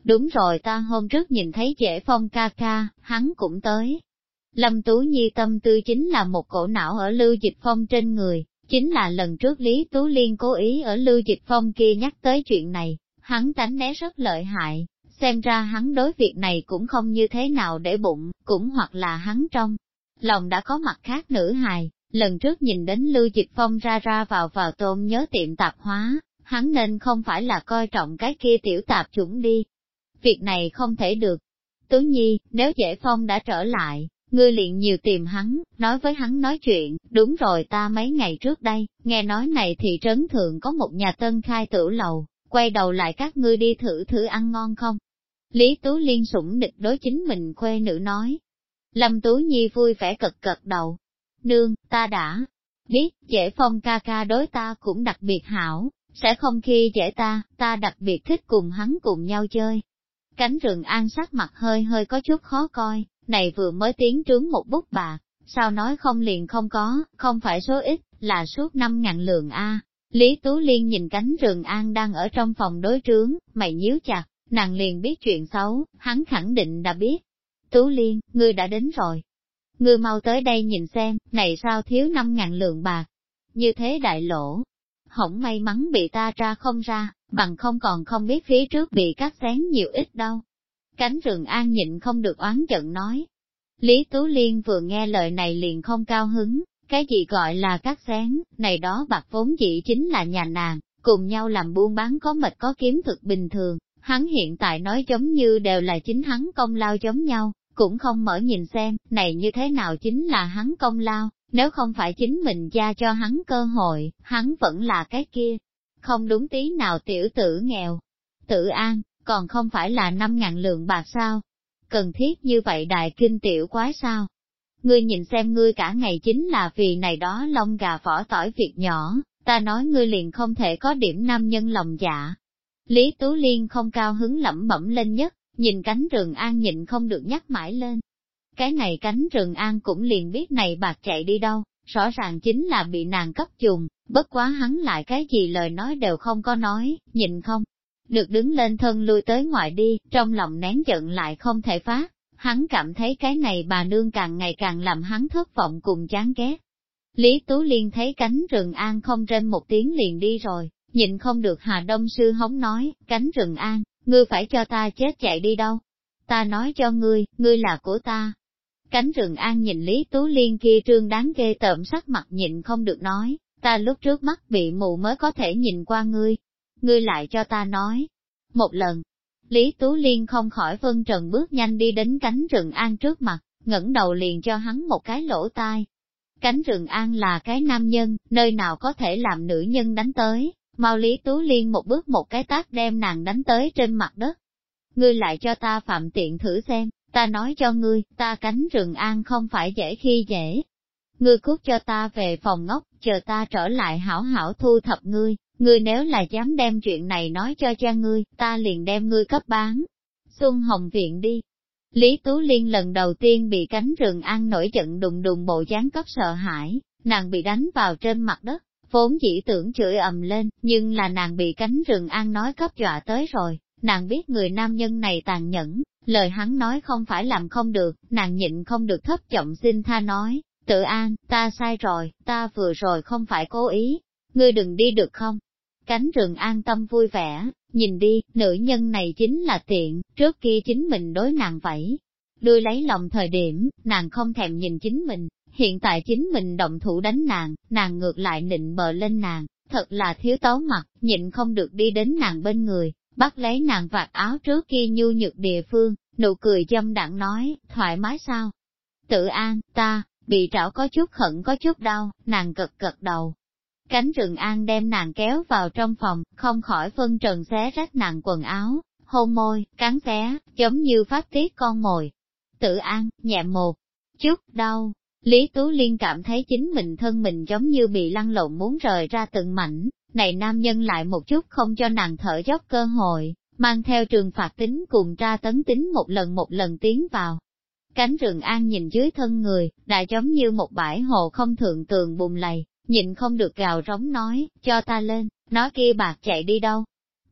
Đúng rồi, ta hôm trước nhìn thấy Dễ Phong ca ca, hắn cũng tới. Lâm Tú Nhi tâm tư chính là một cổ não ở Lưu Dịch Phong trên người, chính là lần trước Lý Tú Liên cố ý ở Lưu Dịch Phong kia nhắc tới chuyện này, hắn tránh né rất lợi hại, xem ra hắn đối việc này cũng không như thế nào để bụng, cũng hoặc là hắn trong lòng đã có mặt khác nữ hài, lần trước nhìn đến Lưu Dịch Phong ra ra vào Tôn Nhớ tiệm tạp hóa, hắn nên không phải là coi trọng cái kia tiểu tạp chủng đi. Việc này không thể được. Tú Nhi, nếu Dễ Phong đã trở lại, ngươi liền nhiều tìm hắn, nói với hắn nói chuyện, đúng rồi, ta mấy ngày trước đây, nghe nói này thị trấn thượng có một nhà tân khai tửu lầu, quay đầu lại các ngươi đi thử thử ăn ngon không? Lý Tú Liên sủng địch đối chính mình khuê nữ nói. Lâm Tú Nhi vui vẻ cật cật đầu. Nương, ta đã biết, Dễ Phong ca ca đối ta cũng đặc biệt hảo, sẽ không khi dễ ta đặc biệt thích cùng hắn cùng nhau chơi. Cánh rừng An sắc mặt hơi hơi có chút khó coi, này vừa mới tiến trướng một bút bạc, sao nói không liền không có, không phải số ít, là suốt 5.000 lượng A. Lý Tú Liên nhìn cánh rừng An đang ở trong phòng đối trướng, mày nhíu chặt, nàng liền biết chuyện xấu, hắn khẳng định đã biết. Tú Liên, ngươi đã đến rồi. Ngươi mau tới đây nhìn xem, này sao thiếu 5.000 lượng bạc. Như thế đại lỗ, hổng may mắn bị ta tra không ra, bằng không còn không biết phía trước bị cắt xén nhiều ít đâu. Cánh rừng An nhịn không được oán giận nói. Lý Tú Liên vừa nghe lời này liền không cao hứng, cái gì gọi là cắt xén, này đó bạc vốn dĩ chính là nhà nàng, cùng nhau làm buôn bán có mệt có kiếm thực bình thường, hắn hiện tại nói giống như đều là chính hắn công lao giống nhau, cũng không mở nhìn xem, này như thế nào chính là hắn công lao, nếu không phải chính mình gia cho hắn cơ hội, hắn vẫn là cái kia. Không đúng tí nào tiểu tử nghèo. Tử An, còn không phải là 5.000 lượng bạc sao? Cần thiết như vậy đại kinh tiểu quái sao? Ngươi nhìn xem ngươi cả ngày chính là vì này đó lông gà vỏ tỏi việc nhỏ, ta nói ngươi liền không thể có điểm nam nhân lòng dạ. Lý Tú Liên không cao hứng lẩm bẩm lên nhất, nhìn cánh rừng An nhịn không được nhắc mãi lên. Cái này cánh rừng An cũng liền biết này bạc chạy đi đâu, rõ ràng chính là bị nàng cấp dùng, bất quá hắn lại cái gì lời nói đều không có nói, nhịn không được đứng lên thân lui tới ngoài đi, trong lòng nén giận lại không thể phát, hắn cảm thấy cái này bà nương càng ngày càng làm hắn thất vọng cùng chán ghét. Lý Tú Liên thấy cánh rừng An không rên một tiếng liền đi rồi, nhịn không được Hà Đông Sư hống nói, cánh rừng An, ngươi phải cho ta chết chạy đi đâu? Ta nói cho ngươi, ngươi là của ta. Cánh rừng An nhìn Lý Tú Liên kia trương đáng ghê tởm sắc mặt nhịn không được nói, ta lúc trước mắt bị mù mới có thể nhìn qua ngươi. Ngươi lại cho ta nói. Một lần, Lý Tú Liên không khỏi phân trần bước nhanh đi đến cánh rừng An trước mặt, ngẩng đầu liền cho hắn một cái lỗ tai. Cánh rừng An là cái nam nhân, nơi nào có thể làm nữ nhân đánh tới, mau Lý Tú Liên một bước một cái tát đem nàng đánh tới trên mặt đất. Ngươi lại cho ta phạm tiện thử xem, ta nói cho ngươi, ta cánh rừng An không phải dễ khi dễ. Ngươi cút cho ta về phòng ngốc, chờ ta trở lại hảo hảo thu thập ngươi, ngươi nếu là dám đem chuyện này nói cho cha ngươi, ta liền đem ngươi cấp bán. Xuân Hồng Viện đi. Lý Tú Liên lần đầu tiên bị cánh rừng An nổi giận đùng đùng bộ dáng cấp sợ hãi, nàng bị đánh vào trên mặt đất, vốn chỉ tưởng chửi ầm lên, nhưng là nàng bị cánh rừng An nói cấp dọa tới rồi, nàng biết người nam nhân này tàn nhẫn, lời hắn nói không phải làm không được, nàng nhịn không được thấp giọng xin tha nói, Tự An, ta sai rồi, ta vừa rồi không phải cố ý, ngươi đừng đi được không? Cánh rừng An tâm vui vẻ, nhìn đi, nữ nhân này chính là tiện, trước kia chính mình đối nàng vậy. Đuôi lấy lòng thời điểm, nàng không thèm nhìn chính mình, hiện tại chính mình động thủ đánh nàng ngược lại nịnh bợ lên nàng, thật là thiếu tấu mặt, nhịn không được đi đến nàng bên người, bắt lấy nàng vạt áo trước kia nhu nhược địa phương, nụ cười dâm đặng nói, thoải mái sao? Tự An, ta, bị trảo có chút khẩn có chút đau, nàng gật gật đầu. Cánh rừng An đem nàng kéo vào trong phòng, không khỏi phân trần xé rách nàng quần áo, hôn môi, cắn xé, giống như phát tiết con mồi. Tự An, nhẹ một chút, đau. Lý Tú Liên cảm thấy chính mình thân mình giống như bị lăn lộn muốn rời ra từng mảnh, này nam nhân lại một chút không cho nàng thở dốc cơ hội, mang theo trừng phạt tính cùng tra tấn tính một lần tiến vào. Cánh rừng An nhìn dưới thân người, đã giống như một bãi hồ không thượng tường bùn lầy, nhịn không được gào rống nói, cho ta lên, nói kia bạc chạy đi đâu.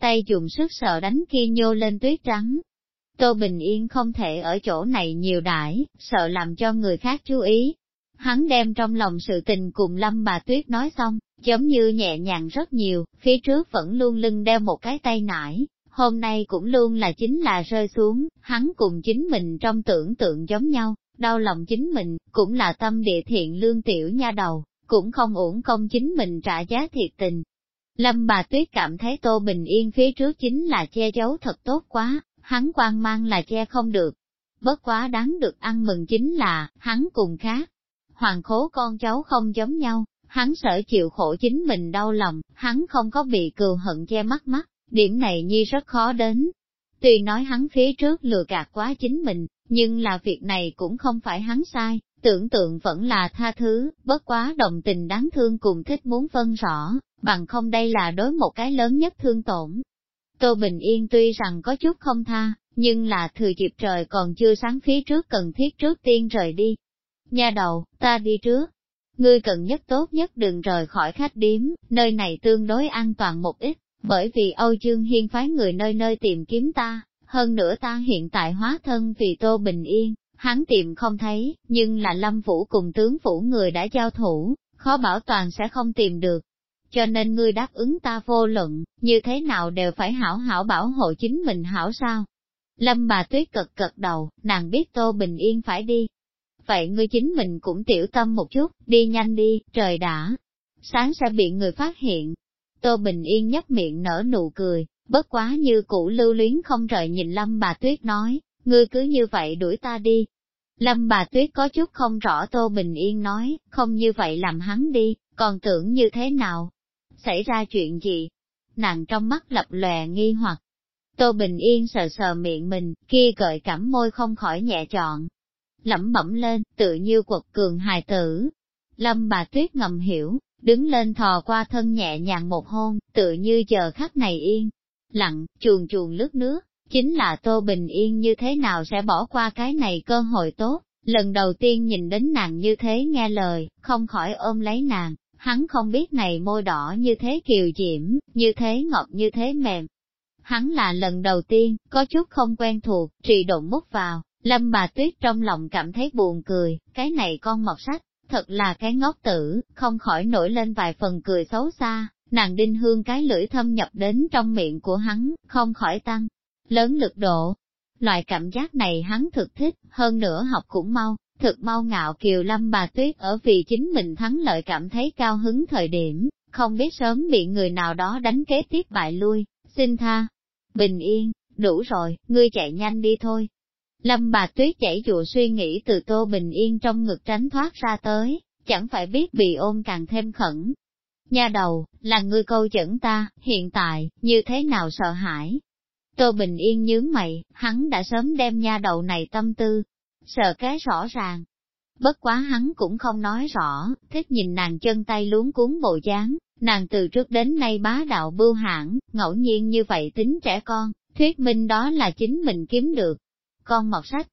tay dùng sức sờ đánh kia nhô lên tuyết trắng. Tô Bình Yên không thể ở chỗ này nhiều đãi, sợ làm cho người khác chú ý. Hắn đem trong lòng sự tình cùng Lâm bà Tuyết nói xong, giống như nhẹ nhàng rất nhiều, phía trước vẫn luôn lưng đeo một cái tay nải, hôm nay cũng luôn là chính là rơi xuống, hắn cùng chính mình trong tưởng tượng giống nhau, đau lòng chính mình, cũng là tâm địa thiện lương tiểu nha đầu, cũng không uổng công chính mình trả giá thiệt tình. Lâm bà Tuyết cảm thấy Tô Bình Yên phía trước chính là che giấu thật tốt quá, hắn quan mang là che không được. Bất quá đáng được ăn mừng chính là, hắn cùng khác. Hoàng khố con cháu không giống nhau, hắn sợ chịu khổ chính mình đau lòng, hắn không có bị cừu hận che mắt, điểm này nhi rất khó đến. Tuy nói hắn phía trước lừa gạt quá chính mình, nhưng là việc này cũng không phải hắn sai, tưởng tượng vẫn là tha thứ, bất quá đồng tình đáng thương cùng thích muốn phân rõ, bằng không đây là đối một cái lớn nhất thương tổn. Tô Bình Yên tuy rằng có chút không tha, nhưng là thừa dịp trời còn chưa sáng phía trước cần thiết trước tiên rời đi. Nha đầu, ta đi trước. Ngươi cần nhất tốt nhất đừng rời khỏi khách điếm, nơi này tương đối an toàn một ít, bởi vì Âu Dương Hiên phái người nơi nơi tìm kiếm ta, hơn nữa ta hiện tại hóa thân vì Tô Bình Yên, hắn tìm không thấy, nhưng là Lâm Phủ cùng tướng phủ người đã giao thủ, khó bảo toàn sẽ không tìm được. Cho nên ngươi đáp ứng ta vô luận, như thế nào đều phải hảo hảo bảo hộ chính mình hảo sao. Lâm bà Tuyết cật cật đầu, nàng biết Tô Bình Yên phải đi. Vậy ngươi chính mình cũng tiểu tâm một chút, đi nhanh đi, trời đã. Sáng sẽ bị người phát hiện. Tô Bình Yên nhấp miệng nở nụ cười, bất quá như cũ lưu luyến không rời nhìn Lâm bà Tuyết nói, ngươi cứ như vậy đuổi ta đi. Lâm bà Tuyết có chút không rõ Tô Bình Yên nói, không như vậy làm hắn đi, còn tưởng như thế nào? Xảy ra chuyện gì? Nàng trong mắt lập lòe nghi hoặc. Tô Bình Yên sờ sờ miệng mình, kia gợi cảm môi không khỏi nhẹ chọn. Lẩm bẩm lên, tự như quật cường hài tử. Lâm bà Tuyết ngầm hiểu, đứng lên thò qua thân nhẹ nhàng một hôn, tự như giờ khắc này yên. Lặng, chuồn chuồn lướt nước, chính là Tô Bình Yên như thế nào sẽ bỏ qua cái này cơ hội tốt, lần đầu tiên nhìn đến nàng như thế nghe lời, không khỏi ôm lấy nàng, hắn không biết này môi đỏ như thế kiều diễm, như thế ngọt như thế mềm. Hắn là lần đầu tiên, có chút không quen thuộc, trì độn mút vào, Lâm bà Tuyết trong lòng cảm thấy buồn cười, cái này con mọt sách, thật là cái ngốc tử, không khỏi nổi lên vài phần cười xấu xa, nàng đinh hương cái lưỡi thâm nhập đến trong miệng của hắn, không khỏi tăng lớn lực độ. Loại cảm giác này hắn thực thích, hơn nữa học cũng mau, thực mau ngạo kiều. Lâm bà Tuyết ở vì chính mình thắng lợi cảm thấy cao hứng thời điểm, không biết sớm bị người nào đó đánh kế tiếp bại lui, xin tha. Bình Yên, đủ rồi, ngươi chạy nhanh đi thôi. Lâm bà Tuyết chảy dụa suy nghĩ từ Tô Bình Yên trong ngực tránh thoát ra tới, chẳng phải biết bị ôm càng thêm khẩn. Nha đầu, là ngươi câu dẫn ta, hiện tại, như thế nào sợ hãi? Tô Bình Yên nhướng mày, hắn đã sớm đem nha đầu này tâm tư, sợ cái rõ ràng. Bất quá hắn cũng không nói rõ, thích nhìn nàng chân tay luống cuốn bộ dáng, nàng từ trước đến nay bá đạo bưu hãn, ngẫu nhiên như vậy tính trẻ con, thuyết minh đó là chính mình kiếm được. Con mọt sách,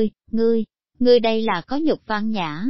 ngươi đây là có nhục văn nhã,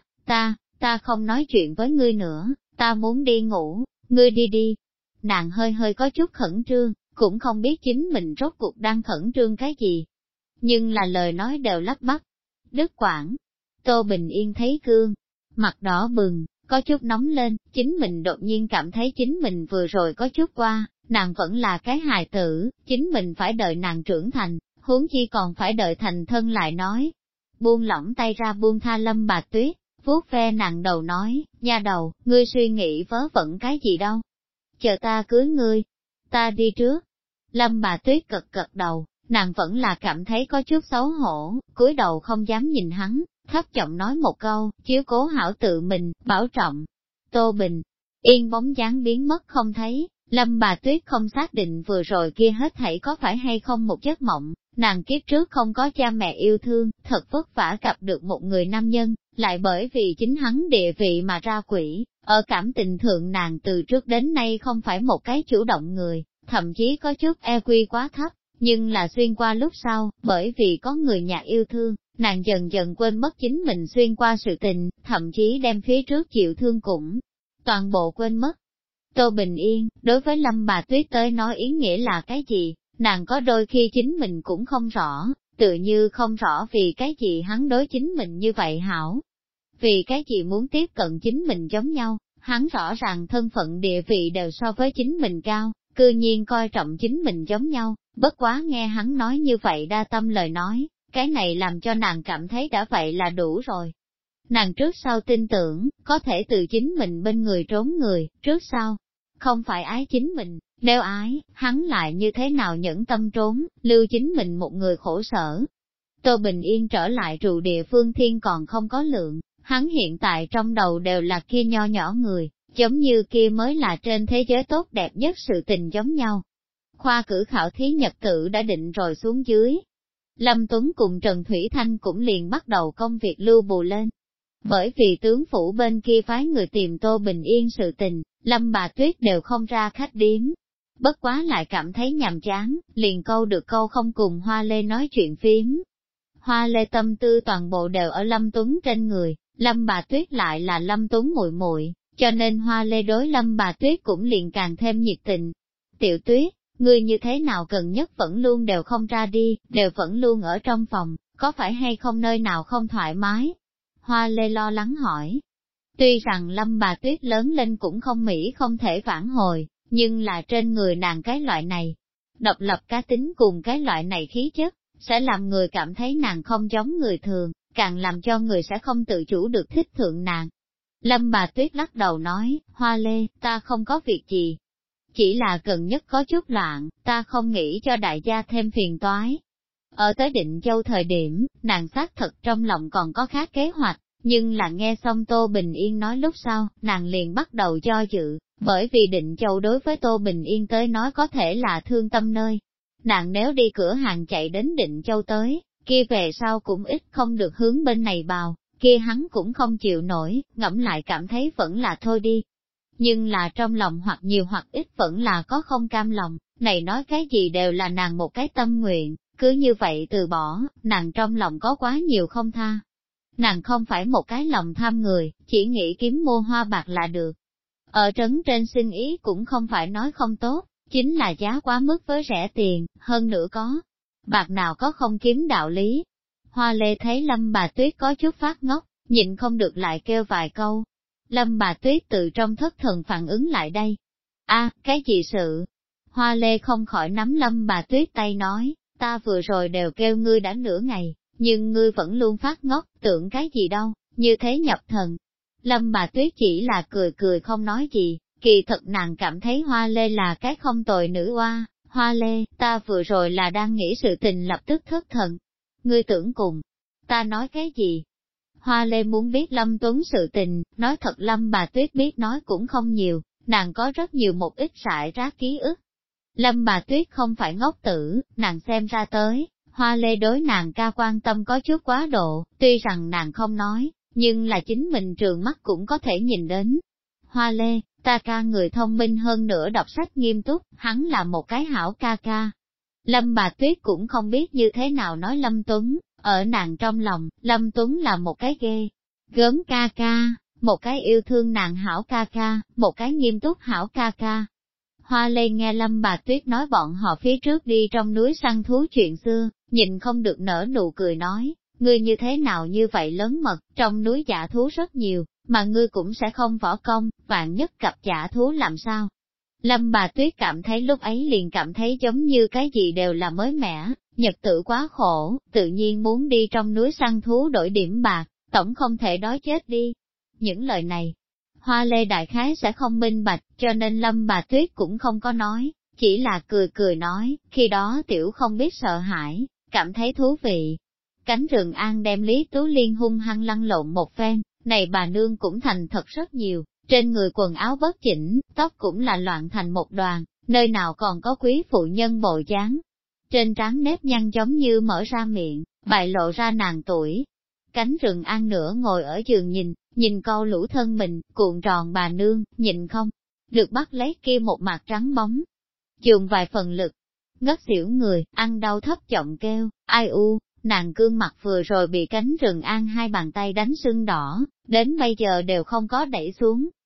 ta không nói chuyện với ngươi nữa, ta muốn đi ngủ, ngươi đi đi. Nàng hơi hơi có chút khẩn trương, cũng không biết chính mình rốt cuộc đang khẩn trương cái gì. Nhưng là lời nói đều lắp bắp. Đứt quãng, Tô Bình Yên thấy gương, mặt đỏ bừng, có chút nóng lên, chính mình đột nhiên cảm thấy chính mình vừa rồi có chút qua, nàng vẫn là cái hài tử, chính mình phải đợi nàng trưởng thành, huống chi còn phải đợi thành thân lại nói. Buông lỏng tay ra buông tha Lâm bà Tuyết, vuốt ve nàng đầu nói, nha đầu, ngươi suy nghĩ vớ vẩn cái gì đâu. Chờ ta cưới ngươi, ta đi trước. Lâm bà Tuyết cật cật đầu, nàng vẫn là cảm thấy có chút xấu hổ, cúi đầu không dám nhìn hắn, thấp giọng nói một câu, chiếu cố hảo tự mình, bảo trọng. Tô Bình Yên bóng dáng biến mất không thấy, Lâm bà Tuyết không xác định vừa rồi kia hết thảy có phải hay không một giấc mộng, nàng kiếp trước không có cha mẹ yêu thương, thật vất vả gặp được một người nam nhân, lại bởi vì chính hắn địa vị mà ra quỷ, ở cảm tình thượng nàng từ trước đến nay không phải một cái chủ động người, thậm chí có chút EQ quá thấp, nhưng là xuyên qua lúc sau, bởi vì có người nhà yêu thương, nàng dần dần quên mất chính mình xuyên qua sự tình, thậm chí đem phía trước chịu thương cũng toàn bộ quên mất. Tô Bình Yên, đối với Lâm Bà Tuyết tới nói ý nghĩa là cái gì, nàng có đôi khi chính mình cũng không rõ, tự như không rõ vì cái gì hắn đối chính mình như vậy hảo. Vì cái gì muốn tiếp cận chính mình giống nhau, hắn rõ ràng thân phận địa vị đều so với chính mình cao, cư nhiên coi trọng chính mình giống nhau, bất quá nghe hắn nói như vậy đa tâm lời nói, cái này làm cho nàng cảm thấy đã vậy là đủ rồi. Nàng trước sau tin tưởng, có thể từ chính mình bên người trốn người, trước sau, không phải ái chính mình, nếu ái, hắn lại như thế nào nhẫn tâm trốn, lưu chính mình một người khổ sở. Tô Bình Yên trở lại trụ địa phương thiên còn không có lượng, hắn hiện tại trong đầu đều là kia nho nhỏ người, giống như kia mới là trên thế giới tốt đẹp nhất sự tình giống nhau. Khoa cử khảo thí nhật tự đã định rồi xuống dưới. Lâm Tuấn cùng Trần Thủy Thanh cũng liền bắt đầu công việc lưu bù lên. Bởi vì tướng phủ bên kia phái người tìm Tô Bình Yên sự tình, Lâm Bà Tuyết đều không ra khách điếm. Bất quá lại cảm thấy nhàm chán, liền câu được câu không cùng Hoa Lê nói chuyện phím. Hoa Lê tâm tư toàn bộ đều ở Lâm Tuấn trên người, Lâm Bà Tuyết lại là Lâm Tuấn muội muội, cho nên Hoa Lê đối Lâm Bà Tuyết cũng liền càng thêm nhiệt tình. Tiểu Tuyết, ngươi như thế nào gần nhất vẫn luôn đều không ra đi, đều vẫn luôn ở trong phòng, có phải hay không nơi nào không thoải mái? Hoa Lê lo lắng hỏi. Tuy rằng Lâm Bà Tuyết lớn lên cũng không mỹ không thể phản hồi, nhưng là trên người nàng cái loại này, độc lập cá tính cùng cái loại này khí chất, sẽ làm người cảm thấy nàng không giống người thường, càng làm cho người sẽ không tự chủ được thích thượng nàng. Lâm Bà Tuyết lắc đầu nói, Hoa Lê, ta không có việc gì. Chỉ là gần nhất có chút loạn, ta không nghĩ cho đại gia thêm phiền toái. Ở tới Định Châu thời điểm, nàng xác thật trong lòng còn có khác kế hoạch, nhưng là nghe xong Tô Bình Yên nói lúc sau, nàng liền bắt đầu do dự, bởi vì Định Châu đối với Tô Bình Yên tới nói có thể là thương tâm nơi. Nàng nếu đi cửa hàng chạy đến Định Châu tới, kia về sau cũng ít không được hướng bên này vào, kia hắn cũng không chịu nổi, ngẫm lại cảm thấy vẫn là thôi đi. Nhưng là trong lòng hoặc nhiều hoặc ít vẫn là có không cam lòng, này nói cái gì đều là nàng một cái tâm nguyện, cứ như vậy từ bỏ, nàng trong lòng có quá nhiều không tha. Nàng không phải một cái lòng tham người, chỉ nghĩ kiếm mua hoa bạc là được. Ở trấn trên sinh ý cũng không phải nói không tốt, chính là giá quá mức với rẻ tiền, hơn nữa có. Bạc nào có không kiếm đạo lý. Hoa Lê thấy Lâm Bà Tuyết có chút phát ngốc, nhịn không được lại kêu vài câu. Lâm Bà Tuyết từ trong thất thần phản ứng lại đây. Cái gì sự? Hoa Lê không khỏi nắm Lâm Bà Tuyết tay nói, ta vừa rồi đều kêu ngươi đã nửa ngày, nhưng ngươi vẫn luôn phát ngốc, tưởng cái gì đâu, như thế nhập thần. Lâm Bà Tuyết chỉ là cười cười không nói gì, kỳ thật nàng cảm thấy Hoa Lê là cái không tồi nữ oa. Hoa Lê, ta vừa rồi là đang nghĩ sự tình lập tức thất thần. Ngươi tưởng cùng, ta nói cái gì? Hoa Lê muốn biết Lâm Tuấn sự tình, nói thật Lâm Bà Tuyết biết nói cũng không nhiều, nàng có rất nhiều một ít rải rác ký ức. Lâm Bà Tuyết không phải ngốc tử, nàng xem ra tới, Hoa Lê đối nàng ca quan tâm có chút quá độ, tuy rằng nàng không nói, nhưng là chính mình trường mắt cũng có thể nhìn đến. Hoa Lê, ta ca người thông minh hơn nữa đọc sách nghiêm túc, hắn là một cái hảo ca ca. Lâm Bà Tuyết cũng không biết như thế nào nói Lâm Tuấn, ở nàng trong lòng, Lâm Tuấn là một cái ghê, gớm ca ca, một cái yêu thương nàng hảo ca ca, một cái nghiêm túc hảo ca ca. Hoa Lê nghe Lâm Bà Tuyết nói bọn họ phía trước đi trong núi săn thú chuyện xưa, nhìn không được nở nụ cười nói, ngươi như thế nào như vậy lớn mật, trong núi dã thú rất nhiều, mà ngươi cũng sẽ không võ công, vạn nhất cặp dã thú làm sao? Lâm Bà Tuyết cảm thấy lúc ấy liền cảm thấy giống như cái gì đều là mới mẻ, nhật tử quá khổ, tự nhiên muốn đi trong núi săn thú đổi điểm bạc, tổng không thể đói chết đi. Những lời này, Hoa Lê đại khái sẽ không minh bạch, cho nên Lâm Bà Tuyết cũng không có nói, chỉ là cười cười nói, khi đó tiểu không biết sợ hãi, cảm thấy thú vị. Cánh rừng an đem Lý Tú Liên hung hăng lăn lộn một phen, này bà nương cũng thành thật rất nhiều, trên người quần áo bất chỉnh, tóc cũng là loạn thành một đoàn, nơi nào còn có quý phụ nhân bộ dáng. Trên trán nếp nhăn giống như mở ra miệng, bại lộ ra nàng tuổi. Cánh rừng an nửa ngồi ở giường nhìn câu lũ thân mình, cuộn tròn bà nương, nhìn không, được bắt lấy kia một mặt trắng bóng. Dùng vài phần lực, ngất xỉu người, ăn đau thấp giọng kêu, ai u, nàng gương mặt vừa rồi bị cánh rừng an hai bàn tay đánh sưng đỏ, đến bây giờ đều không có đẩy xuống,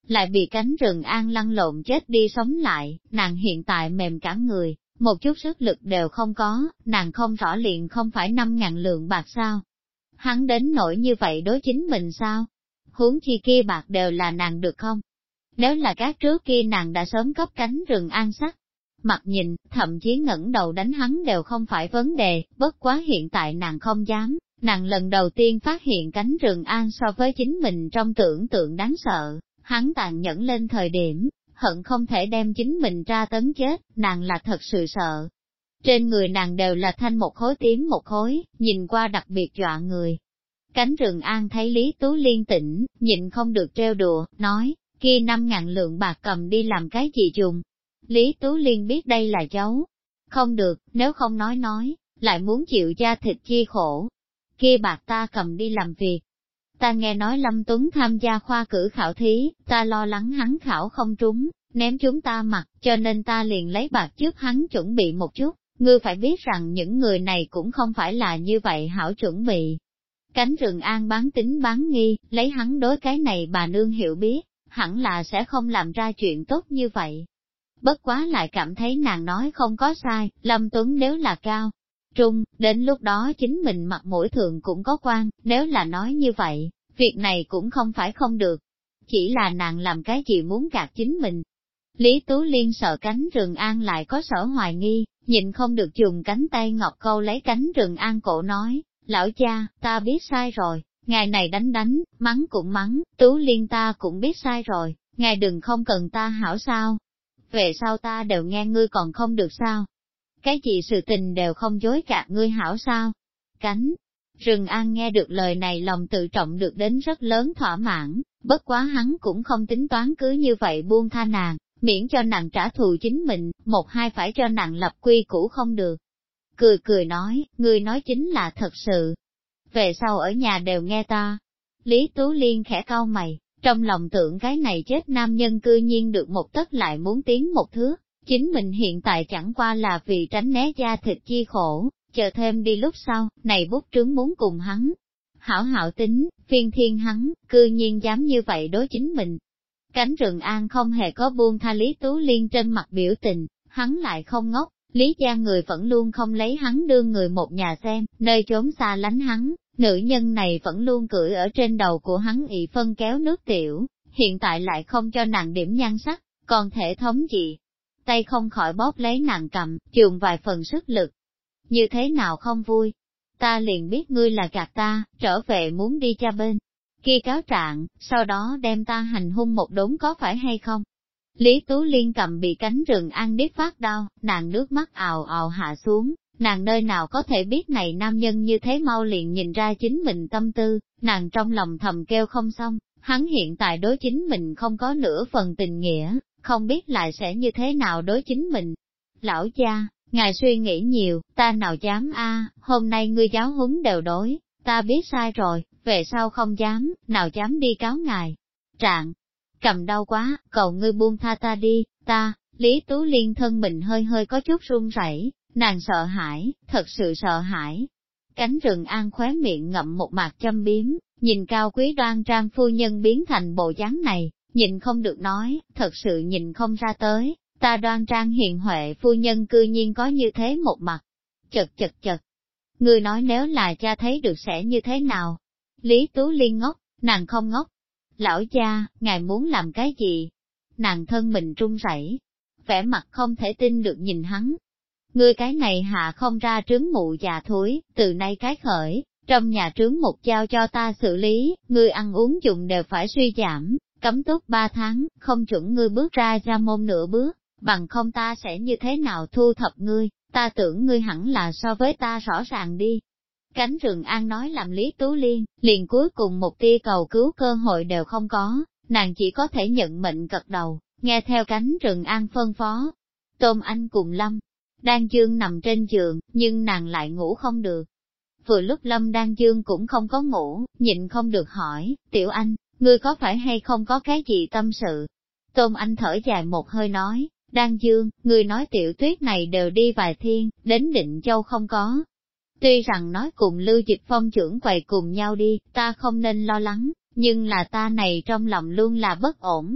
lại bị cánh rừng an lăn lộn chết đi sống lại, nàng hiện tại mềm cả người, một chút sức lực đều không có, nàng không rõ liền không phải 5.000 lượng bạc sao. Hắn đến nỗi như vậy đối chính mình sao? Huống chi kia bạc đều là nàng được không? Nếu là các trước kia nàng đã sớm cấp cánh rừng an sắc. Mặt nhìn, thậm chí ngẩng đầu đánh hắn đều không phải vấn đề, bất quá hiện tại nàng không dám, nàng lần đầu tiên phát hiện cánh rừng an so với chính mình trong tưởng tượng đáng sợ, hắn tàn nhẫn lên thời điểm, hận không thể đem chính mình tra tấn chết, nàng là thật sự sợ. Trên người nàng đều là thanh một khối tím một khối, nhìn qua đặc biệt dọa người. Cánh rừng an thấy Lý Tú Liên tỉnh, nhịn không được trêu đùa, nói, kia 5.000 lượng bạc cầm đi làm cái gì dùng. Lý Tú Liên biết đây là dấu. Không được, nếu không nói, lại muốn chịu da thịt chi khổ. Kia bạc ta cầm đi làm việc. Ta nghe nói Lâm Tuấn tham gia khoa cử khảo thí, ta lo lắng hắn khảo không trúng, ném chúng ta mặt, cho nên ta liền lấy bạc trước hắn chuẩn bị một chút. Ngươi phải biết rằng những người này cũng không phải là như vậy hảo chuẩn bị. Cánh rừng an bán tính bán nghi, lấy hắn đối cái này bà nương hiểu biết, hẳn là sẽ không làm ra chuyện tốt như vậy. Bất quá lại cảm thấy nàng nói không có sai, Lâm Tuấn nếu là cao, trung, đến lúc đó chính mình mặt mũi thường cũng có quan, nếu là nói như vậy, việc này cũng không phải không được. Chỉ là nàng làm cái gì muốn gạt chính mình. Lý Tú Liên sợ cánh rừng an lại có sở hoài nghi, nhịn không được dùng cánh tay ngọc câu lấy cánh rừng an cổ nói, lão cha, ta biết sai rồi, ngài này đánh, mắng cũng mắng, Tú Liên ta cũng biết sai rồi, ngài đừng không cần ta hảo sao. Về sau ta đều nghe ngươi còn không được sao. Cái gì sự tình đều không dối gạt ngươi hảo sao. Cánh rừng an nghe được lời này lòng tự trọng được đến rất lớn thỏa mãn, bất quá hắn cũng không tính toán cứ như vậy buông tha nàng, miễn cho nàng trả thù chính mình, một hai phải cho nàng lập quy củ không được. Cười nói, ngươi nói chính là thật sự. Về sau ở nhà đều nghe ta. Lý Tú Liên khẽ cau mày, trong lòng tưởng cái này chết nam nhân cư nhiên được một tấc lại muốn tiến một thước, chính mình hiện tại chẳng qua là vì tránh né da thịt chi khổ, chờ thêm đi lúc sau, này bút trướng muốn cùng hắn. Hảo tính, phiên thiên hắn, cư nhiên dám như vậy đối chính mình. Cánh rừng an không hề có buông tha Lý Tú Liên trên mặt biểu tình, hắn lại không ngốc, Lý gia người vẫn luôn không lấy hắn đưa người một nhà xem, nơi trốn xa lánh hắn, nữ nhân này vẫn luôn cưỡi ở trên đầu của hắn ị phân kéo nước tiểu, hiện tại lại không cho nàng điểm nhan sắc, còn thể thống gì. Tay không khỏi bóp lấy nàng cầm, chườm vài phần sức lực. Như thế nào không vui? Ta liền biết ngươi là gạt ta, trở về muốn đi cha bên kia cáo trạng, sau đó đem ta hành hung một đốn có phải hay không? Lý Tú Liên cầm bị cánh rừng an điếc phát đau, nàng nước mắt ào ào hạ xuống, nàng nơi nào có thể biết này nam nhân như thế mau liền nhìn ra chính mình tâm tư, nàng trong lòng thầm kêu không xong, hắn hiện tại đối chính mình không có nửa phần tình nghĩa, không biết lại sẽ như thế nào đối chính mình. Lão cha, ngài suy nghĩ nhiều, ta nào dám hôm nay ngươi giáo huấn đều đối, ta biết sai rồi, về sau không dám, nào dám đi cáo ngài. Trạng, cầm đau quá, cầu ngươi buông tha ta đi, ta, Lý Tú Liên thân mình hơi có chút run rẩy, nàng sợ hãi, thật sự sợ hãi. Cánh rừng an khóe miệng ngậm một mạt châm biếm, nhìn cao quý đoan trang phu nhân biến thành bộ dáng này, nhìn không được nói, thật sự nhìn không ra tới, ta đoan trang hiền huệ phu nhân cư nhiên có như thế một mặt. Chật. Ngươi nói nếu là cha thấy được sẽ như thế nào? Lý Tú Liên ngốc, nàng không ngốc. Lão cha, ngài muốn làm cái gì? Nàng thân mình run rẩy, vẻ mặt không thể tin được nhìn hắn. Ngươi cái này hạ không ra trứng mụ già thối, từ nay cái khởi, trong nhà trướng một giao cho ta xử lý, ngươi ăn uống dùng đều phải suy giảm, cấm túc 3 tháng, không chuẩn ngươi bước ra môn nửa bước, bằng không ta sẽ như thế nào thu thập ngươi, ta tưởng ngươi hẳn là so với ta rõ ràng đi. Cánh rừng an nói làm Lý Tú Liên, liền cuối cùng một tia cầu cứu cơ hội đều không có, nàng chỉ có thể nhận mệnh gật đầu, nghe theo cánh rừng an phân phó. Tôm Anh cùng Lâm Đan Dương nằm trên giường, nhưng nàng lại ngủ không được. Vừa lúc Lâm Đan Dương cũng không có ngủ, nhịn không được hỏi, Tiểu Anh, ngươi có phải hay không có cái gì tâm sự? Tôm Anh thở dài một hơi nói, Đan Dương, ngươi nói Tiểu Tuyết này đều đi vài thiên, đến Định Châu không có. Tuy rằng nói cùng Lưu Dịch Phong trưởng quầy cùng nhau đi, ta không nên lo lắng, nhưng là ta này trong lòng luôn là bất ổn.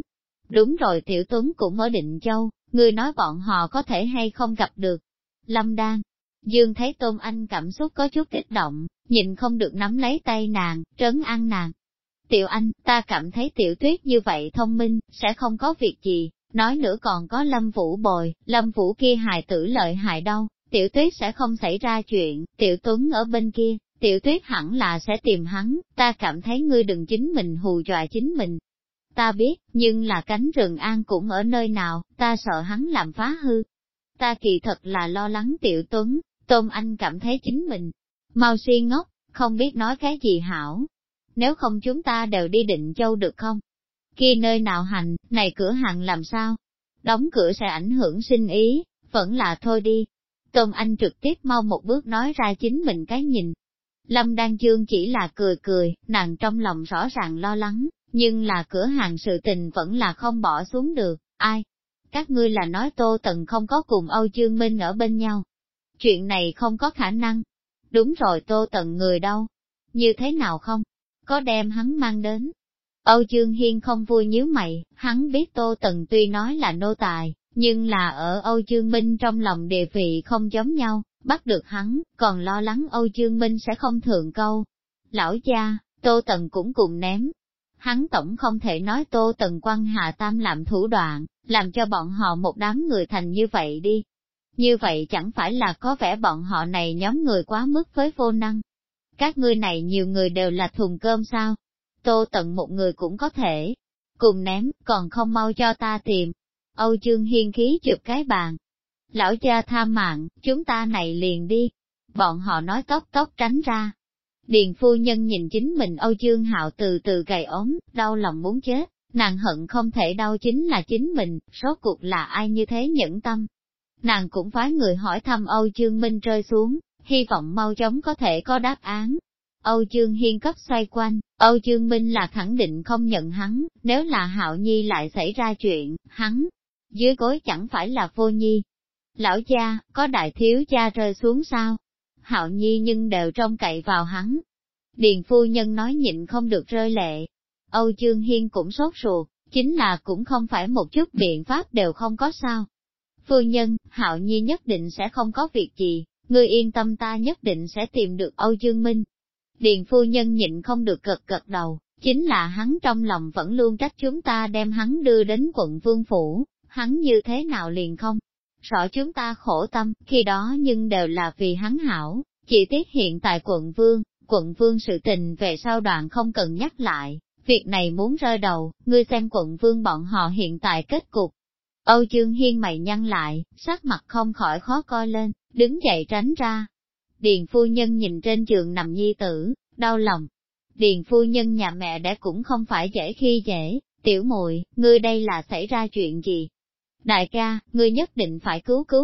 Đúng rồi, Tiểu Tuấn cũng ở Định Châu, ngươi nói bọn họ có thể hay không gặp được. Lâm Đan, Dương thấy Tôn Anh cảm xúc có chút kích động, nhìn không được nắm lấy tay nàng, trấn an nàng. Tiểu Anh, ta cảm thấy Tiểu Tuyết như vậy thông minh, sẽ không có việc gì, nói nữa còn có Lâm Vũ bồi, Lâm Vũ kia hài tử lợi hại đâu, Tiểu Tuyết sẽ không xảy ra chuyện, Tiểu Tuấn ở bên kia, Tiểu Tuyết hẳn là sẽ tìm hắn, ta cảm thấy ngươi đừng chính mình hù dọa chính mình. Ta biết, nhưng là cánh rừng an cũng ở nơi nào, ta sợ hắn làm phá hư. Ta kỳ thật là lo lắng Tiểu Tuấn, Tôn Anh cảm thấy chính mình mau si ngốc, không biết nói cái gì hảo. Nếu không chúng ta đều đi Định Châu được không? Kia nơi nào hành, này cửa hàng làm sao? Đóng cửa sẽ ảnh hưởng sinh ý, vẫn là thôi đi. Tôn Anh trực tiếp mau một bước nói ra chính mình cái nhìn. Lâm Đan Dương chỉ là cười cười, nàng trong lòng rõ ràng lo lắng, nhưng là cửa hàng sự tình vẫn là không bỏ xuống được, ai? Các ngươi là nói Tô Tần không có cùng Âu Dương Minh ở bên nhau. Chuyện này không có khả năng. Đúng rồi, Tô Tần người đâu? Như thế nào không? Có đem hắn mang đến. Âu Dương Hiên không vui nhíu mày, hắn biết Tô Tần tuy nói là nô tài, nhưng là ở Âu Dương Minh trong lòng địa vị không giống nhau, bắt được hắn, còn lo lắng Âu Dương Minh sẽ không thượng câu. Lão gia, Tô Tần cũng cùng ném. Hắn tổng không thể nói Tô Tần Quan hạ tam làm thủ đoạn, làm cho bọn họ một đám người thành như vậy đi. Như vậy chẳng phải là có vẻ bọn họ này nhóm người quá mức với vô năng. Các ngươi này nhiều người đều là thùng cơm sao? Tô Tần một người cũng có thể cùng ném, còn không mau cho ta tìm. Âu Dương Hiên khí chụp cái bàn. Lão cha tha mạng, chúng ta này liền đi. Bọn họ nói tóc tóc tránh ra. Điền phu nhân nhìn chính mình Âu Dương Hạo từ từ gầy ốm, đau lòng muốn chết, nàng hận không thể đau chính là chính mình, rốt cuộc là ai như thế nhẫn tâm. Nàng cũng phái người hỏi thăm Âu Dương Minh rơi xuống, hy vọng mau chóng có thể có đáp án. Âu Dương Hiên cấp xoay quanh, Âu Dương Minh là khẳng định không nhận hắn, nếu là Hạo Nhi lại xảy ra chuyện, hắn, dưới gối chẳng phải là vô nhi. Lão gia, có đại thiếu gia rơi xuống sao? Hạo Nhi nhưng đều trông cậy vào hắn. Điền phu nhân nói nhịn không được rơi lệ. Âu Dương Hiên cũng sốt ruột, chính là cũng không phải một chút biện pháp đều không có sao. Phu nhân, Hạo Nhi nhất định sẽ không có việc gì, ngươi yên tâm, ta nhất định sẽ tìm được Âu Dương Minh. Điền phu nhân nhịn không được gật gật đầu, chính là hắn trong lòng vẫn luôn trách chúng ta đem hắn đưa đến quận Vương Phủ, hắn như thế nào liền không rõ chúng ta khổ tâm, khi đó nhưng đều là vì hắn hảo, chỉ tiếc hiện tại quận Vương sự tình về sau đoạn không cần nhắc lại, việc này muốn rơi đầu, ngươi xem quận Vương bọn họ hiện tại kết cục. Âu Dương Hiên mày nhăn lại, sắc mặt không khỏi khó coi lên, đứng dậy tránh ra. Điền phu nhân nhìn trên giường nằm nhi tử, đau lòng. Điền phu nhân nhà mẹ đẻ cũng không phải dễ khi dễ, tiểu muội, ngươi đây là xảy ra chuyện gì? Đại ca, ngươi nhất định phải cứu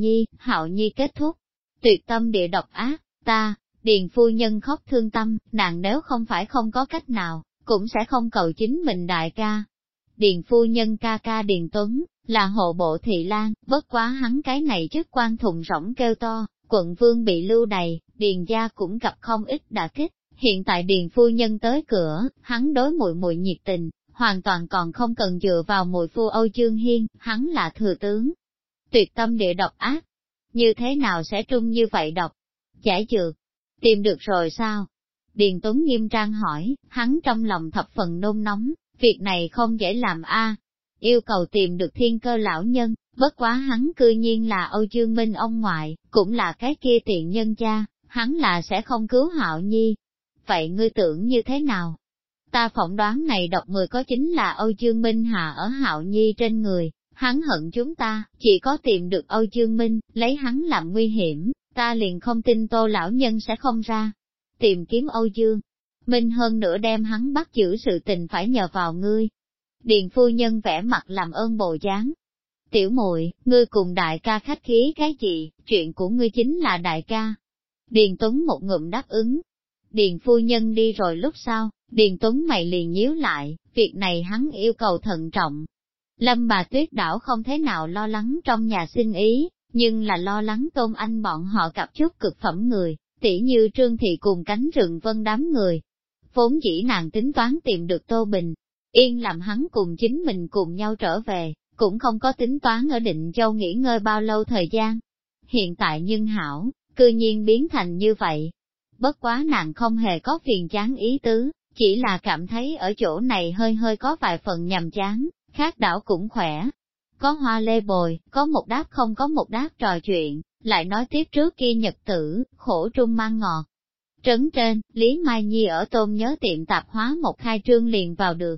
Hạo Nhi kết thúc. Tuyệt tâm địa độc ác, Điền phu nhân khóc thương tâm, nàng nếu không phải không có cách nào, cũng sẽ không cầu chính mình đại ca. Điền phu nhân ca ca Điền Tuấn, là hộ bộ thị lang, bất quá hắn cái này chức quan thùng rỗng kêu to, quận Vương bị lưu đày, Điền gia cũng gặp không ít đả kích, hiện tại Điền phu nhân tới cửa, hắn đối muội muội nhiệt tình, hoàn toàn còn không cần dựa vào muội phu Âu Dương Hiên, hắn là thừa tướng. Tuyệt tâm địa độc ác, như thế nào sẽ trung như vậy độc? Giải dược, tìm được rồi sao? Điền Tuấn nghiêm trang hỏi, hắn trong lòng thập phần nôn nóng, việc này không dễ làm a. Yêu cầu tìm được thiên cơ lão nhân, bất quá hắn cư nhiên là Âu Dương Minh ông ngoại, cũng là cái kia tiện nhân cha, hắn là sẽ không cứu Hạo Nhi. Vậy ngươi tưởng như thế nào? Ta phỏng đoán này độc người có chính là Âu Dương Minh hạ ở Hạo Nhi trên người, hắn hận chúng ta, chỉ có tìm được Âu Dương Minh, lấy hắn làm nguy hiểm, ta liền không tin Tô lão nhân sẽ không ra. Tìm kiếm Âu Dương Minh hơn nữa đem hắn bắt giữ sự tình phải nhờ vào ngươi. Điền phu nhân vẽ mặt làm ơn bộ dáng. Tiểu muội, ngươi cùng đại ca khách khí cái gì, chuyện của ngươi chính là đại ca. Điền Tuấn một ngụm đáp ứng. Điền phu nhân đi rồi lúc sau, Điền Tuấn mày liền nhíu lại, việc này hắn yêu cầu thận trọng. Lâm bà Tuyết đảo không thế nào lo lắng trong nhà sinh ý, nhưng là lo lắng Tôn Anh bọn họ cặp chút cực phẩm người, tỉ như Trương Thị cùng cánh rừng vân đám người. Vốn dĩ nàng tính toán tìm được Tô Bình, yên làm hắn cùng chính mình cùng nhau trở về, cũng không có tính toán ở Định Châu nghỉ ngơi bao lâu thời gian. Hiện tại nhưng hảo, cư nhiên biến thành như vậy. Bất quá nàng không hề có phiền chán ý tứ, chỉ là cảm thấy ở chỗ này hơi hơi có vài phần nhàm chán, khác đảo cũng khỏe. Có hoa lê bồi, có một đáp không có một đáp trò chuyện, lại nói tiếp trước kia nhật tử, khổ trung mang ngọt. Trấn trên, Lý Mai Nhi ở Tôn Nhớ tiệm tạp hóa một khai trương liền vào được.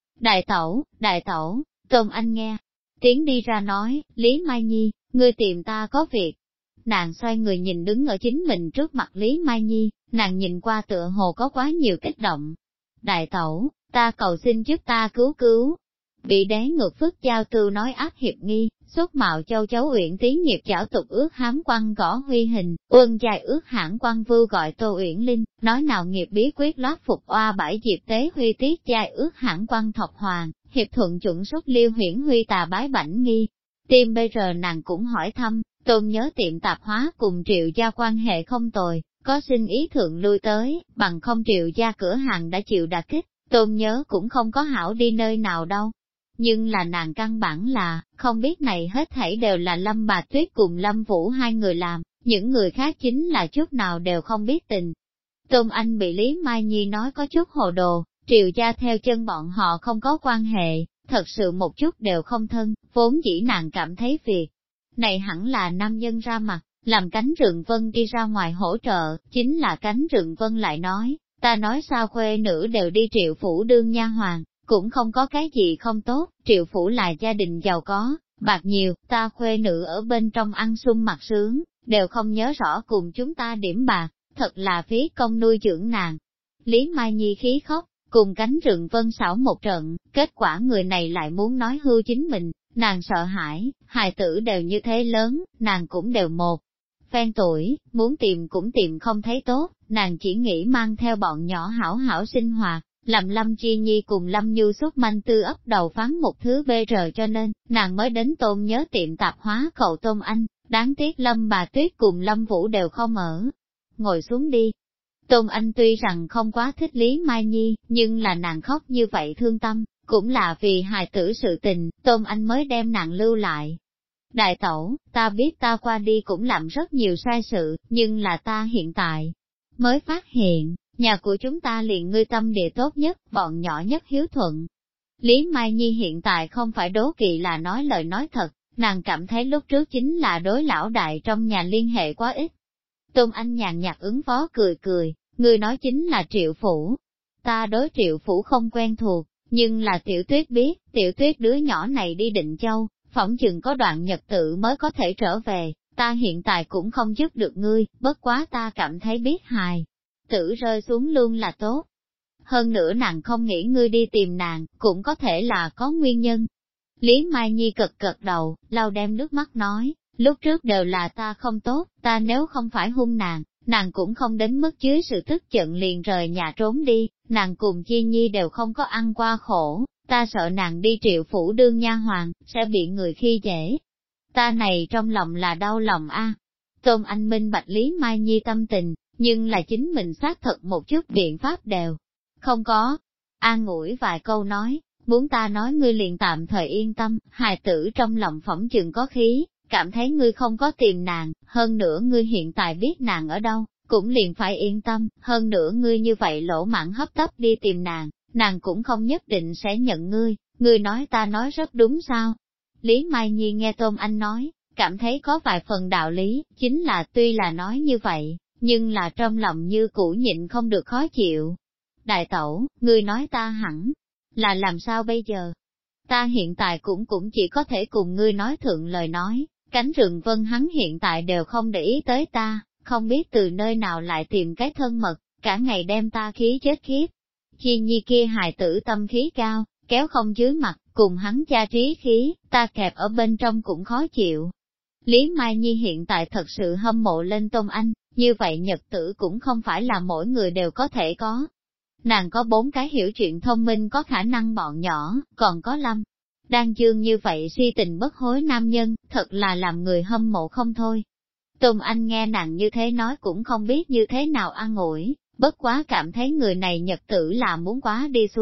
Đại tẩu, Tôn Anh nghe. Tiếng đi ra nói, Lý Mai Nhi, ngươi tìm ta có việc. Nàng xoay người nhìn đứng ở chính mình trước mặt Lý Mai Nhi, nàng nhìn qua tựa hồ có quá nhiều kích động. Đại tẩu, ta cầu xin giúp ta cứu. Bị đế ngược phước giao tư nói áp hiệp nghi, xuất mạo châu chấu Uyển tí nghiệp chảo tục ước hám quan gõ huy hình, uân dài ước hãn quan vưu gọi Tô Uyển Linh, nói nào nghiệp bí quyết loát phục oa bãi diệp tế huy tiết dài ước hãn quan thọc hoàng, hiệp thuận chuẩn xuất liêu huyển huy tà bái bảnh nghi. Tim bây giờ nàng cũng hỏi thăm, Tôn Nhớ tiệm tạp hóa cùng Triệu gia quan hệ không tồi, có xin ý thượng lui tới, bằng không Triệu gia cửa hàng đã chịu đả kích, Tôn Nhớ cũng không có hảo đi nơi nào đâu. Nhưng là nàng căn bản là, không biết này hết thảy đều là Lâm Bà Tuyết cùng Lâm Vũ hai người làm, những người khác chính là chút nào đều không biết tình. Tôn Anh bị Lý Mai Nhi nói có chút hồ đồ, Triệu gia theo chân bọn họ không có quan hệ, thật sự một chút đều không thân, vốn dĩ nàng cảm thấy việc này hẳn là nam nhân ra mặt, làm Cánh Rừng Vân đi ra ngoài hỗ trợ, chính là Cánh Rừng Vân lại nói, ta nói sao khuê nữ đều đi Triệu phủ đương nha hoàn, cũng không có cái gì không tốt, Triệu phủ là gia đình giàu có, bạc nhiều, ta khuê nữ ở bên trong ăn sung mặc sướng, đều không nhớ rõ cùng chúng ta điểm bạc, thật là phí công nuôi dưỡng nàng. Lý Mai Nhi khí khóc, cùng Cánh Rừng Vân xảo một trận, kết quả người này lại muốn nói hưu chính mình, nàng sợ hãi, hài tử đều như thế lớn, nàng cũng đều một phen tuổi, muốn tìm cũng tìm không thấy tốt, nàng chỉ nghĩ mang theo bọn nhỏ hảo hảo sinh hoạt, làm Lâm Chi Nhi cùng Lâm Nhu xuất manh tư ấp đầu phán một thứ bê rờ cho nên, nàng mới đến Tôn Nhớ tiệm tạp hóa cầu Tôn Anh, đáng tiếc Lâm Bà Tuyết cùng Lâm Vũ đều không ở. Ngồi xuống đi. Tôn Anh tuy rằng không quá thích Lý Mai Nhi, nhưng là nàng khóc như vậy thương tâm, cũng là vì hài tử sự tình, Tôn Anh mới đem nàng lưu lại. Đại tẩu, ta biết ta qua đi cũng làm rất nhiều sai sự, nhưng là ta hiện tại mới phát hiện, nhà của chúng ta liền ngươi tâm địa tốt nhất, bọn nhỏ nhất hiếu thuận. Lý Mai Nhi hiện tại không phải đố kỵ là nói lời nói thật, nàng cảm thấy lúc trước chính là đối lão đại trong nhà liên hệ quá ít. Tôn Anh nhàn nhạt ứng phó cười, ngươi nói chính là Triệu phủ. Ta đối Triệu phủ không quen thuộc, nhưng là Tiểu Tuyết biết, Tiểu Tuyết đứa nhỏ này đi Định Châu, phỏng chừng có đoạn nhật tự mới có thể trở về, ta hiện tại cũng không giúp được ngươi, bất quá ta cảm thấy biết hài tử rơi xuống luôn là tốt. Hơn nữa nàng không nghĩ ngươi đi tìm nàng, cũng có thể là có nguyên nhân. Lý Mai Nhi cật đầu, lau đem nước mắt nói, lúc trước đều là ta không tốt, ta nếu không phải hung nàng, nàng cũng không đến mức dưới sự tức giận liền rời nhà trốn đi, nàng cùng Chi Nhi đều không có ăn qua khổ, ta sợ nàng đi Triệu phủ đương nha hoàng, sẽ bị người khi dễ. Ta này trong lòng là đau lòng a. Tôn Anh minh bạch Lý Mai Nhi tâm tình, nhưng là chính mình xác thật một chút biện pháp đều không có. An ủi vài câu nói, muốn ta nói ngươi liền tạm thời yên tâm, hài tử trong lòng phỏng chừng có khí, cảm thấy ngươi không có tìm nàng, hơn nữa ngươi hiện tại biết nàng ở đâu, cũng liền phải yên tâm, hơn nữa ngươi như vậy lỗ mãn hấp tấp đi tìm nàng, nàng cũng không nhất định sẽ nhận ngươi nói ta nói rất đúng sao. Lý Mai Nhi nghe Tôn Anh nói, cảm thấy có vài phần đạo lý, chính là tuy là nói như vậy, nhưng là trong lòng như cũ nhịn không được khó chịu. Đại tẩu, ngươi nói ta hẳn là làm sao bây giờ? Ta hiện tại cũng chỉ có thể cùng ngươi nói thượng lời nói, Cánh Rừng Vân hắn hiện tại đều không để ý tới ta, không biết từ nơi nào lại tìm cái thân mật, cả ngày đem ta khí chết khiếp. Chi Nhi kia hài tử tâm khí cao, kéo không dưới mặt, cùng hắn cha trí khí, ta kẹp ở bên trong cũng khó chịu. Lý Mai Nhi hiện tại thật sự hâm mộ lên Tôn Anh, như vậy nhật tử cũng không phải là mỗi người đều có thể có. Nàng có 4 cái hiểu chuyện thông minh có khả năng bọn nhỏ, còn có Lâm Đan Dương như vậy si tình bất hối nam nhân, thật là làm người hâm mộ không thôi. Tôn Anh nghe nàng như thế nói cũng không biết như thế nào an ủi, bất quá cảm thấy người này nhật tử là muốn quá đi xuống,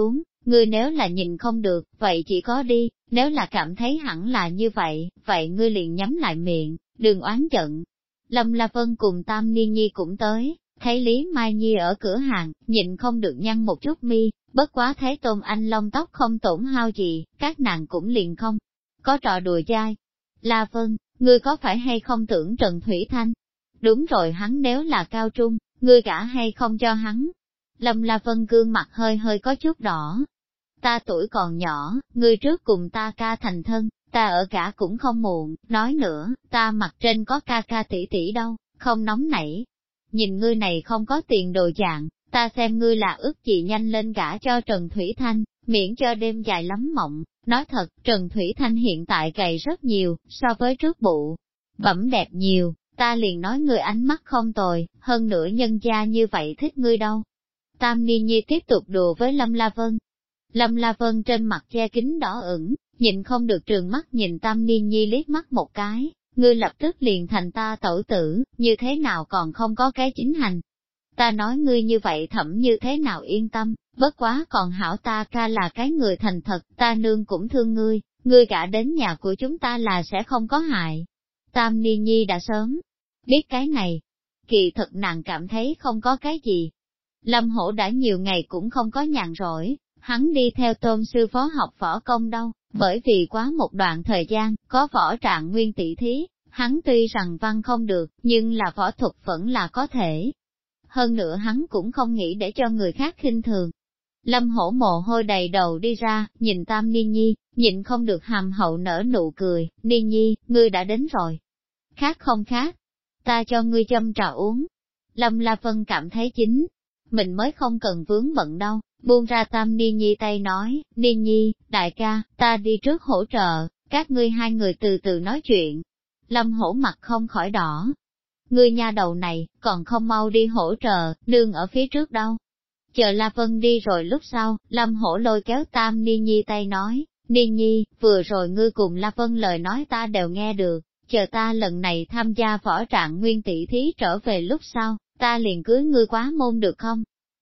Ngươi nếu là nhìn không được, vậy chỉ có đi, nếu là cảm thấy hẳn là như vậy, vậy ngươi liền nhắm lại miệng, đừng oán giận. Lâm La Vân cùng Tam Ni Nhi cũng tới, thấy Lý Mai Nhi ở cửa hàng, nhịn không được nhăn một chút mi, bất quá thấy Tôn Anh lông tóc không tổn hao gì, các nàng cũng liền không có trò đùa dai. La Vân, ngươi có phải hay không tưởng Trần Thủy Thanh? Đúng rồi, hắn nếu là cao trung, ngươi cả hay không cho hắn? Lâm La Vân gương mặt hơi hơi có chút đỏ. Ta tuổi còn nhỏ, ngươi trước cùng ta ca thành thân, ta ở cả cũng không muộn, nói nữa, ta mặt trên có ca ca tỷ tỷ đâu, không nóng nảy. Nhìn ngươi này không có tiền đồ dạng, ta xem ngươi là ước gì nhanh lên gả cho Trần Thủy Thanh, miễn cho đêm dài lắm mộng. Nói thật, Trần Thủy Thanh hiện tại gầy rất nhiều, so với trước bụ, bẩm đẹp nhiều, ta liền nói ngươi ánh mắt không tồi, hơn nữa nhân gia như vậy thích ngươi đâu. Tam Ni Nhi tiếp tục đùa với Lâm La Vân. Lâm La Vân trên mặt che kính đỏ ửng, nhìn không được trừng mắt nhìn Tam Ni Nhi liếc mắt một cái, ngươi lập tức liền thành ta tẩu tử, như thế nào còn không có cái chính hành. Ta nói ngươi như vậy thẩm như thế nào yên tâm, bất quá còn hảo ta ca là cái người thành thật, ta nương cũng thương ngươi gả đến nhà của chúng ta là sẽ không có hại. Tam Ni Nhi đã sớm biết cái này, kỳ thật nàng cảm thấy không có cái gì. Lâm Hổ đã nhiều ngày cũng không có nhàn rỗi, hắn đi theo Tôn sư phó học võ công đâu, bởi vì quá một đoạn thời gian, có võ trạng nguyên tỷ thí, hắn tuy rằng văn không được, nhưng là võ thuật vẫn là có thể. Hơn nữa hắn cũng không nghĩ để cho người khác khinh thường. Lâm Hổ mồ hôi đầy đầu đi ra, nhìn Tam Ni Nhi, nhịn không được hàm hậu nở nụ cười, Ni Nhi, ngươi đã đến rồi. Khác không khác, ta cho ngươi châm trà uống. Lâm La Vân cảm thấy chính, mình mới không cần vướng bận đâu, buông ra Tam Ni Nhi tay nói, Ni Nhi, đại ca, ta đi trước hỗ trợ, các ngươi hai người từ từ nói chuyện. Lâm Hổ mặt không khỏi đỏ. Ngươi nha đầu này, còn không mau đi hỗ trợ, nương ở phía trước đâu. Chờ La Vân đi rồi lúc sau, Lâm Hổ lôi kéo Tam Ni Nhi tay nói, Ni Nhi, vừa rồi ngươi cùng La Vân lời nói ta đều nghe được, chờ ta lần này tham gia võ trạng nguyên tỷ thí trở về lúc sau, ta liền cưới ngươi quá môn được không?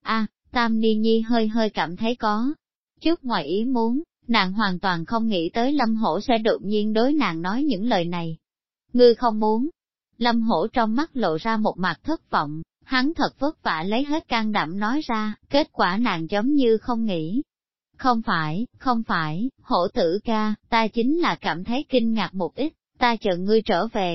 Tam Ni Nhi hơi hơi cảm thấy có chút ngoài ý muốn, nàng hoàn toàn không nghĩ tới Lâm Hổ sẽ đột nhiên đối nàng nói những lời này. Ngươi không muốn. Lâm Hổ trong mắt lộ ra một mặt thất vọng, hắn thật vất vả lấy hết can đảm nói ra, kết quả nàng giống như không nghĩ. Không phải, Hổ tử ca, ta chính là cảm thấy kinh ngạc một ít, ta chờ ngươi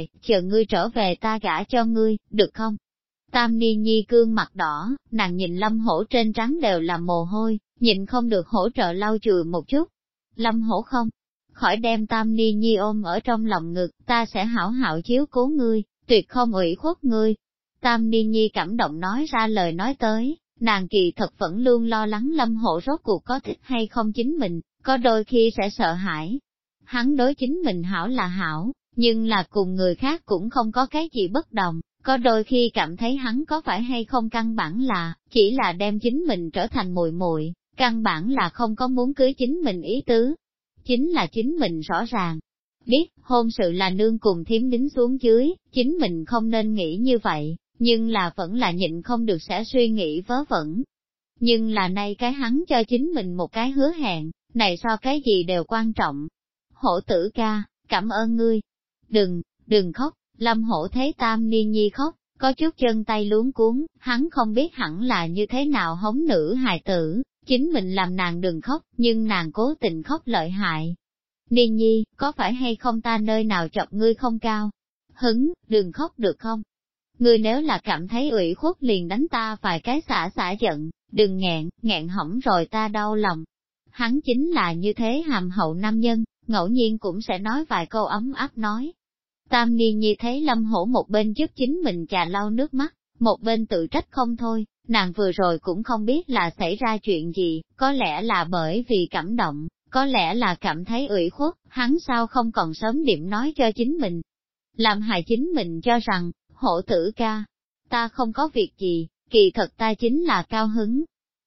trở về ta gả cho ngươi, được không? Tam Ni Nhi gương mặt đỏ, nàng nhìn Lâm Hổ trên trán đều là mồ hôi, nhịn không được hỗ trợ lau chùi một chút. Lâm Hổ không khỏi đem Tam Ni Nhi ôm ở trong lòng ngực, ta sẽ hảo hảo chiếu cố ngươi, tuyệt không ủy khuất ngươi. Tam Ni Nhi cảm động nói ra lời nói tới, nàng kỳ thật vẫn luôn lo lắng Lâm Hổ rốt cuộc có thích hay không chính mình, có đôi khi sẽ sợ hãi. Hắn đối chính mình hảo là hảo, nhưng là cùng người khác cũng không có cái gì bất đồng, có đôi khi cảm thấy hắn có phải hay không căn bản là, chỉ là đem chính mình trở thành muội muội, căn bản là không có muốn cưới chính mình ý tứ. Chính là chính mình rõ ràng, biết hôn sự là nương cùng thím đính xuống dưới, chính mình không nên nghĩ như vậy, nhưng là vẫn là nhịn không được sẽ suy nghĩ vớ vẩn. Nhưng là nay cái hắn cho chính mình một cái hứa hẹn, này so cái gì đều quan trọng. Hổ tử ca, cảm ơn ngươi. Đừng khóc, Lâm Hổ thấy Tam Ni Nhi khóc, có chút chân tay luống cuốn, hắn không biết hẳn là như thế nào hống nữ hài tử, chính mình làm nàng đừng khóc, nhưng nàng cố tình khóc lợi hại. Ni Nhi, có phải hay không ta nơi nào chọc ngươi không cao? Hứng, đừng khóc được không? Ngươi nếu là cảm thấy ủy khuất liền đánh ta vài cái xả giận, đừng nghẹn hỏng rồi ta đau lòng. Hắn chính là như thế hàm hậu nam nhân, ngẫu nhiên cũng sẽ nói vài câu ấm áp nói. Tam Ni Nhi thấy Lâm Hổ một bên giúp chính mình chà lau nước mắt, một bên tự trách không thôi, nàng vừa rồi cũng không biết là xảy ra chuyện gì, có lẽ là bởi vì cảm động, có lẽ là cảm thấy ủy khuất, hắn sao không còn sớm điểm nói cho chính mình. Làm hại chính mình cho rằng, Hổ tử ca, ta không có việc gì, kỳ thật ta chính là cao hứng.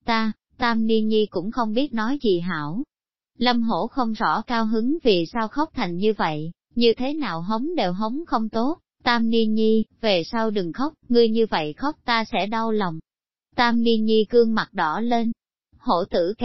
Tam Ni Nhi cũng không biết nói gì hảo. Lâm Hổ không rõ cao hứng vì sao khóc thành như vậy, như thế nào hống đều hống không tốt. Tam Ni Nhi, về sau đừng khóc, ngươi như vậy khóc ta sẽ đau lòng. Tam Ni Nhi gương mặt đỏ lên. Hổ tử ca,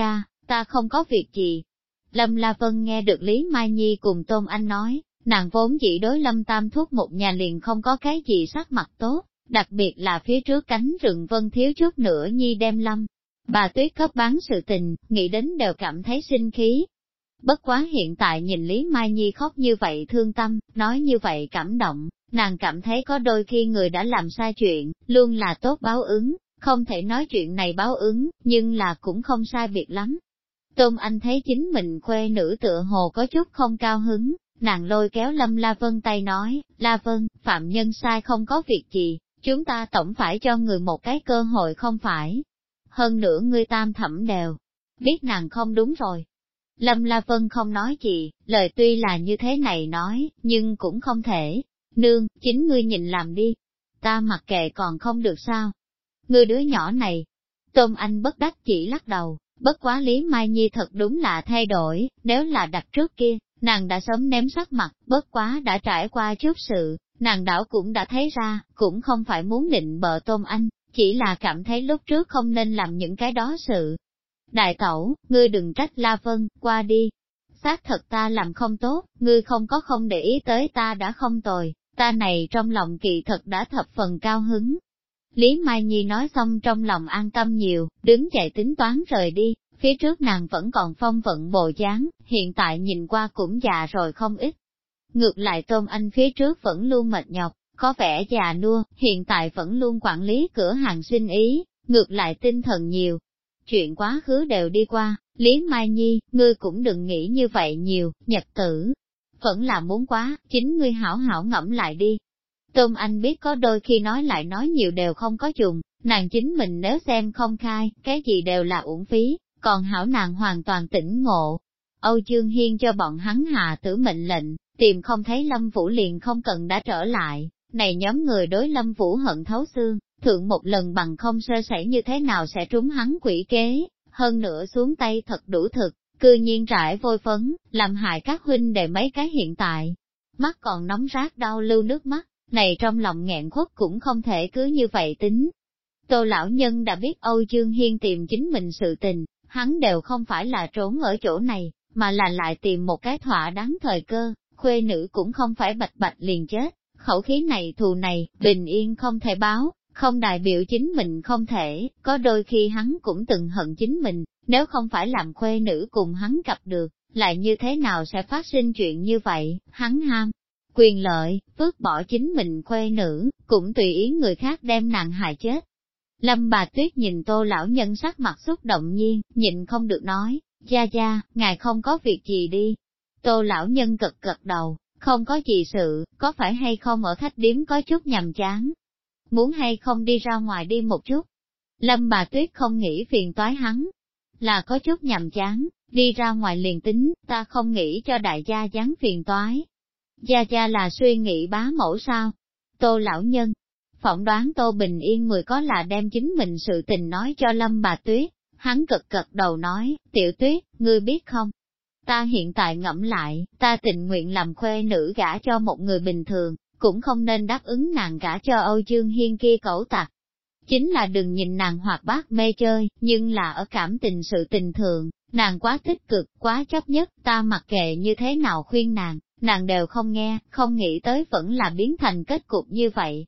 Ta không có việc gì. Lâm La Vân nghe được Lý Mai Nhi cùng Tôn Anh nói, nàng vốn chỉ đối Lâm Tam Thúc một nhà liền không có cái gì sắc mặt tốt, đặc biệt là phía trước cánh rừng Vân thiếu chút nữa Nhi đem Lâm. Bà Tuyết cấp bán sự tình, nghĩ đến đều cảm thấy sinh khí. Bất quá hiện tại nhìn Lý Mai Nhi khóc như vậy thương tâm, nói như vậy cảm động, nàng cảm thấy có đôi khi người đã làm sai chuyện, luôn là tốt báo ứng, không thể nói chuyện này báo ứng, nhưng là cũng không sai biệt lắm. Tôn Anh thấy chính mình khuê nữ tựa hồ có chút không cao hứng, nàng lôi kéo Lâm La Vân tay nói, La Vân, phạm nhân sai không có việc gì, chúng ta tổng phải cho người một cái cơ hội không phải. Hơn nữa ngươi tam thẩm đều biết nàng không đúng rồi. Lâm La Vân không nói gì, lời tuy là như thế này nói, nhưng cũng không thể. Nương, chính ngươi nhìn làm đi. Ta mặc kệ còn không được sao. Ngươi đứa nhỏ này. Tôn Anh bất đắc chỉ lắc đầu, bất quá Lý Mai Nhi thật đúng là thay đổi, nếu là đặt trước kia, nàng đã sớm ném sắc mặt, bất quá đã trải qua chút sự, nàng đảo cũng đã thấy ra, cũng không phải muốn định bợ Tôn Anh, chỉ là cảm thấy lúc trước không nên làm những cái đó sự. Đại tẩu, ngươi đừng trách La Vân, qua đi. Xác thật ta làm không tốt, ngươi không để ý tới ta đã không tồi, ta này trong lòng kỳ thật đã thập phần cao hứng. Lý Mai Nhi nói xong trong lòng an tâm nhiều, đứng dậy tính toán rời đi, phía trước nàng vẫn còn phong vận bộ dáng, hiện tại nhìn qua cũng già rồi không ít. Ngược lại Tôn Anh phía trước vẫn luôn mệt nhọc, có vẻ già nua, hiện tại vẫn luôn quản lý cửa hàng sinh ý, ngược lại tinh thần nhiều. Chuyện quá khứ đều đi qua, Lý Mai Nhi, ngươi cũng đừng nghĩ như vậy nhiều, nhật tử. Vẫn là muốn quá, chính ngươi hảo hảo ngẫm lại đi. Tôn Anh biết có đôi khi nói lại nói nhiều đều không có dùng, nàng chính mình nếu xem không khai, cái gì đều là uổng phí, còn hảo nàng hoàn toàn tỉnh ngộ. Âu Dương Hiên cho bọn hắn hạ tử mệnh lệnh, tìm không thấy Lâm Vũ liền không cần đã trở lại, này nhóm người đối Lâm Vũ hận thấu xương, thượng một lần bằng không sơ sẩy như thế nào sẽ trúng hắn quỷ kế, hơn nữa xuống tay thật đủ thực, cư nhiên rải vôi phấn, làm hại các huynh đệ mấy cái hiện tại. Mắt còn nóng rát đau lưu nước mắt, này trong lòng nghẹn khuất cũng không thể cứ như vậy tính. Tô lão nhân đã biết Âu Dương Hiên tìm chính mình sự tình, hắn đều không phải là trốn ở chỗ này, mà là lại tìm một cái thỏa đáng thời cơ, khuê nữ cũng không phải bạch bạch liền chết, khẩu khí này thù này, bình yên không thể báo, không đại biểu chính mình không thể, có đôi khi hắn cũng từng hận chính mình, nếu không phải làm khuê nữ cùng hắn gặp được, lại như thế nào sẽ phát sinh chuyện như vậy, hắn ham quyền lợi, vứt bỏ chính mình khuê nữ, cũng tùy ý người khác đem nàng hại chết. Lâm Bà Tuyết nhìn Tô lão nhân sắc mặt xúc động nhiên, nhịn không được nói, gia gia, ngài không có việc gì đi. Tô lão nhân gật gật đầu, không có gì sự, có phải hay không ở khách điếm có chút nhàm chán. Muốn hay không đi ra ngoài đi một chút. Lâm Bà Tuyết không nghĩ phiền toái hắn, là có chút nhàm chán, đi ra ngoài liền tính, ta không nghĩ cho đại gia gián phiền toái. Gia gia là suy nghĩ bá mẫu sao? Tô lão nhân, phỏng đoán Tô Bình Yên người có là đem chính mình sự tình nói cho Lâm Bà Tuyết, hắn cực cật đầu nói, Tiểu Tuyết, ngươi biết không? Ta hiện tại ngẫm lại, ta tình nguyện làm khuê nữ gả cho một người bình thường, cũng không nên đáp ứng nàng gả cho Âu Dương Hiên kia cẩu tặc. Chính là đừng nhìn nàng hoạt bát mê chơi, nhưng là ở cảm tình sự tình thường, nàng quá tích cực, quá chấp nhất, ta mặc kệ như thế nào khuyên nàng đều không nghe, không nghĩ tới vẫn là biến thành kết cục như vậy.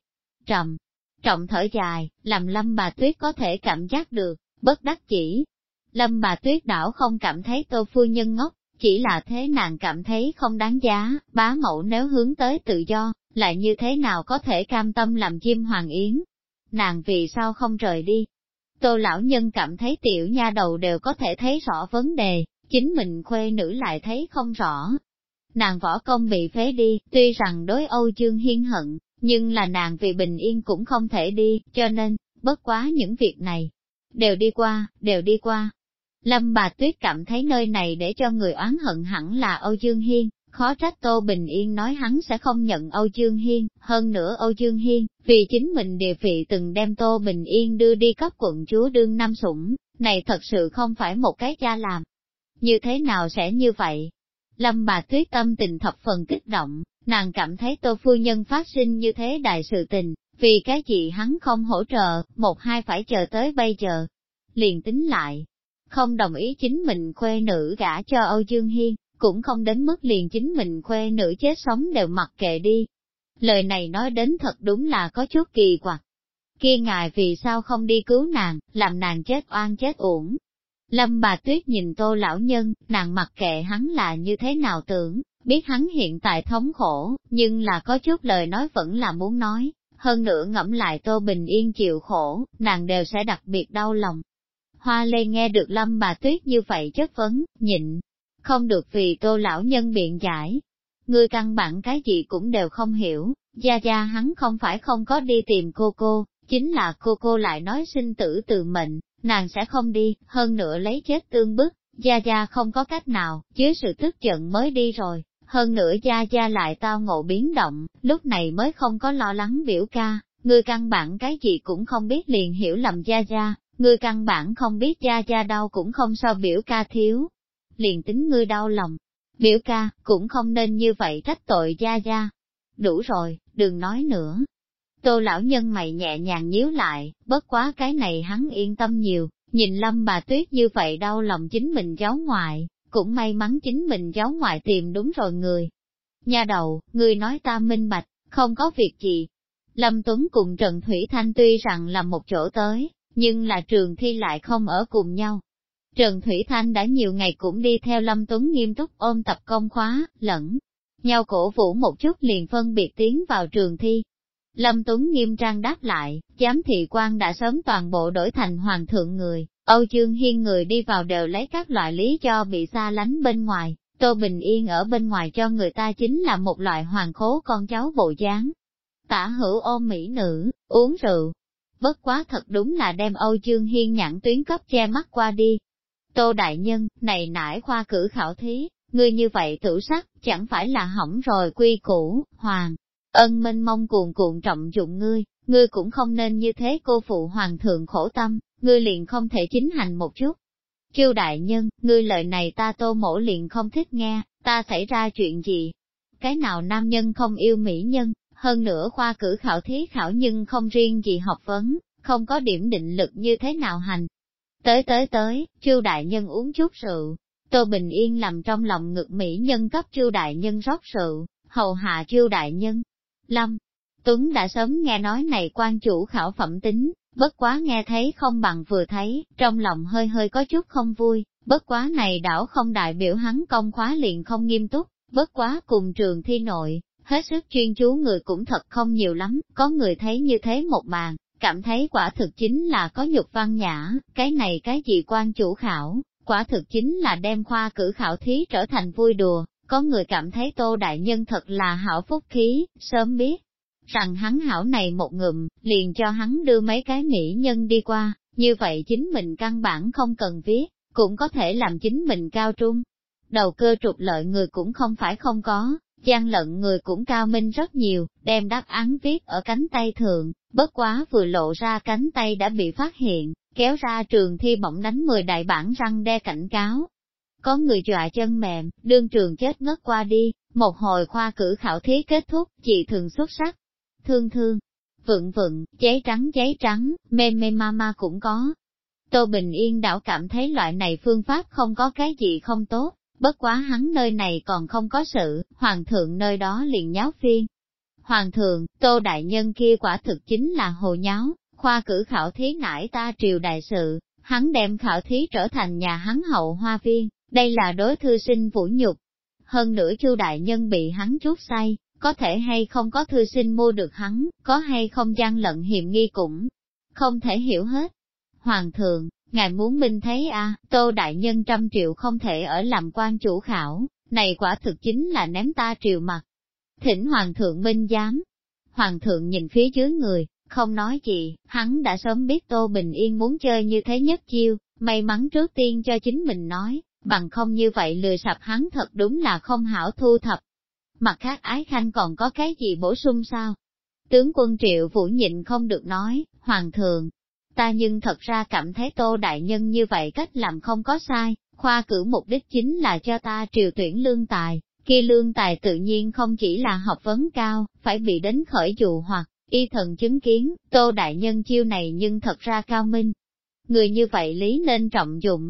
Trọng thở dài, làm Lâm Bà Tuyết có thể cảm giác được, bất đắc chỉ. Lâm Bà Tuyết đảo không cảm thấy Tô phu nhân ngốc, chỉ là thế nàng cảm thấy không đáng giá, bá mẫu nếu hướng tới tự do, lại như thế nào có thể cam tâm làm chim hoàng yến. Nàng vì sao không rời đi? Tô lão nhân cảm thấy tiểu nha đầu đều có thể thấy rõ vấn đề, chính mình khuê nữ lại thấy không rõ. Nàng võ công bị phế đi, tuy rằng đối Âu Dương Hiên hận, nhưng là nàng vì bình yên cũng không thể đi, cho nên, bất quá những việc này, đều đi qua. Lâm Bà Tuyết cảm thấy nơi này để cho người oán hận hẳn là Âu Dương Hiên, khó trách Tô Bình Yên nói hắn sẽ không nhận Âu Dương Hiên, hơn nữa Âu Dương Hiên, vì chính mình địa vị từng đem Tô Bình Yên đưa đi cấp quận chúa đương nam sủng, này thật sự không phải một cái cha làm. Như thế nào sẽ như vậy? Lâm Bà Tuyết tâm tình thập phần kích động, nàng cảm thấy Tô phu nhân phát sinh như thế đại sự tình, vì cái gì hắn không hỗ trợ, một hai phải chờ tới bây giờ. Liền tính lại, không đồng ý chính mình khuê nữ gả cho Âu Dương Hiên, cũng không đến mức liền chính mình khuê nữ chết sống đều mặc kệ đi. Lời này nói đến thật đúng là có chút kỳ quặc. Kia ngài vì sao không đi cứu nàng, làm nàng chết oan chết uổng. Lâm Bà Tuyết nhìn Tô lão nhân, nàng mặc kệ hắn là như thế nào tưởng, biết hắn hiện tại thống khổ, nhưng là có chút lời nói vẫn là muốn nói, hơn nữa ngẫm lại Tô Bình Yên chịu khổ, nàng đều sẽ đặc biệt đau lòng. Hoa Lê nghe được Lâm Bà Tuyết như vậy chất vấn, nhịn, không được vì Tô lão nhân biện giải. Ngươi căn bản cái gì cũng đều không hiểu, gia gia hắn không phải không có đi tìm cô, chính là cô lại nói sinh tử từ mệnh, nàng sẽ không đi, hơn nữa lấy chết tương bức, gia gia không có cách nào, dưới sự tức giận mới đi rồi, hơn nữa gia gia lại tao ngộ biến động, lúc này mới không có lo lắng biểu ca, ngươi căn bản cái gì cũng không biết liền hiểu lầm gia gia, ngươi căn bản không biết gia gia đau cũng không so biểu ca thiếu, liền tính ngươi đau lòng. Biểu ca, cũng không nên như vậy trách tội gia gia. Đủ rồi, đừng nói nữa. Tô lão nhân mày nhẹ nhàng nhíu lại, bất quá cái này hắn yên tâm nhiều, nhìn Lâm Bà Tuyết như vậy đau lòng chính mình cháu ngoại, cũng may mắn chính mình cháu ngoại tìm đúng rồi người. Nha đầu, người nói ta minh bạch, không có việc gì. Lâm Tuấn cùng Trần Thủy Thanh tuy rằng là một chỗ tới, nhưng là trường thi lại không ở cùng nhau. Trần Thủy Thanh đã nhiều ngày cũng đi theo Lâm Tuấn nghiêm túc ôn tập công khóa, lẫn nhau cổ vũ một chút liền phân biệt tiến vào trường thi. Lâm Tuấn nghiêm trang đáp lại, giám thị quan đã sớm toàn bộ đổi thành hoàng thượng người, Âu Dương Hiên người đi vào đều lấy các loại lý do bị xa lánh bên ngoài, Tô Bình Yên ở bên ngoài cho người ta chính là một loại hoàng khố con cháu bộ dáng. Tả hữu ôm mỹ nữ, uống rượu. Bất quá thật đúng là đem Âu Dương Hiên nhãn tuyến cấp che mắt qua đi. Tô Đại Nhân, này nải khoa cử khảo thí, ngươi như vậy tử sắc, chẳng phải là hỏng rồi quy củ, hoàng. Ân mênh mong cuồn cuộn trọng dụng ngươi cũng không nên như thế cô phụ hoàng thượng khổ tâm, ngươi liền không thể chính hành một chút. Kiêu Đại Nhân, ngươi lời này ta Tô mỗ liền không thích nghe, ta xảy ra chuyện gì? Cái nào nam nhân không yêu mỹ nhân, hơn nữa khoa cử khảo thí khảo nhưng không riêng gì học vấn, không có điểm định lực như thế nào hành. Tới, Kiêu Đại Nhân uống chút rượu. Tô Bình Yên làm trong lòng ngực mỹ nhân cấp Kiêu Đại Nhân rót rượu, hầu hạ Kiêu Đại Nhân. Lâm Tuấn đã sớm nghe nói này quan chủ khảo phẩm tính, bất quá nghe thấy không bằng vừa thấy, trong lòng hơi hơi có chút không vui, bất quá này đảo không đại biểu hắn công khóa liền không nghiêm túc, bất quá cùng trường thi nội, hết sức chuyên chú người cũng thật không nhiều lắm, có người thấy như thế một màn, cảm thấy quả thực chính là có nhục văn nhã, cái này cái gì quan chủ khảo, quả thực chính là đem khoa cử khảo thí trở thành vui đùa. Có người cảm thấy Tô Đại Nhân thật là hảo phúc khí, sớm biết rằng hắn hảo này một ngụm, liền cho hắn đưa mấy cái mỹ nhân đi qua, như vậy chính mình căn bản không cần viết, cũng có thể làm chính mình cao trung. Đầu cơ trục lợi người cũng không phải không có, gian lận người cũng cao minh rất nhiều, đem đáp án viết ở cánh tay thượng, bất quá vừa lộ ra cánh tay đã bị phát hiện, kéo ra trường thi bỗng đánh 10 đại bản răng đe cảnh cáo. Có người dọa chân mềm, đương trường chết ngất qua đi, một hồi khoa cử khảo thí kết thúc, chị thường xuất sắc. Thương, vựng, giấy trắng, mê ma cũng có. Tô Bình Yên đảo cảm thấy loại này phương pháp không có cái gì không tốt, bất quá hắn nơi này còn không có sự, hoàng thượng nơi đó liền nháo phiên. Hoàng thượng, Tô Đại Nhân kia quả thực chính là hồ nháo, khoa cử khảo thí nải ta triều đại sự, hắn đem khảo thí trở thành nhà hắn hậu hoa viên. Đây là đối thư sinh vũ nhục. Hơn nữa Chu Đại Nhân bị hắn chút say, có thể hay không có thư sinh mua được hắn, có hay không gian lận hiểm nghi cũng không thể hiểu hết. Hoàng thượng, ngài muốn minh thấy Tô Đại Nhân 100 triệu không thể ở làm quan chủ khảo, này quả thực chính là ném ta triều mặt. Thỉnh Hoàng thượng minh giám. Hoàng thượng nhìn phía dưới người, không nói gì, hắn đã sớm biết Tô Bình Yên muốn chơi như thế nhất chiêu, may mắn trước tiên cho chính mình nói. Bằng không như vậy lừa sập hắn thật đúng là không hảo thu thập. Mặt khác Ái Khanh còn có cái gì bổ sung sao? Tướng quân Triệu Vũ nhịn không được nói, Hoàng thượng, ta nhưng thật ra cảm thấy Tô Đại Nhân như vậy cách làm không có sai, khoa cử mục đích chính là cho ta triều tuyển lương tài, kia lương tài tự nhiên không chỉ là học vấn cao, phải bị đến khởi dụ hoặc, y thần chứng kiến, Tô Đại Nhân chiêu này nhưng thật ra cao minh. Người như vậy lý nên trọng dụng.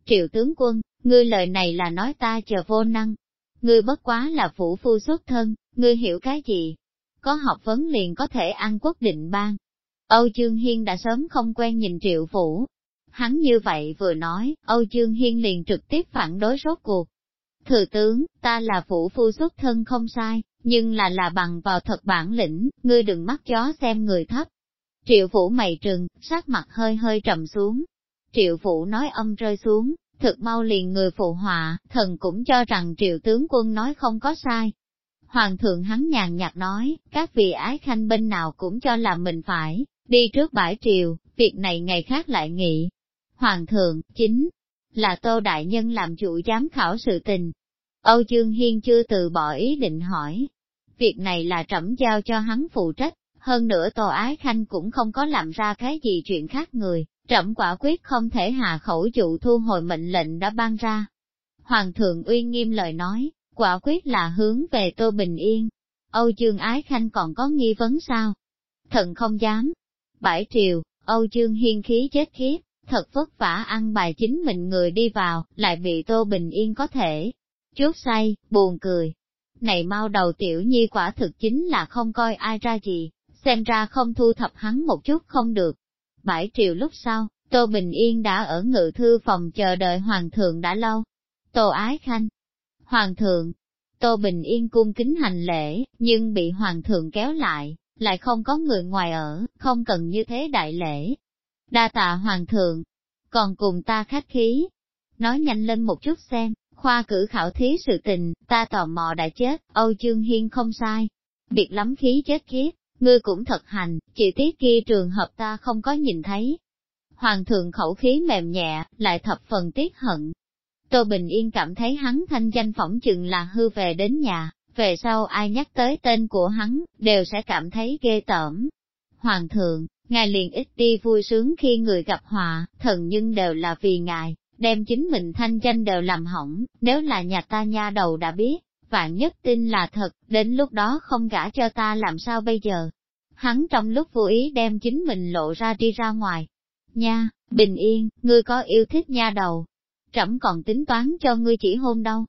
Triệu tướng quân, ngươi lời này là nói ta chờ vô năng. Ngươi bất quá là phủ phu xuất thân, ngươi hiểu cái gì? Có học vấn liền có thể ăn quốc định bang. Âu Dương Hiên đã sớm không quen nhìn Triệu Phủ. Hắn như vậy vừa nói, Âu Dương Hiên liền trực tiếp phản đối rốt cuộc. Thừa tướng, ta là phủ phu xuất thân không sai, nhưng là bằng vào thật bản lĩnh, ngươi đừng mắt chó xem người thấp. Triệu Phủ mày trừng, sắc mặt hơi hơi trầm xuống. Triệu Phủ nói âm rơi xuống, thực mau liền người phụ họa, thần cũng cho rằng Triệu tướng quân nói không có sai. Hoàng thượng hắn nhàn nhạt nói, các vị ái khanh bên nào cũng cho là mình phải đi trước bãi triều, việc này ngày khác lại nghị. Hoàng thượng, chính là Tô Đại Nhân làm chủ giám khảo sự tình. Âu Dương Hiên chưa từ bỏ ý định hỏi. Việc này là trẫm giao cho hắn phụ trách, hơn nữa Tô Ái Khanh cũng không có làm ra cái gì chuyện khác người, trẫm quả quyết không thể hạ khẩu dụ thu hồi mệnh lệnh đã ban ra. Hoàng thượng uy nghiêm lời nói, quả quyết là hướng về Tô Bình Yên. Âu Dương Ái Khanh còn có nghi vấn sao? Thần không dám. Bãi triều, Âu Dương Hiên khí chết khiếp, thật vất vả ăn bài chính mình người đi vào, lại bị Tô Bình Yên có thể chuốc say, buồn cười. Này mau đầu tiểu nhi quả thực chính là không coi ai ra gì, xem ra không thu thập hắn một chút không được. Bãi triều lúc sau, Tô Bình Yên đã ở ngự thư phòng chờ đợi Hoàng thượng đã lâu. Tô Ái Khanh, Hoàng thượng, Tô Bình Yên cung kính hành lễ, nhưng bị Hoàng thượng kéo lại không có người ngoài ở, không cần như thế đại lễ. Đa tạ Hoàng thượng, còn cùng ta khách khí. Nói nhanh lên một chút xem, khoa cử khảo thí sự tình, ta tò mò đã chết, Âu Dương Hiên không sai. Biệt lắm khí chết khiếp, ngươi cũng thật hành, chỉ tiếc kia trường hợp ta không có nhìn thấy. Hoàng thượng khẩu khí mềm nhẹ, lại thập phần tiếc hận. Tô Bình Yên cảm thấy hắn thanh danh phỏng chừng là hư về đến nhà, về sau ai nhắc tới tên của hắn, đều sẽ cảm thấy ghê tởm. Hoàng thượng, ngài liền ít đi vui sướng khi người gặp họa, thần nhưng đều là vì ngài, đem chính mình thanh danh đều làm hỏng, nếu là nhà ta nha đầu đã biết, vạn nhất tin là thật, đến lúc đó không gả cho ta làm sao bây giờ. Hắn trong lúc vô ý đem chính mình lộ ra đi ra ngoài. Nha, Bình Yên, ngươi có yêu thích nha đầu. Trẫm còn tính toán cho ngươi chỉ hôn đâu.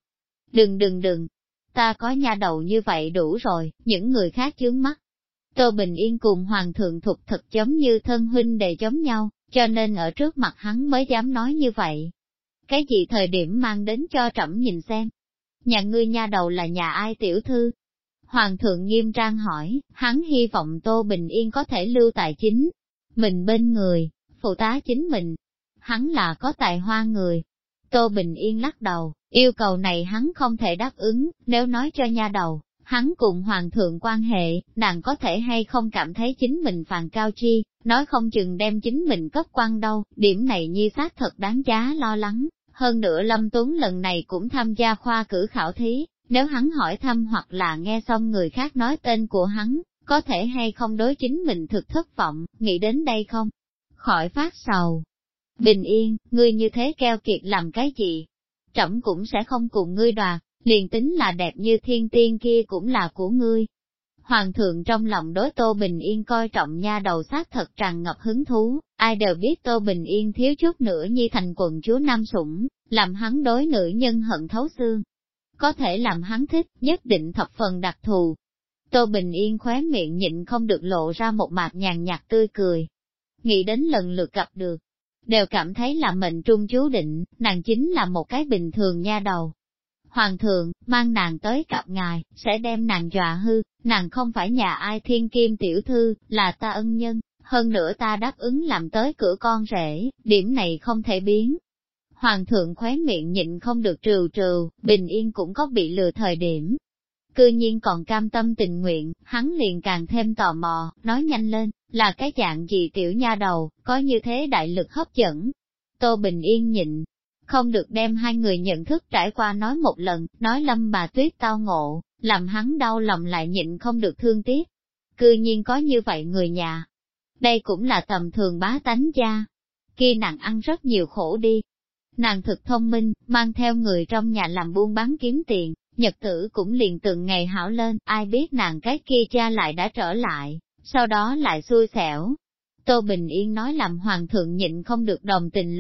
Đừng, ta có nha đầu như vậy đủ rồi, những người khác chướng mắt. Tô Bình Yên cùng Hoàng thượng Thục thật giống như thân huynh đệ giống nhau, cho nên ở trước mặt hắn mới dám nói như vậy. Cái gì thời điểm mang đến cho trẫm nhìn xem? Nhà ngươi nha đầu là nhà ai tiểu thư? Hoàng thượng nghiêm trang hỏi, hắn hy vọng Tô Bình Yên có thể lưu tài chính. Mình bên người, phụ tá chính mình. Hắn là có tài hoa người. Tô Bình Yên lắc đầu, yêu cầu này hắn không thể đáp ứng, nếu nói cho nha đầu, hắn cùng Hoàng thượng quan hệ, nàng có thể hay không cảm thấy chính mình phàn cao chi, nói không chừng đem chính mình cấp quan đâu, điểm này nhi xác thật đáng giá lo lắng. Hơn nữa Lâm Tuấn lần này cũng tham gia khoa cử khảo thí, nếu hắn hỏi thăm hoặc là nghe xong người khác nói tên của hắn, có thể hay không đối chính mình thực thất vọng, nghĩ đến đây không? Khỏi phát sầu. Bình Yên, ngươi như thế keo kiệt làm cái gì? Trẫm cũng sẽ không cùng ngươi đoạt, liền tính là đẹp như thiên tiên kia cũng là của ngươi. Hoàng thượng trong lòng đối Tô Bình Yên coi trọng nha đầu sát thật tràn ngập hứng thú, ai đều biết Tô Bình Yên thiếu chút nữa nhi thành quận chúa Nam Sủng, làm hắn đối nữ nhân hận thấu xương. Có thể làm hắn thích, nhất định thập phần đặc thù. Tô Bình Yên khóe miệng nhịn không được lộ ra một mạt nhàn nhạt tươi cười. Nghĩ đến lần lượt gặp được, đều cảm thấy là mệnh trung chú định, nàng chính là một cái bình thường nha đầu. Hoàng thượng, mang nàng tới gặp ngài, sẽ đem nàng dọa hư, nàng không phải nhà ai thiên kim tiểu thư, là ta ân nhân, hơn nữa ta đáp ứng làm tới cửa con rể, điểm này không thể biến. Hoàng thượng khóe miệng nhịn không được trừ, Bình Yên cũng có bị lừa thời điểm. Cư nhiên còn cam tâm tình nguyện, hắn liền càng thêm tò mò, nói nhanh lên, là cái dạng gì tiểu nha đầu, có như thế đại lực hấp dẫn. Tô Bình Yên nhịn, không được đem hai người nhận thức trải qua nói một lần, nói Lâm bà Tuyết tao ngộ, làm hắn đau lòng lại nhịn không được thương tiếc. Cư nhiên có như vậy người nhà. Đây cũng là tầm thường bá tánh gia. Kia nàng ăn rất nhiều khổ đi. Nàng thực thông minh, mang theo người trong nhà làm buôn bán kiếm tiền, nhật tử cũng liền từng ngày hảo lên, ai biết nàng cái kia cha lại đã trở lại, sau đó lại xui xẻo. Tô Bình Yên nói làm Hoàng thượng nhịn không được đồng tình lên,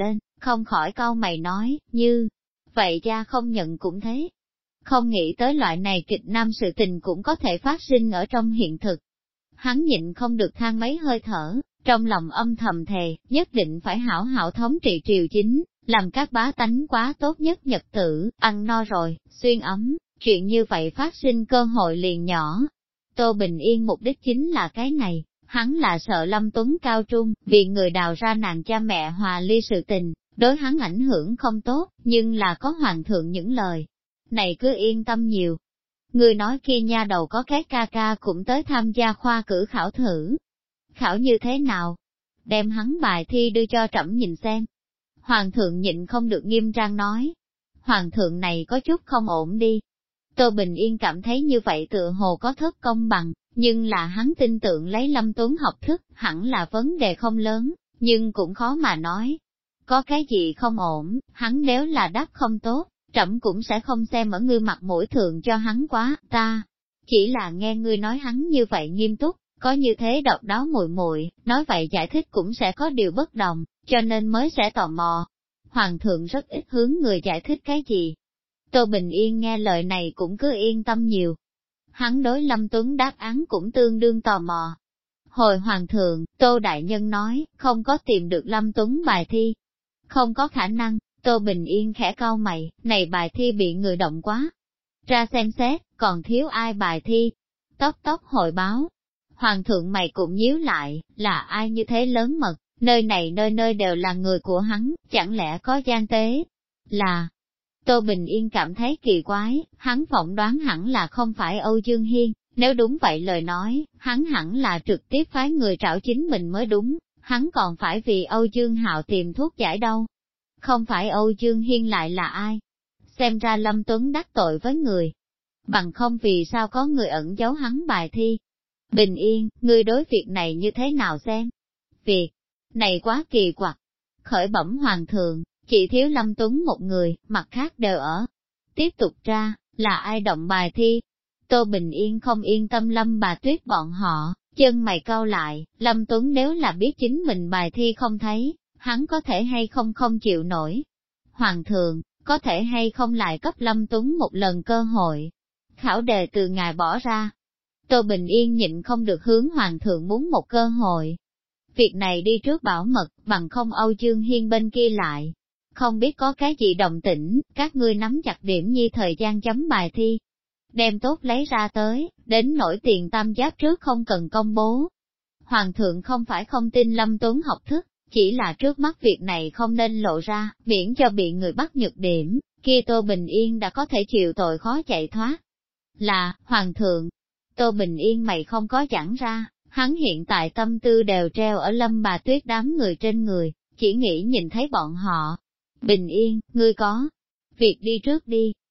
không khỏi cau mày nói, như, vậy cha không nhận cũng thế. Không nghĩ tới loại này kịch nam sự tình cũng có thể phát sinh ở trong hiện thực. Hắn nhịn không được than mấy hơi thở, trong lòng âm thầm thề, nhất định phải hảo hảo thống trị triều chính, làm các bá tánh quá tốt nhất nhật tử, ăn no rồi, xuyên ấm, chuyện như vậy phát sinh cơ hội liền nhỏ. Tô Bình Yên mục đích chính là cái này, hắn là sợ Lâm Tuấn cao trung, vì người đào ra nàng cha mẹ hòa ly sự tình, đối hắn ảnh hưởng không tốt, nhưng là có hoàng thượng những lời. Này cứ yên tâm nhiều. Người nói kia nha đầu có cái ca ca cũng tới tham gia khoa cử khảo thử. Khảo như thế nào? Đem hắn bài thi đưa cho trẫm nhìn xem. Hoàng thượng nhịn không được nghiêm trang nói. Hoàng thượng này có chút không ổn đi. Tô Bình Yên cảm thấy như vậy tựa hồ có thất công bằng, nhưng là hắn tin tưởng lấy Lâm Tuấn học thức, hẳn là vấn đề không lớn, nhưng cũng khó mà nói. Có cái gì không ổn, hắn nếu là đáp không tốt, trẫm cũng sẽ không xem ở ngươi mặt mũi thường cho hắn quá, ta. Chỉ là nghe ngươi nói hắn như vậy nghiêm túc, có như thế độc đáo muội muội, nói vậy giải thích cũng sẽ có điều bất đồng, cho nên mới sẽ tò mò. Hoàng thượng rất ít hướng người giải thích cái gì. Tô Bình Yên nghe lời này cũng cứ yên tâm nhiều. Hắn đối Lâm Tuấn đáp án cũng tương đương tò mò. Hồi Hoàng thượng, Tô Đại Nhân nói, không có tìm được Lâm Tuấn bài thi. Không có khả năng, Tô Bình Yên khẽ cau mày, này bài thi bị người động quá. Ra xem xét, còn thiếu ai bài thi. Tóc tóc hội báo. Hoàng thượng mày cũng nhíu lại, là ai như thế lớn mật, nơi này nơi nơi đều là người của hắn, chẳng lẽ có gian tế? Là, Tô Bình Yên cảm thấy kỳ quái, hắn phỏng đoán hẳn là không phải Âu Dương Hiên, nếu đúng vậy lời nói, hắn hẳn là trực tiếp phái người trảo chính mình mới đúng, hắn còn phải vì Âu Dương Hạo tìm thuốc giải đâu. Không phải Âu Dương Hiên lại là ai? Xem ra Lâm Tuấn đắc tội với người. Bằng không vì sao có người ẩn giấu hắn bài thi. Bình Yên, ngươi đối việc này như thế nào xem? Việc này quá kỳ quặc. Khởi bẩm Hoàng thượng, chỉ thiếu Lâm Tuấn một người, mặt khác đều ở. Tiếp tục ra, là ai động bài thi? Tô Bình Yên không yên tâm Lâm Bà Tuyết bọn họ, chân mày cau lại, Lâm Tuấn nếu là biết chính mình bài thi không thấy, hắn có thể hay không chịu nổi. Hoàng thượng, có thể hay không lại cấp Lâm Tuấn một lần cơ hội. Khảo đề từ ngài bỏ ra. Tô Bình Yên nhịn không được hướng Hoàng thượng muốn một cơ hội. Việc này đi trước bảo mật, bằng không Âu Dương Hiên bên kia lại. Không biết có cái gì động tĩnh, các ngươi nắm chặt điểm nhi thời gian chấm bài thi. Đem tốt lấy ra tới, đến nổi tiền tam giáp trước không cần công bố. Hoàng thượng không phải không tin Lâm Tuấn học thức, chỉ là trước mắt việc này không nên lộ ra, miễn cho bị người bắt nhược điểm, kia Tô Bình Yên đã có thể chịu tội khó chạy thoát. Là, Hoàng thượng, Tô Bình Yên mày không có giảng ra, hắn hiện tại tâm tư đều treo ở Lâm Bà Tuyết đám người trên người, chỉ nghĩ nhìn thấy bọn họ. Bình Yên, ngươi có việc đi trước đi.